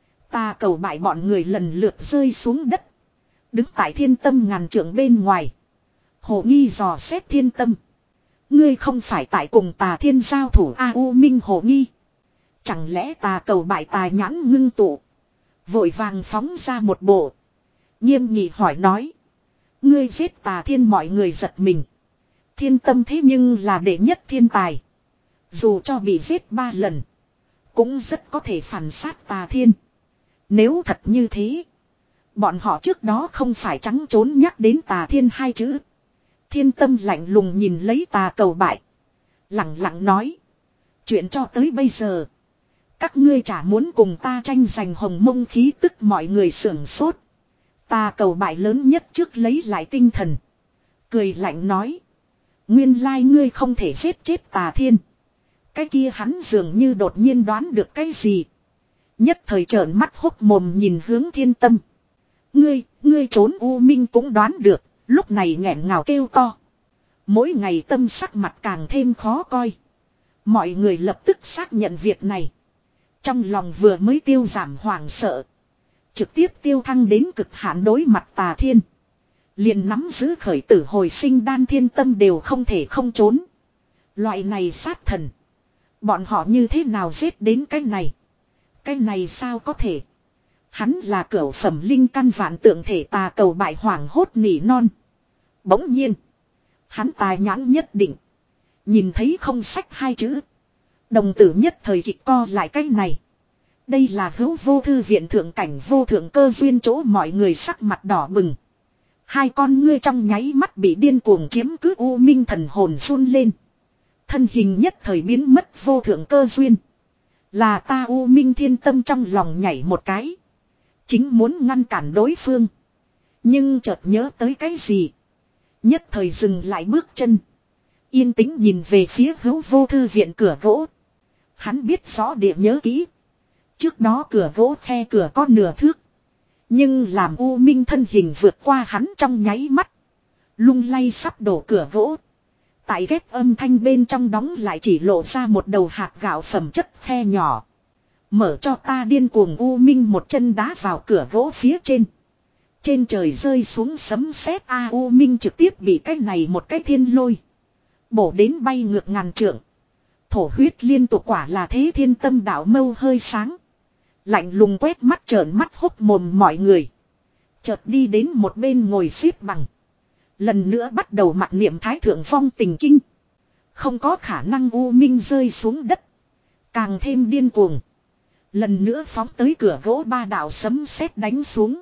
Speaker 1: Ta cầu bại bọn người lần lượt rơi xuống đất. Đứng tại thiên tâm ngàn trượng bên ngoài. Hồ nghi dò xét thiên tâm. Ngươi không phải tại cùng Tà Thiên giao thủ a u minh hồ nghi. Chẳng lẽ tà cầu bại tà nhãn ngưng tụ. Vội vàng phóng ra một bộ. Nghiêm nghị hỏi nói. Ngươi giết Tà Thiên mọi người giật mình. Thiên tâm thế nhưng là đệ nhất thiên tài. Dù cho bị giết ba lần. Cũng rất có thể phản sát Tà Thiên. Nếu thật như thế. Bọn họ trước đó không phải trắng trốn nhắc đến Tà Thiên hai chữ. Thiên tâm lạnh lùng nhìn lấy tà cầu bại. Lặng lặng nói. Chuyện cho tới bây giờ. Các ngươi chả muốn cùng ta tranh giành hồng mông khí tức mọi người sưởng sốt. Tà cầu bại lớn nhất trước lấy lại tinh thần. Cười lạnh nói. Nguyên lai ngươi không thể giết chết Tà Thiên. Cái kia hắn dường như đột nhiên đoán được cái gì. Nhất thời trợn mắt hốc mồm nhìn hướng thiên tâm. Ngươi, ngươi trốn u minh cũng đoán được. Lúc này nghẹn ngào kêu to. Mỗi ngày tâm sắc mặt càng thêm khó coi. Mọi người lập tức xác nhận việc này. Trong lòng vừa mới tiêu giảm hoảng sợ. Trực tiếp tiêu thăng đến cực hạn đối mặt Tà Thiên. Liền nắm giữ khởi tử hồi sinh đan thiên tâm đều không thể không trốn. Loại này sát thần. Bọn họ như thế nào giết đến cái này. Cái này sao có thể. Hắn là cửu phẩm linh căn vạn tượng thể tà cầu bại hoảng hốt nỉ non. Bỗng nhiên. Hắn tài nhãn nhất định. Nhìn thấy không sách hai chữ. Đồng tử nhất thời kịch co lại cái này. Đây là hữu vô thư viện thượng cảnh vô thượng cơ duyên chỗ mọi người sắc mặt đỏ bừng. Hai con ngươi trong nháy mắt bị điên cuồng chiếm cứ u minh thần hồn run lên. Thân hình nhất thời biến mất vô thượng cơ duyên. Là ta u minh thiên tâm trong lòng nhảy một cái. Chính muốn ngăn cản đối phương. Nhưng chợt nhớ tới cái gì. Nhất thời dừng lại bước chân. Yên tĩnh nhìn về phía hữu vô thư viện cửa gỗ. Hắn biết rõ địa nhớ kỹ. Trước đó cửa gỗ khe cửa có nửa thước. Nhưng làm u minh thân hình vượt qua hắn trong nháy mắt. Lung lay sắp đổ cửa gỗ. Tại ghét âm thanh bên trong đóng lại chỉ lộ ra một đầu hạt gạo phẩm chất khe nhỏ. Mở cho ta điên cuồng u minh một chân đá vào cửa gỗ phía trên. Trên trời rơi xuống sấm sét a u minh trực tiếp bị cái này một cái thiên lôi. Bổ đến bay ngược ngàn trượng. Thổ huyết liên tục quả là thế thiên tâm đạo mâu hơi sáng. Lạnh lùng quét mắt trợn mắt hốc mồm mọi người. Chợt đi đến một bên ngồi xếp bằng. Lần nữa bắt đầu mặc niệm thái thượng phong tình kinh. Không có khả năng u minh rơi xuống đất. Càng thêm điên cuồng. Lần nữa phóng tới cửa gỗ ba đạo sấm sét đánh xuống.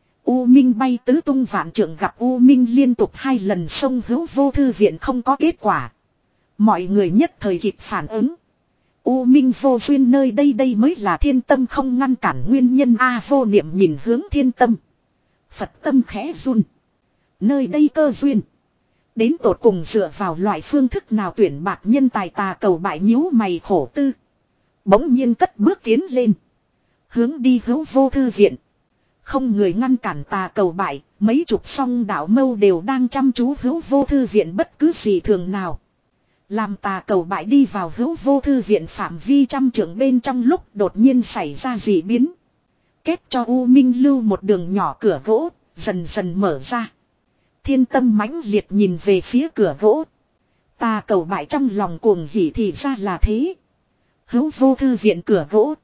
Speaker 1: U minh bay tứ tung vạn trượng gặp U minh liên tục hai lần xông hữu vô thư viện không có kết quả. Mọi người nhất thời kịp phản ứng. U minh vô duyên nơi đây đây mới là thiên tâm không ngăn cản nguyên nhân a. Vô niệm nhìn hướng thiên tâm. Phật tâm khẽ run. Nơi đây cơ duyên. Đến tột cùng dựa vào loại phương thức nào tuyển bạc nhân tài tà cầu bại nhíu mày khổ tư. Bỗng nhiên cất bước tiến lên. Hướng đi hữu vô thư viện. Không người ngăn cản tà cầu bại. Mấy chục song đạo mâu đều đang chăm chú hữu vô thư viện bất cứ gì thường nào. Làm tà cầu bại đi vào hữu vô thư viện phạm vi trăm trượng bên trong lúc đột nhiên xảy ra dị biến. Kết cho U Minh lưu một đường nhỏ cửa gỗ, dần dần mở ra. Thiên tâm mãnh liệt nhìn về phía cửa gỗ. Tà cầu bại trong lòng cuồng hỉ thì ra là thế. Hữu vô thư viện cửa gỗ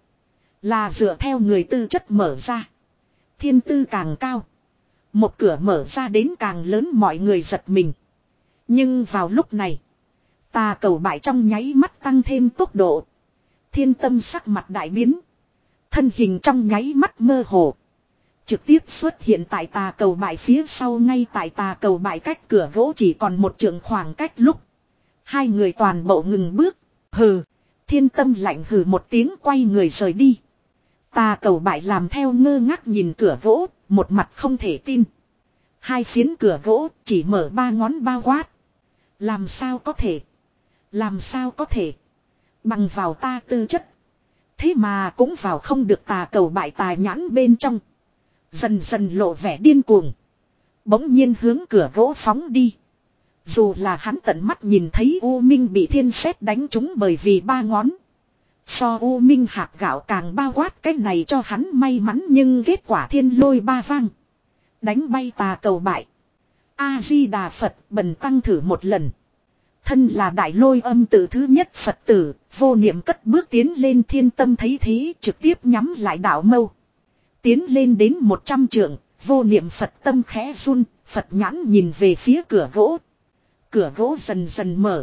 Speaker 1: là dựa theo người tư chất mở ra. Thiên tư càng cao. Một cửa mở ra đến càng lớn mọi người giật mình. Nhưng vào lúc này. Tà cầu bại trong nháy mắt tăng thêm tốc độ. Thiên tâm sắc mặt đại biến. Thân hình trong nháy mắt mơ hồ. Trực tiếp xuất hiện tại tà cầu bại phía sau ngay tại tà cầu bại cách cửa gỗ chỉ còn một trượng khoảng cách lúc. Hai người toàn bộ ngừng bước. Hừ. Thiên tâm lạnh hừ một tiếng quay người rời đi. Tà cầu bại làm theo ngơ ngác nhìn cửa gỗ. Một mặt không thể tin. Hai phiến cửa gỗ chỉ mở ba ngón bao quát. Làm sao có thể. Làm sao có thể. Bằng vào ta tư chất. Thế mà cũng vào không được tà cầu bại tài nhãn bên trong. Dần dần lộ vẻ điên cuồng. Bỗng nhiên hướng cửa gỗ phóng đi. Dù là hắn tận mắt nhìn thấy U Minh bị thiên sét đánh trúng bởi vì ba ngón. So U Minh hạt gạo càng bao quát cái này cho hắn may mắn nhưng kết quả thiên lôi ba vang. Đánh bay tà cầu bại. A-di-đà Phật bần tăng thử một lần. Thân là đại lôi âm tử thứ nhất Phật tử, vô niệm cất bước tiến lên thiên tâm thấy thế trực tiếp nhắm lại đạo mâu. Tiến lên đến một trăm trượng, vô niệm Phật tâm khẽ run, Phật nhãn nhìn về phía cửa gỗ. Cửa gỗ dần dần mở.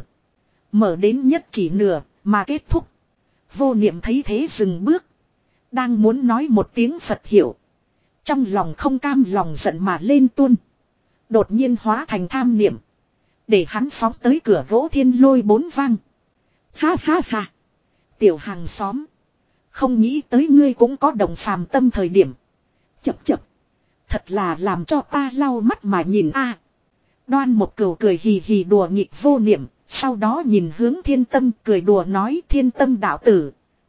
Speaker 1: Mở đến nhất chỉ nửa, mà kết thúc. Vô niệm thấy thế dừng bước. Đang muốn nói một tiếng Phật hiểu. Trong lòng không cam lòng giận mà lên tuôn. Đột nhiên hóa thành tham niệm. Để hắn phóng tới cửa gỗ thiên lôi bốn vang. Ha ha ha. Tiểu hàng xóm. Không nghĩ tới ngươi cũng có đồng phàm tâm thời điểm. Chập chập. Thật là làm cho ta lau mắt mà nhìn a. Đoan một cừu cười hì hì đùa nghịch vô niệm. Sau đó nhìn hướng thiên tâm cười đùa nói thiên tâm đạo tử.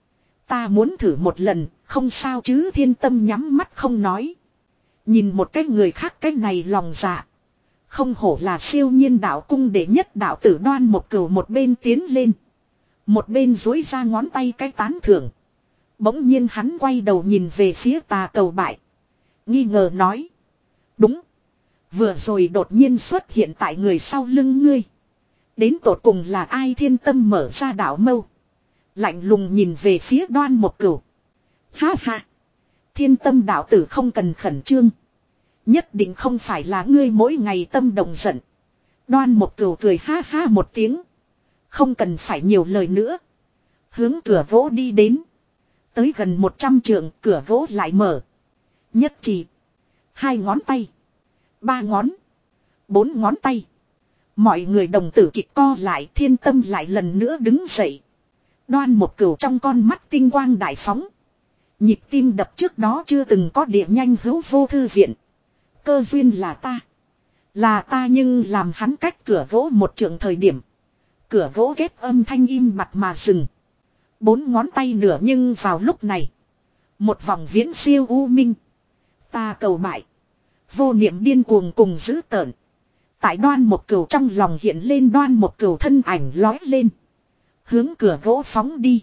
Speaker 1: Ta muốn thử một lần. Không sao chứ thiên tâm nhắm mắt không nói. Nhìn một cái người khác cái này lòng dạ. Không hổ là siêu nhiên đạo cung đệ nhất đạo tử đoan một cừu một bên tiến lên. Một bên dối ra ngón tay cái tán thưởng. Bỗng nhiên hắn quay đầu nhìn về phía tà cầu bại. Nghi ngờ nói. Đúng. Vừa rồi đột nhiên xuất hiện tại người sau lưng ngươi. Đến tột cùng là ai thiên tâm mở ra đạo mâu. Lạnh lùng nhìn về phía đoan một cừu. Ha ha. Thiên tâm đạo tử không cần khẩn trương. Nhất định không phải là ngươi mỗi ngày tâm động giận. Đoan một cừu cười ha ha một tiếng. Không cần phải nhiều lời nữa. Hướng cửa gỗ đi đến. Tới gần một trăm trượng cửa gỗ lại mở. Nhất chỉ. Hai ngón tay. Ba ngón. Bốn ngón tay. Mọi người đồng tử kịch co lại thiên tâm lại lần nữa đứng dậy. Đoan một cừu trong con mắt tinh quang đại phóng. Nhịp tim đập trước đó chưa từng có địa nhanh hữu vô thư viện. Cơ duyên là ta. Là ta nhưng làm hắn cách cửa gỗ một trượng thời điểm. Cửa gỗ kết âm thanh im mặt mà dừng. Bốn ngón tay nửa nhưng vào lúc này. Một vòng viễn siêu u minh. Ta cầu bại. Vô niệm điên cuồng cùng giữ tợn. Tại đoan một cừu trong lòng hiện lên đoan một cừu thân ảnh lói lên. Hướng cửa gỗ phóng đi.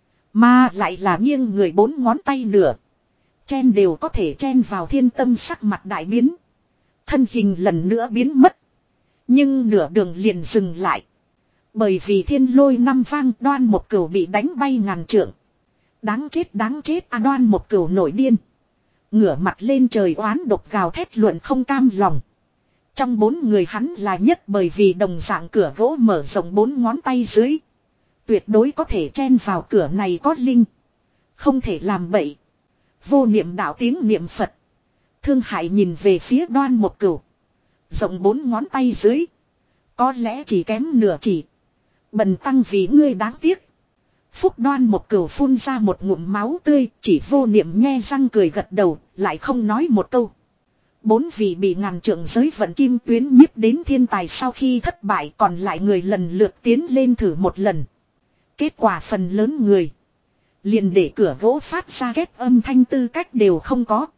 Speaker 1: Mà lại là nghiêng người bốn ngón tay nửa. Chen đều có thể chen vào thiên tâm sắc mặt đại biến. Thân hình lần nữa biến mất. Nhưng nửa đường liền dừng lại. Bởi vì thiên lôi năm vang đoan một cừu bị đánh bay ngàn trượng. Đáng chết đáng chết à đoan một cừu nổi điên. Ngửa mặt lên trời oán độc gào thét luận không cam lòng. Trong bốn người hắn là nhất bởi vì đồng dạng cửa gỗ mở rộng bốn ngón tay dưới. Tuyệt đối có thể chen vào cửa này có linh. Không thể làm bậy. Vô niệm đạo tiếng niệm Phật. Thương hại nhìn về phía đoan một cừu. Rộng bốn ngón tay dưới. Có lẽ chỉ kém nửa chỉ. Bần tăng vì ngươi đáng tiếc. Phúc Đoan một cừu phun ra một ngụm máu tươi, chỉ vô niệm nhe răng cười gật đầu, lại không nói một câu. Bốn vị bị ngàn trượng giới vận kim tuyến nhiếp đến thiên tài sau khi thất bại, còn lại người lần lượt tiến lên thử một lần. Kết quả phần lớn người liền để cửa gỗ phát ra két âm thanh tư cách đều không có.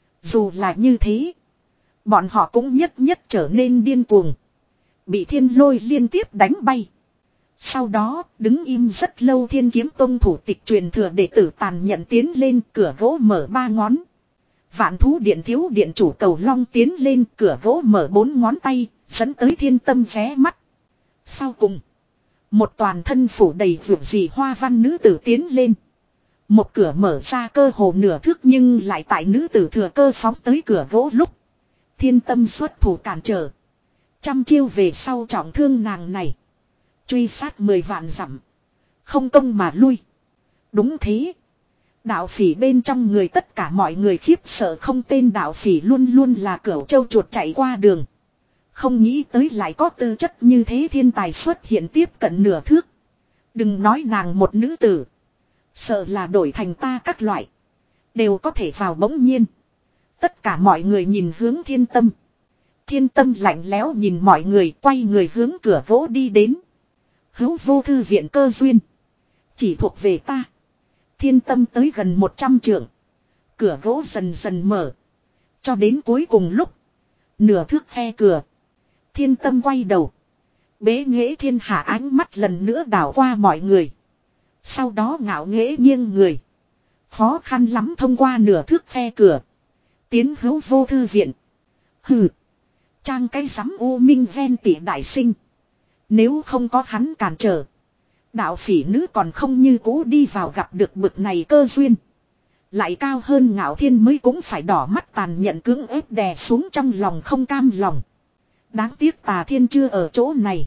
Speaker 1: Dù là như thế, bọn họ cũng nhất nhất trở nên điên cuồng. Bị thiên lôi liên tiếp đánh bay. Sau đó, đứng im rất lâu Thiên Kiếm Tông thủ tịch truyền thừa đệ tử tàn nhận tiến lên, cửa gỗ mở ba ngón. Vạn Thú Điện thiếu điện chủ Cầu Long tiến lên, cửa gỗ mở bốn ngón tay, dẫn tới Thiên Tâm vé mắt. Sau cùng, một toàn thân phủ đầy vượt gì hoa văn nữ tử tiến lên. Một cửa mở ra cơ hồ nửa thước, nhưng lại tại nữ tử thừa cơ phóng tới cửa gỗ lúc Thiên Tâm xuất thủ cản trở. Trăm chiêu về sau trọng thương nàng này. Truy sát mười vạn dặm. Không công mà lui. Đúng thế. Đạo phỉ bên trong người tất cả mọi người khiếp sợ không tên, đạo phỉ luôn luôn là cẩu trâu chuột chạy qua đường. Không nghĩ tới lại có tư chất như thế thiên tài xuất hiện tiếp cận nửa thước. Đừng nói nàng một nữ tử. Sợ là đổi thành ta các loại. Đều có thể vào bỗng nhiên. Tất cả mọi người nhìn hướng Thiên Tâm. Thiên Tâm lạnh lẽo nhìn mọi người, quay người hướng cửa gỗ đi đến. Hữu vô thư viện cơ duyên. Chỉ thuộc về ta. Thiên Tâm tới gần một trăm trượng. Cửa gỗ dần dần mở. Cho đến cuối cùng lúc. Nửa thước khe cửa. Thiên Tâm quay đầu. Bế nghệ thiên hạ ánh mắt lần nữa đảo qua mọi người. Sau đó ngạo nghễ nghiêng người. Khó khăn lắm thông qua nửa thước khe cửa. Tiến hữu vô thư viện. Hừ. Trang cái sắm u minh ven tỉ đại sinh. Nếu không có hắn cản trở. Đạo phỉ nữ còn không như cũ đi vào gặp được bực này cơ duyên. Lại cao hơn ngạo thiên mới cũng phải đỏ mắt tàn nhận cưỡng ép đè xuống trong lòng không cam lòng. Đáng tiếc Tà Thiên chưa ở chỗ này.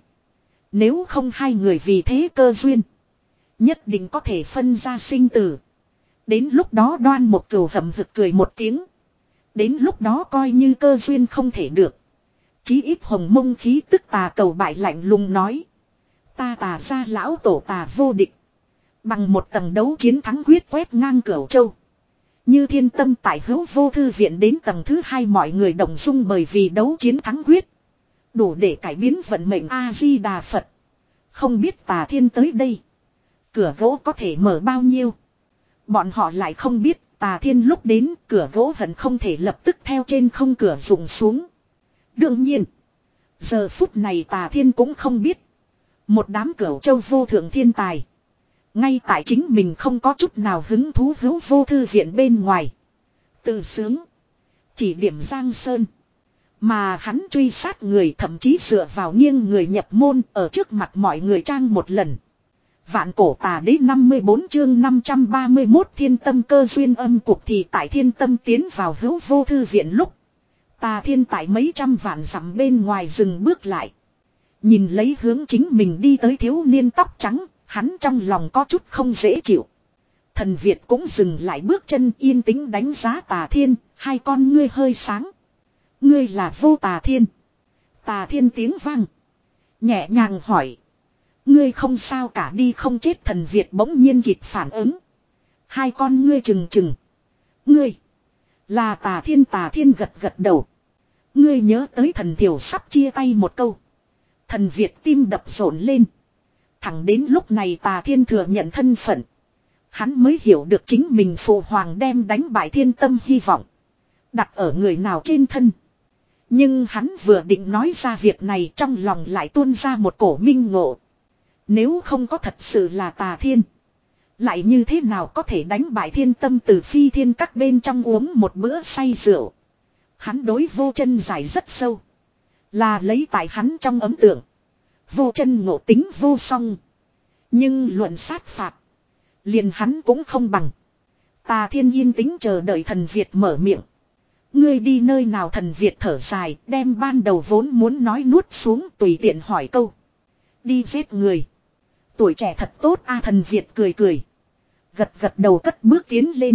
Speaker 1: Nếu không hai người vì thế cơ duyên. Nhất định có thể phân ra sinh tử. Đến lúc đó Đoan một cừu hậm hực cười một tiếng. Đến lúc đó coi như cơ duyên không thể được. Chí ít Hồng Mông khí tức Tà Cầu bại lạnh lùng nói. Ta Tà ra lão tổ Tà vô địch. Bằng một tầng đấu chiến thắng quyết quét ngang Cửu Châu. Như Thiên Tâm tại hữu vô thư viện đến tầng thứ hai mọi người đồng dung bởi vì đấu chiến thắng quyết. Đủ để cải biến vận mệnh A-di-đà Phật. Không biết Tà Thiên tới đây. Cửa gỗ có thể mở bao nhiêu. Bọn họ lại không biết Tà Thiên lúc đến cửa gỗ hận không thể lập tức theo trên không cửa rụng xuống. Đương nhiên. Giờ phút này Tà Thiên cũng không biết. Một đám Cửu Châu vô thượng thiên tài. Ngay tại chính mình không có chút nào hứng thú hữu vô thư viện bên ngoài. Tự sướng. Chỉ điểm Giang Sơn. Mà hắn truy sát người thậm chí dựa vào nghiêng người nhập môn ở trước mặt mọi người trang một lần. Vạn cổ tà đế năm mươi bốn chương năm trăm ba mươi mốt Thiên Tâm cơ duyên âm cuộc thì tại Thiên Tâm tiến vào hữu vô thư viện lúc. Tà Thiên tại mấy trăm vạn dặm bên ngoài dừng bước lại. Nhìn lấy hướng chính mình đi tới thiếu niên tóc trắng, hắn trong lòng có chút không dễ chịu. Thần Việt cũng dừng lại bước chân yên tĩnh đánh giá Tà Thiên, hai con ngươi hơi sáng. Ngươi là Vô Tà Thiên. Tà Thiên tiếng vang. Nhẹ nhàng hỏi. Ngươi không sao cả đi không chết Thần Việt bỗng nhiên kịp phản ứng. Hai con ngươi trừng trừng. Ngươi. Là Tà Thiên Tà Thiên gật gật đầu. Ngươi nhớ tới thần thiểu sắp chia tay một câu. Thần Việt tim đập rộn lên. Thẳng đến lúc này Tà Thiên thừa nhận thân phận. Hắn mới hiểu được chính mình phụ hoàng đem đánh bại Thiên Tâm hy vọng. Đặt ở người nào trên thân. Nhưng hắn vừa định nói ra việc này trong lòng lại tuôn ra một cổ minh ngộ. Nếu không có thật sự là Tà Thiên. Lại như thế nào có thể đánh bại Thiên Tâm từ phi thiên các bên trong uống một bữa say rượu. Hắn đối vô chân giải rất sâu. Là lấy tại hắn trong ấn tượng. Vô chân ngộ tính vô song. Nhưng luận sát phạt. Liền hắn cũng không bằng. Tà Thiên yên tĩnh chờ đợi Thần Việt mở miệng. Ngươi đi nơi nào Thần Việt thở dài đem ban đầu vốn muốn nói nuốt xuống tùy tiện hỏi câu. Đi giết người. Tuổi trẻ thật tốt a Thần Việt cười cười. Gật gật đầu cất bước tiến lên.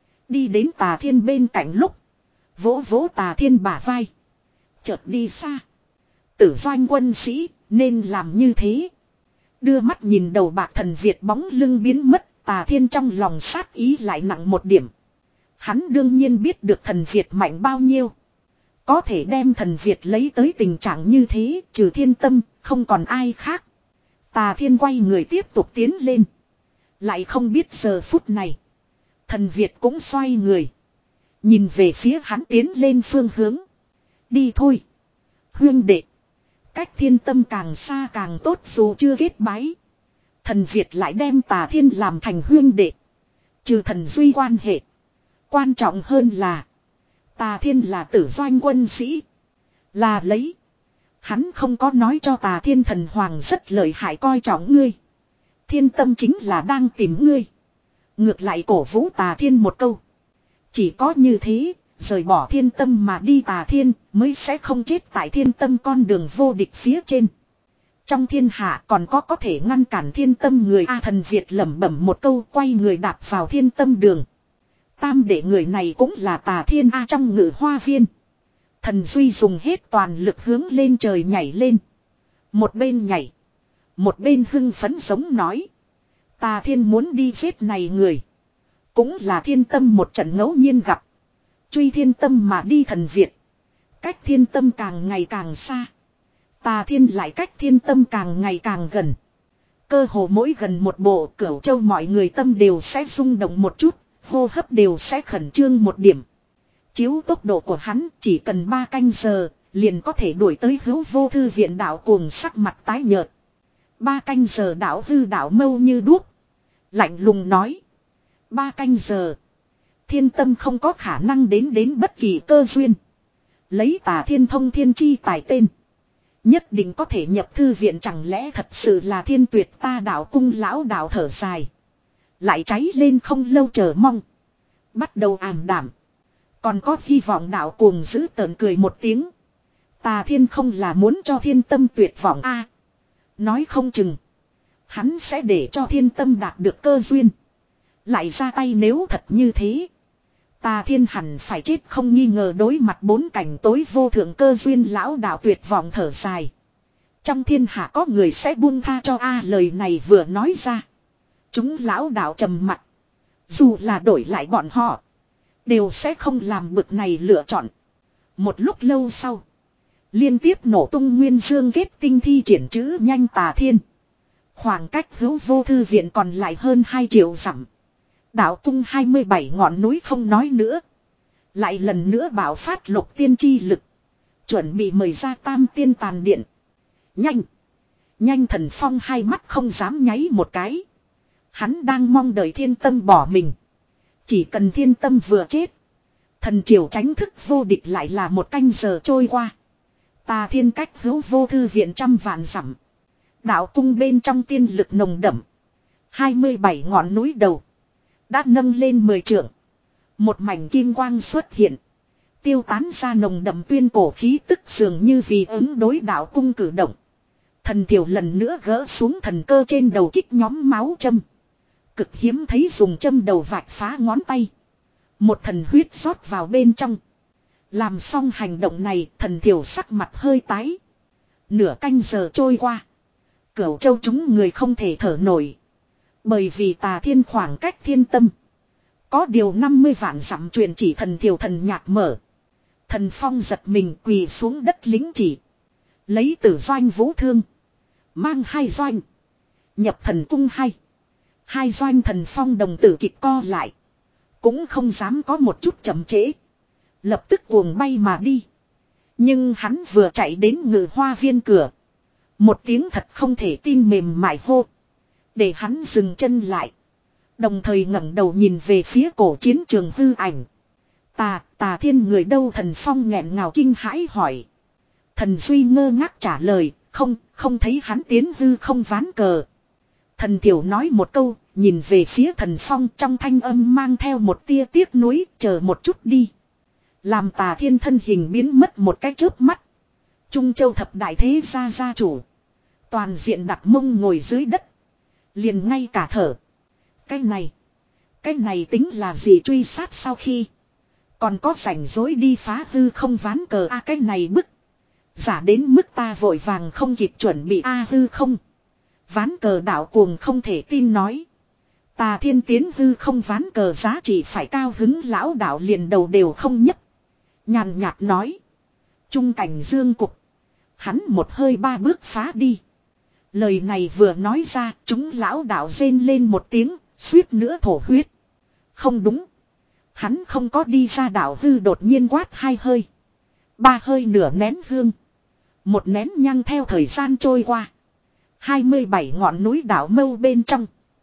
Speaker 1: Đi đến Tà Thiên bên cạnh lúc. Vỗ vỗ Tà Thiên bả vai. Chợt đi xa. Tử doanh quân sĩ nên làm như thế. Đưa mắt nhìn đầu bạc thần Việt bóng lưng biến mất, Tà Thiên trong lòng sát ý lại nặng một điểm. Hắn đương nhiên biết được thần Việt mạnh bao nhiêu. Có thể đem thần Việt lấy tới tình trạng như thế, trừ Thiên Tâm, không còn ai khác. Tà Thiên quay người tiếp tục tiến lên. Lại không biết giờ phút này. Thần Việt cũng xoay người. Nhìn về phía hắn tiến lên phương hướng. Đi thôi. Huyên đệ. Cách Thiên Tâm càng xa càng tốt dù chưa kết bái. Thần Việt lại đem Tà Thiên làm thành huyên đệ. Trừ thần duy quan hệ. Quan trọng hơn là. Tà Thiên là tử doanh quân sĩ. Là lấy. Hắn không có nói cho Tà Thiên thần hoàng rất lợi hại coi trọng ngươi. Thiên Tâm chính là đang tìm ngươi. Ngược lại cổ vũ Tà Thiên một câu. Chỉ có như thế, rời bỏ Thiên Tâm mà đi Tà Thiên mới sẽ không chết tại Thiên Tâm con đường vô địch phía trên. Trong thiên hạ còn có có thể ngăn cản Thiên Tâm người A thần Việt lẩm bẩm một câu quay người đạp vào Thiên Tâm đường. Tam đệ người này cũng là Tà Thiên A trong ngự hoa viên. Thần Duy dùng hết toàn lực hướng lên trời nhảy lên. Một bên nhảy. Một bên hưng phấn giống nói. Tà Thiên muốn đi giết này người. Cũng là Thiên Tâm một trận ngẫu nhiên gặp. Truy Thiên Tâm mà đi thần Việt. Cách Thiên Tâm càng ngày càng xa. Tà Thiên lại cách Thiên Tâm càng ngày càng gần. Cơ hồ mỗi gần một bộ Cửu Châu mọi người tâm đều sẽ rung động một chút. Hô hấp đều sẽ khẩn trương một điểm. Chiếu tốc độ của hắn chỉ cần ba canh giờ. Liền có thể đuổi tới Hữu Vô Thư viện đạo cuồng sắc mặt tái nhợt. Ba canh giờ đạo hư đạo mâu như đuốc. Lạnh lùng nói. Ba canh giờ. Thiên Tâm không có khả năng đến đến bất kỳ cơ duyên. Lấy Tà Thiên thông thiên chi tài tên. Nhất định có thể nhập thư viện chẳng lẽ thật sự là Thiên Tuyệt ta đạo cung lão đạo thở dài. Lại cháy lên không lâu chờ mong. Bắt đầu ảm đảm. Còn có hy vọng đạo cuồng giữ tợn cười một tiếng. Tà Thiên không là muốn cho Thiên Tâm tuyệt vọng a. Nói không chừng. Hắn sẽ để cho Thiên Tâm đạt được cơ duyên. Lại ra tay nếu thật như thế. Tà Thiên hẳn phải chết không nghi ngờ đối mặt bốn cảnh tối vô thượng cơ duyên lão đạo tuyệt vọng thở dài. Trong thiên hạ có người sẽ buông tha cho a lời này vừa nói ra. Chúng lão đạo trầm mặt. Dù là đổi lại bọn họ. Đều sẽ không làm bực này lựa chọn. Một lúc lâu sau. Liên tiếp nổ tung nguyên dương kết tinh thi triển chữ nhanh Tà Thiên. Khoảng cách Hữu Vô Thư viện còn lại hơn hai triệu dặm. Đạo cung hai mươi bảy ngọn núi không nói nữa. Lại lần nữa bảo phát lục tiên chi lực. Chuẩn bị mời ra tam tiên tàn điện. Nhanh. Nhanh Thần Phong hai mắt không dám nháy một cái. Hắn đang mong đợi Thiên Tâm bỏ mình. Chỉ cần Thiên Tâm vừa chết. Thần triều tránh thức vô địch lại là một canh giờ trôi qua. Tà Thiên cách Hữu Vô Thư viện trăm vạn dặm. Đạo cung bên trong tiên lực nồng đậm. hai mươi bảy ngọn núi đầu. Đã nâng lên mười trượng. Một mảnh kim quang xuất hiện. Tiêu tán ra nồng đậm tuyên cổ khí tức dường như vì ứng đối đạo cung cử động. Thần tiểu lần nữa gỡ xuống thần cơ trên đầu kích nhóm máu châm. Cực hiếm thấy dùng châm đầu vạch phá ngón tay. Một thần huyết rót vào bên trong. Làm xong hành động này thần tiểu sắc mặt hơi tái. Nửa canh giờ trôi qua. Cửu Châu chúng người không thể thở nổi. Bởi vì Tà Thiên khoảng cách Thiên Tâm. Có điều năm mươi vạn dặm truyền chỉ thần thiểu thần nhạc mở. Thần Phong giật mình quỳ xuống đất lính chỉ. Lấy tử doanh vũ thương. Mang hai doanh. Nhập thần cung hay. Hai doanh Thần Phong đồng tử kịch co lại. Cũng không dám có một chút chậm trễ. Lập tức cuồng bay mà đi. Nhưng hắn vừa chạy đến ngự hoa viên cửa. Một tiếng thật không thể tin mềm mại hô. Để hắn dừng chân lại. Đồng thời ngẩng đầu nhìn về phía cổ chiến trường hư ảnh. Tà, Tà Thiên người đâu Thần Phong nghẹn ngào kinh hãi hỏi. Thần Duy ngơ ngác trả lời, không, không thấy hắn tiến hư không ván cờ. Thần Tiểu nói một câu, nhìn về phía Thần Phong trong thanh âm mang theo một tia tiếc nuối, chờ một chút đi. Làm Tà Thiên thân hình biến mất một cái chớp mắt. Trung Châu thập đại thế gia gia chủ. Toàn diện đặt mông ngồi dưới đất. Liền ngay cả thở. Cái này. Cái này tính là gì truy sát sau khi. Còn có rảnh rối đi phá hư không ván cờ a à, cái này bức. Giả đến mức ta vội vàng không kịp chuẩn bị a à, hư không. Ván cờ đạo cuồng không thể tin nói. Tà Thiên tiến hư không ván cờ giá trị phải cao hứng lão đạo liền đầu đều không nhấc. Nhàn nhạt nói. Trung cảnh dương cục. Hắn một hơi ba bước phá đi. Lời này vừa nói ra, chúng lão đạo rên lên một tiếng, suýt nữa thổ huyết. Không đúng. Hắn không có đi ra đạo hư đột nhiên quát hai hơi. Ba hơi nửa nén hương. Một nén nhang theo thời gian trôi qua. hai mươi bảy ngọn núi đảo mâu bên trong.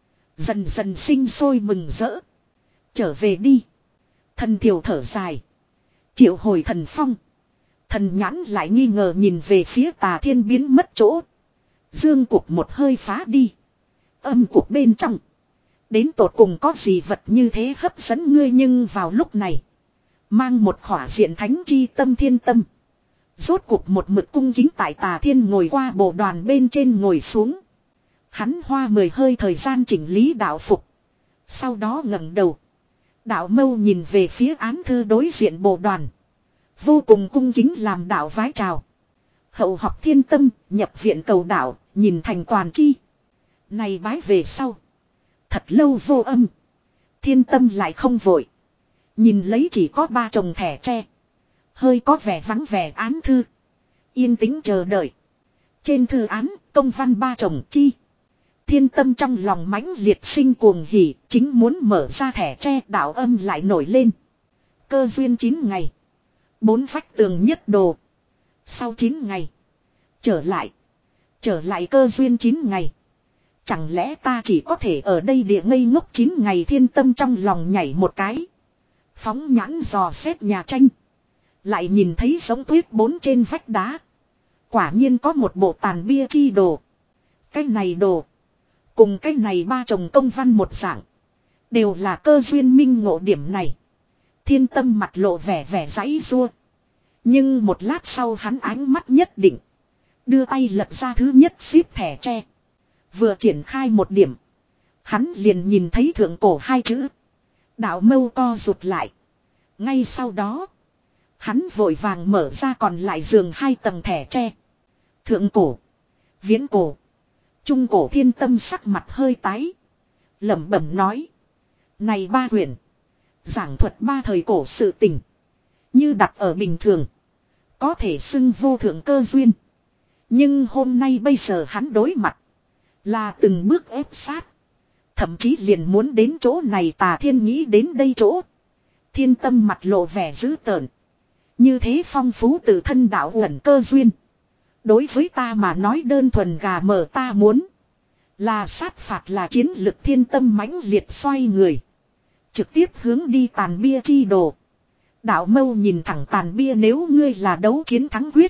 Speaker 1: Dần dần sinh sôi mừng rỡ. Trở về đi. Thần thiểu thở dài. Triệu hồi thần phong. Thần nhãn lại nghi ngờ nhìn về phía Tà Thiên biến mất chỗ. Dương cục một hơi phá đi. Âm cục bên trong. Đến tột cùng có gì vật như thế hấp dẫn ngươi, nhưng vào lúc này. Mang một khỏa diện thánh chi tâm thiên tâm. Rốt cục một mực cung kính tại Tà Thiên ngồi qua bộ đoàn bên trên ngồi xuống. Hắn hoa mười hơi thời gian chỉnh lý đạo phục. Sau đó ngẩng đầu. Đạo mâu nhìn về phía án thư đối diện bộ đoàn. Vô cùng cung kính làm đạo vái chào. Hậu học thiên tâm, nhập viện cầu đạo, nhìn thành toàn chi. Này bái về sau. Thật lâu vô âm. Thiên tâm lại không vội. Nhìn lấy chỉ có ba chồng thẻ tre. Hơi có vẻ vắng vẻ án thư. Yên tĩnh chờ đợi. Trên thư án, công văn ba chồng chi. Thiên tâm trong lòng mãnh liệt sinh cuồng hỉ, chính muốn mở ra thẻ tre, đạo âm lại nổi lên. Cơ duyên chín ngày. Bốn vách tường nhất đồ. Sau chín ngày. Trở lại. Trở lại cơ duyên chín ngày. Chẳng lẽ ta chỉ có thể ở đây địa ngây ngốc chín ngày, thiên tâm trong lòng nhảy một cái. Phóng nhãn dò xét nhà tranh. Lại nhìn thấy giống tuyết bốn trên vách đá. Quả nhiên có một bộ tàn bia chi đồ. Cái này đồ. Cùng cái này ba chồng công văn một dạng. Đều là cơ duyên minh ngộ điểm này. Thiên tâm mặt lộ vẻ vẻ giãy rua. Nhưng một lát sau hắn ánh mắt nhất định. Đưa tay lật ra thứ nhất xíp thẻ tre. Vừa triển khai một điểm. Hắn liền nhìn thấy thượng cổ hai chữ. Đạo mâu co rụt lại. Ngay sau đó. Hắn vội vàng mở ra còn lại giường hai tầng thẻ tre. Thượng cổ. Viễn cổ. Trung cổ, thiên tâm sắc mặt hơi tái. Lẩm bẩm nói. Này ba quyển. Giảng thuật ba thời cổ sự tình. Như đặt ở bình thường. Có thể xưng vô thượng cơ duyên. Nhưng hôm nay bây giờ hắn đối mặt. Là từng bước ép sát. Thậm chí liền muốn đến chỗ này. Tà Thiên nghĩ đến đây chỗ. Thiên tâm mặt lộ vẻ dữ tợn. Như thế phong phú từ thân đạo ẩn cơ duyên. Đối với ta mà nói đơn thuần gà mờ, ta muốn. Là sát phạt là chiến lực, thiên tâm mãnh liệt xoay người. Trực tiếp hướng đi tàn bia chi đồ. Đạo mâu nhìn thẳng tàn bia, nếu ngươi là đấu chiến thắng quyết.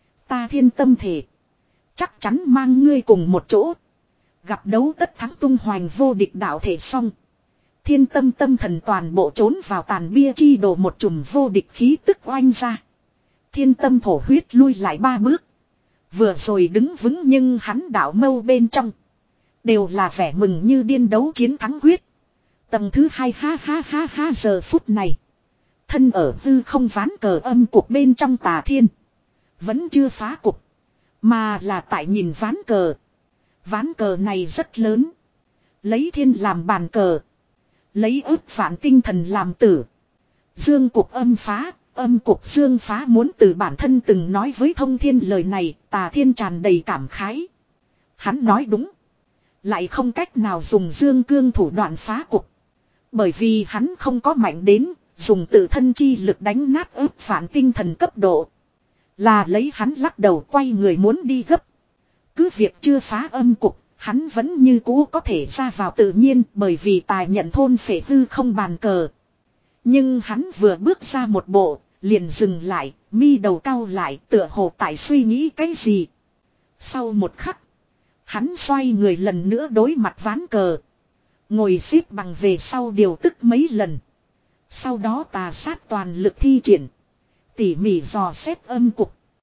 Speaker 1: Ta thiên tâm thể. Chắc chắn mang ngươi cùng một chỗ. Gặp đấu tất thắng tung hoành vô địch đạo thể xong. Thiên tâm tâm thần toàn bộ trốn vào tàn bia chi đồ, một chùm vô địch khí tức oanh ra. Thiên tâm thổ huyết lui lại ba bước. Vừa rồi đứng vững nhưng hắn đạo mâu bên trong. Đều là vẻ mừng như điên, đấu chiến thắng quyết. Tầng thứ hai ha ha ha ha giờ phút này. Thân ở hư không ván cờ âm cuộc bên trong Tà Thiên. Vẫn chưa phá cục. Mà là tại nhìn ván cờ. Ván cờ này rất lớn. Lấy thiên làm bàn cờ. Lấy ức vạn tinh thần làm tử. Dương cục âm phá. Âm cục dương phá, muốn từ bản thân từng nói với thông thiên lời này. Tà Thiên tràn đầy cảm khái. Hắn nói đúng. Lại không cách nào dùng dương cương thủ đoạn phá cục. Bởi vì hắn không có mạnh đến. Dùng tự thân chi lực đánh nát ức vạn tinh thần cấp độ. Là lấy hắn lắc đầu quay người muốn đi gấp. Cứ việc chưa phá âm cục. Hắn vẫn như cũ có thể ra vào tự nhiên. Bởi vì tài nhận thôn phệ hư không bàn cờ. Nhưng hắn vừa bước ra một bộ. Liền dừng lại, mi đầu cau lại, tựa hồ tại suy nghĩ cái gì. Sau một khắc, hắn xoay người lần nữa đối mặt ván cờ. Ngồi xếp bằng về sau điều tức mấy lần. Sau đó tà sát toàn lực thi triển. Tỉ mỉ dò xét âm cục.